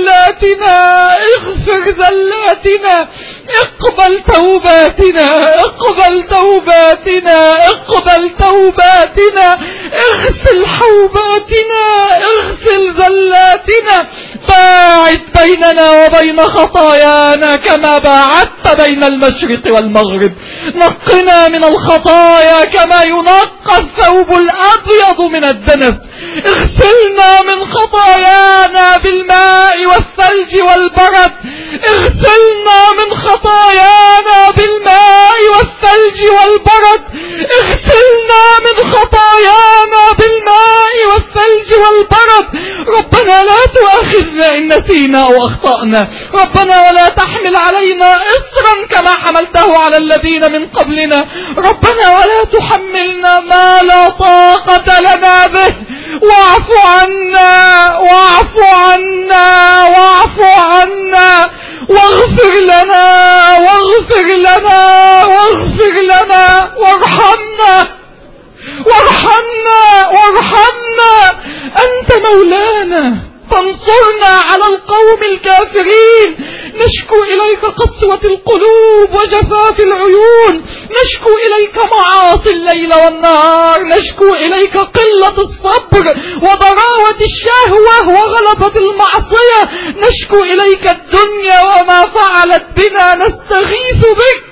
ذلاتنا، اغفر ذلاتنا، اقبل توباتنا، اقبل توباتنا، اقبل توباتنا، اغسل حوباتنا، اغسل ذلاتنا، باعد بيننا وبين خطايانا كما باعدت بين المشرق والمغرب. نقنا من الخطايا كما ينقى الثوب الأبيض من الدنس. اغسلنا من خطايانا بالماء والثلج والبرد، اغسلنا من خطايانا بالماء والثلج والبرد، اغسلنا من خطايانا بالماء والثلج والبرد. ربنا لا تؤاخذنا إن نسينا أو أخطأنا، ربنا ولا تحمل علينا إصرا كما حملته على الذين من قبلنا، ربنا ولا تحملنا ما لا طاقة لنا به، واعف عنا، واعف عنا، واعف عنا، واغفر لنا، واغفر لنا، واغفر لنا، وارحمنا، وارحمنا وارحمنا، أنت مولانا فانصرنا على القوم الكافرين. نشكو إليك قسوة القلوب وجفاف العيون، نشكو إليك معاصي الليل والنهار، نشكو إليك قلة الصبر وضراوة الشهوة وغلبة المعصية، نشكو إليك الدنيا وما فعلت بنا، نستغيث بك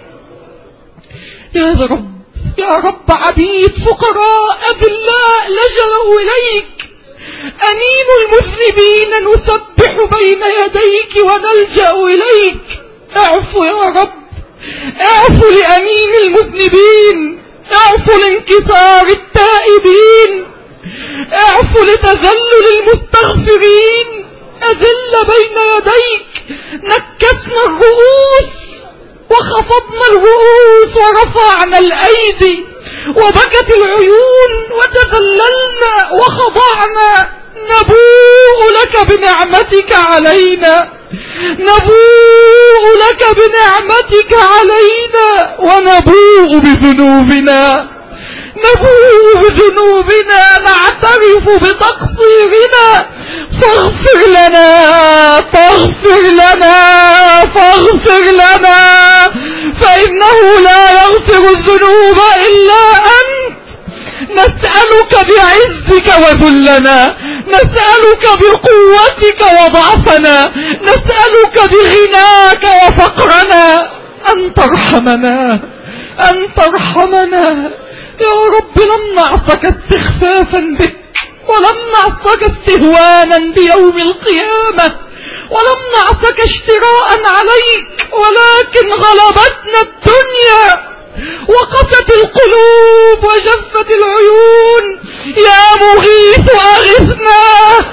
يا رب. يا رب عبيد فقراء أذلاء لجأوا إليك، أنين المذنبين نسبح بين يديك ونلجأ إليك. اعفو يا رب، اعفو لأنين المذنبين، اعفو لانكسار التائبين، اعفو لتذلل المستغفرين. أذل بين يديك، نكسنا الرؤوس وخفضنا الرؤوس ورفعنا الأيدي وبكت العيون وتذللنا وخضعنا. نبوء لك بنعمتك علينا، نبوء لك بنعمتك علينا، ونبوء بذنوبنا، نبوء بذنوبنا، نعترف بتقصيرنا. فاغفر لنا فاغفر لنا فاغفر لنا، فإنه لا يغفر الذنوب إلا أنت. نسألك بعزك وذلنا، نسألك بقوتك وضعفنا، نسألك بغناك وفقرنا أن ترحمنا، أن ترحمنا يا رب. لم نعصك استخفافا بك، ولم نعصك استهوانا بيوم القيامة، ولم نعصك اشتراء عليك، ولكن غلبتنا الدنيا وقست القلوب وجفت العيون. يا مغيث أغثنا،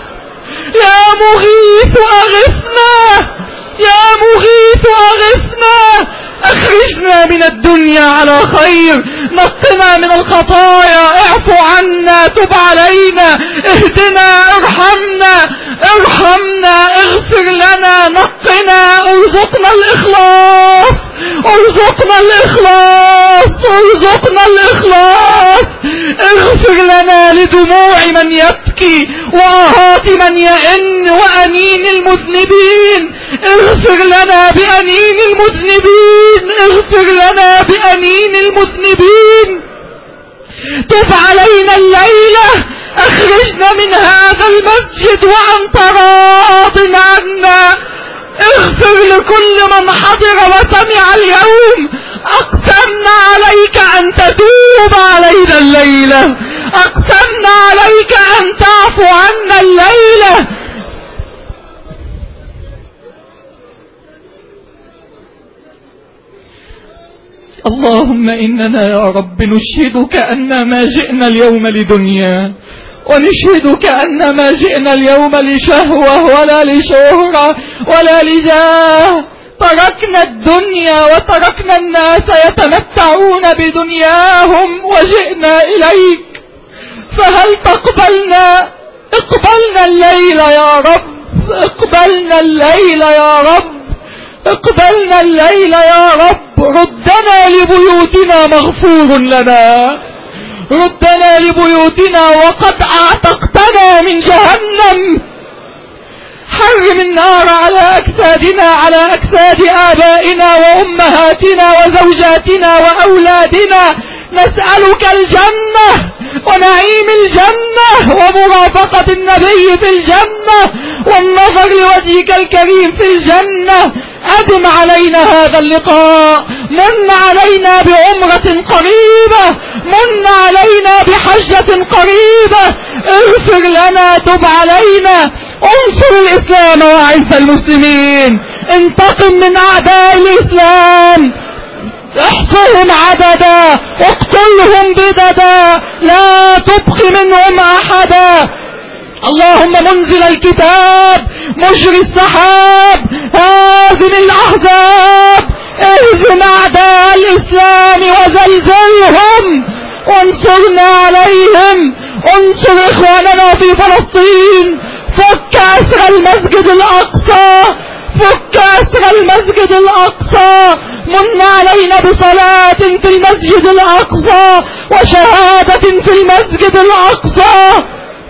يا مغيث أغثنا، يا مغيث أغثنا. أخرجنا من الدنيا على خير، نقنا من الخطايا، اعفو عنا، تب علينا، اهدنا، ارحمنا ارحمنا اغفر لنا، نقنا، ارزقنا الإخلاص، ارزقنا الإخلاص، ارزقنا الإخلاص. اغفر لنا لدموع من يبكي وآهات من يئن وأنين المذنبين. اغفر لنا بأنين المذنبين، اغفر لنا بأنين المذنبين. تب علينا الليلة، اخرجنا من هذا المسجد وأنت راض عنا. اغفر لكل من حضر وسمع اليوم. اقسمنا عليك ان تتوب علينا الليلة، اقسمنا عليك ان تعفو عنا الليلة. اللهم إننا يا رب نشهدك أن ما جئنا اليوم لدنيا، ونشهدك أن ما جئنا اليوم لشهوة ولا لشهرة ولا لجاه. تركنا الدنيا وتركنا الناس يتمتعون بدنياهم وجئنا إليك، فهل تقبلنا؟ اقبلنا الليل يا رب، اقبلنا الليل يا رب، اقبلنا الليل يا رب. ردنا لبيوتنا مغفور لنا، ردنا لبيوتنا وقد اعتقتنا من جهنم. حرم النار على أجسادنا، على أجساد آبائنا وأمهاتنا وزوجاتنا وأولادنا. نسألك الجنة ونعيم الجنة ومرافقة النبي في الجنة والنظر لوجهك الكريم في الجنة. أدم علينا هذا اللقاء، من علينا بعمرة قريبة، من علينا بحجة قريبة. اغفر لنا، تب علينا، انصر الإسلام وأعز المسلمين، انتقم من أعداء الإسلام، احصهم عددا، اقتلهم بددا، لا تبق منهم أحدا. اللهم منزل الكتاب، مجري السحاب، هازم الأحزاب، اهزم أعداء الإسلام وزلزلهم وانصرنا عليهم. انصر إخواننا في فلسطين، فك أسر المسجد الأقصى، فك أسر المسجد الأقصى. من علينا بصلاة في المسجد الأقصى وشهادة في المسجد الأقصى.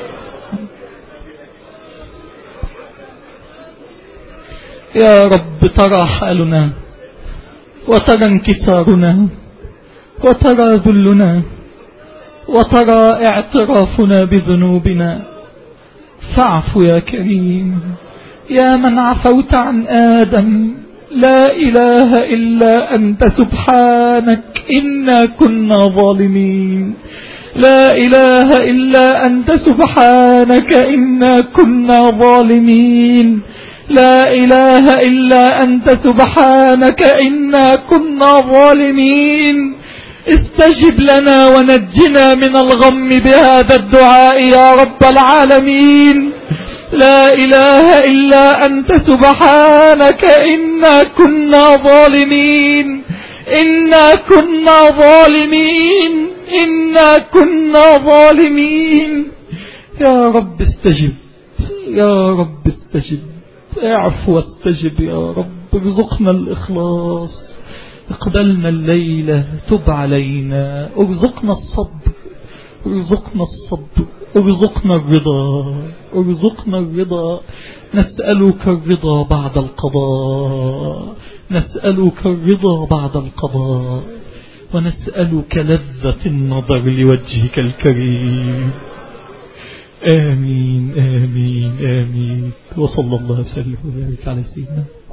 يا رب ترى حالنا وترى انكسارنا وترى ذلنا وترى اعترافنا بذنوبنا، فاعف يا كريم يا من عفوت عن آدم. لا إله إلا أنت سبحانك إنا كنا ظالمين. لا إله إلا أنت سبحانك إنا كنا ظالمين. لا إله إلا أنت سبحانك إنا كنا ظالمين. استجب لنا ونجنا من الغم بهذا الدعاء يا رب العالمين. لا إله إلا أنت سبحانك إنا كنا ظالمين. إنا كنا ظالمين. إنا كنا ظالمين. يا رب استجب، يا رب استجب، اعفو واستجب يا رب. ارزقنا الإخلاص، اقبلنا الليلة، تب علينا، ارزقنا الصبر، ارزقنا الصبر، ارزقنا الرضا، ارزقنا الرضا. نسألك الرضا بعد القضاء، نسألك الرضا بعد القضاء، ونسألك لذة النظر لوجهك الكريم. آمين آمين آمين. وصلى الله وسلم وبارك على سيدنا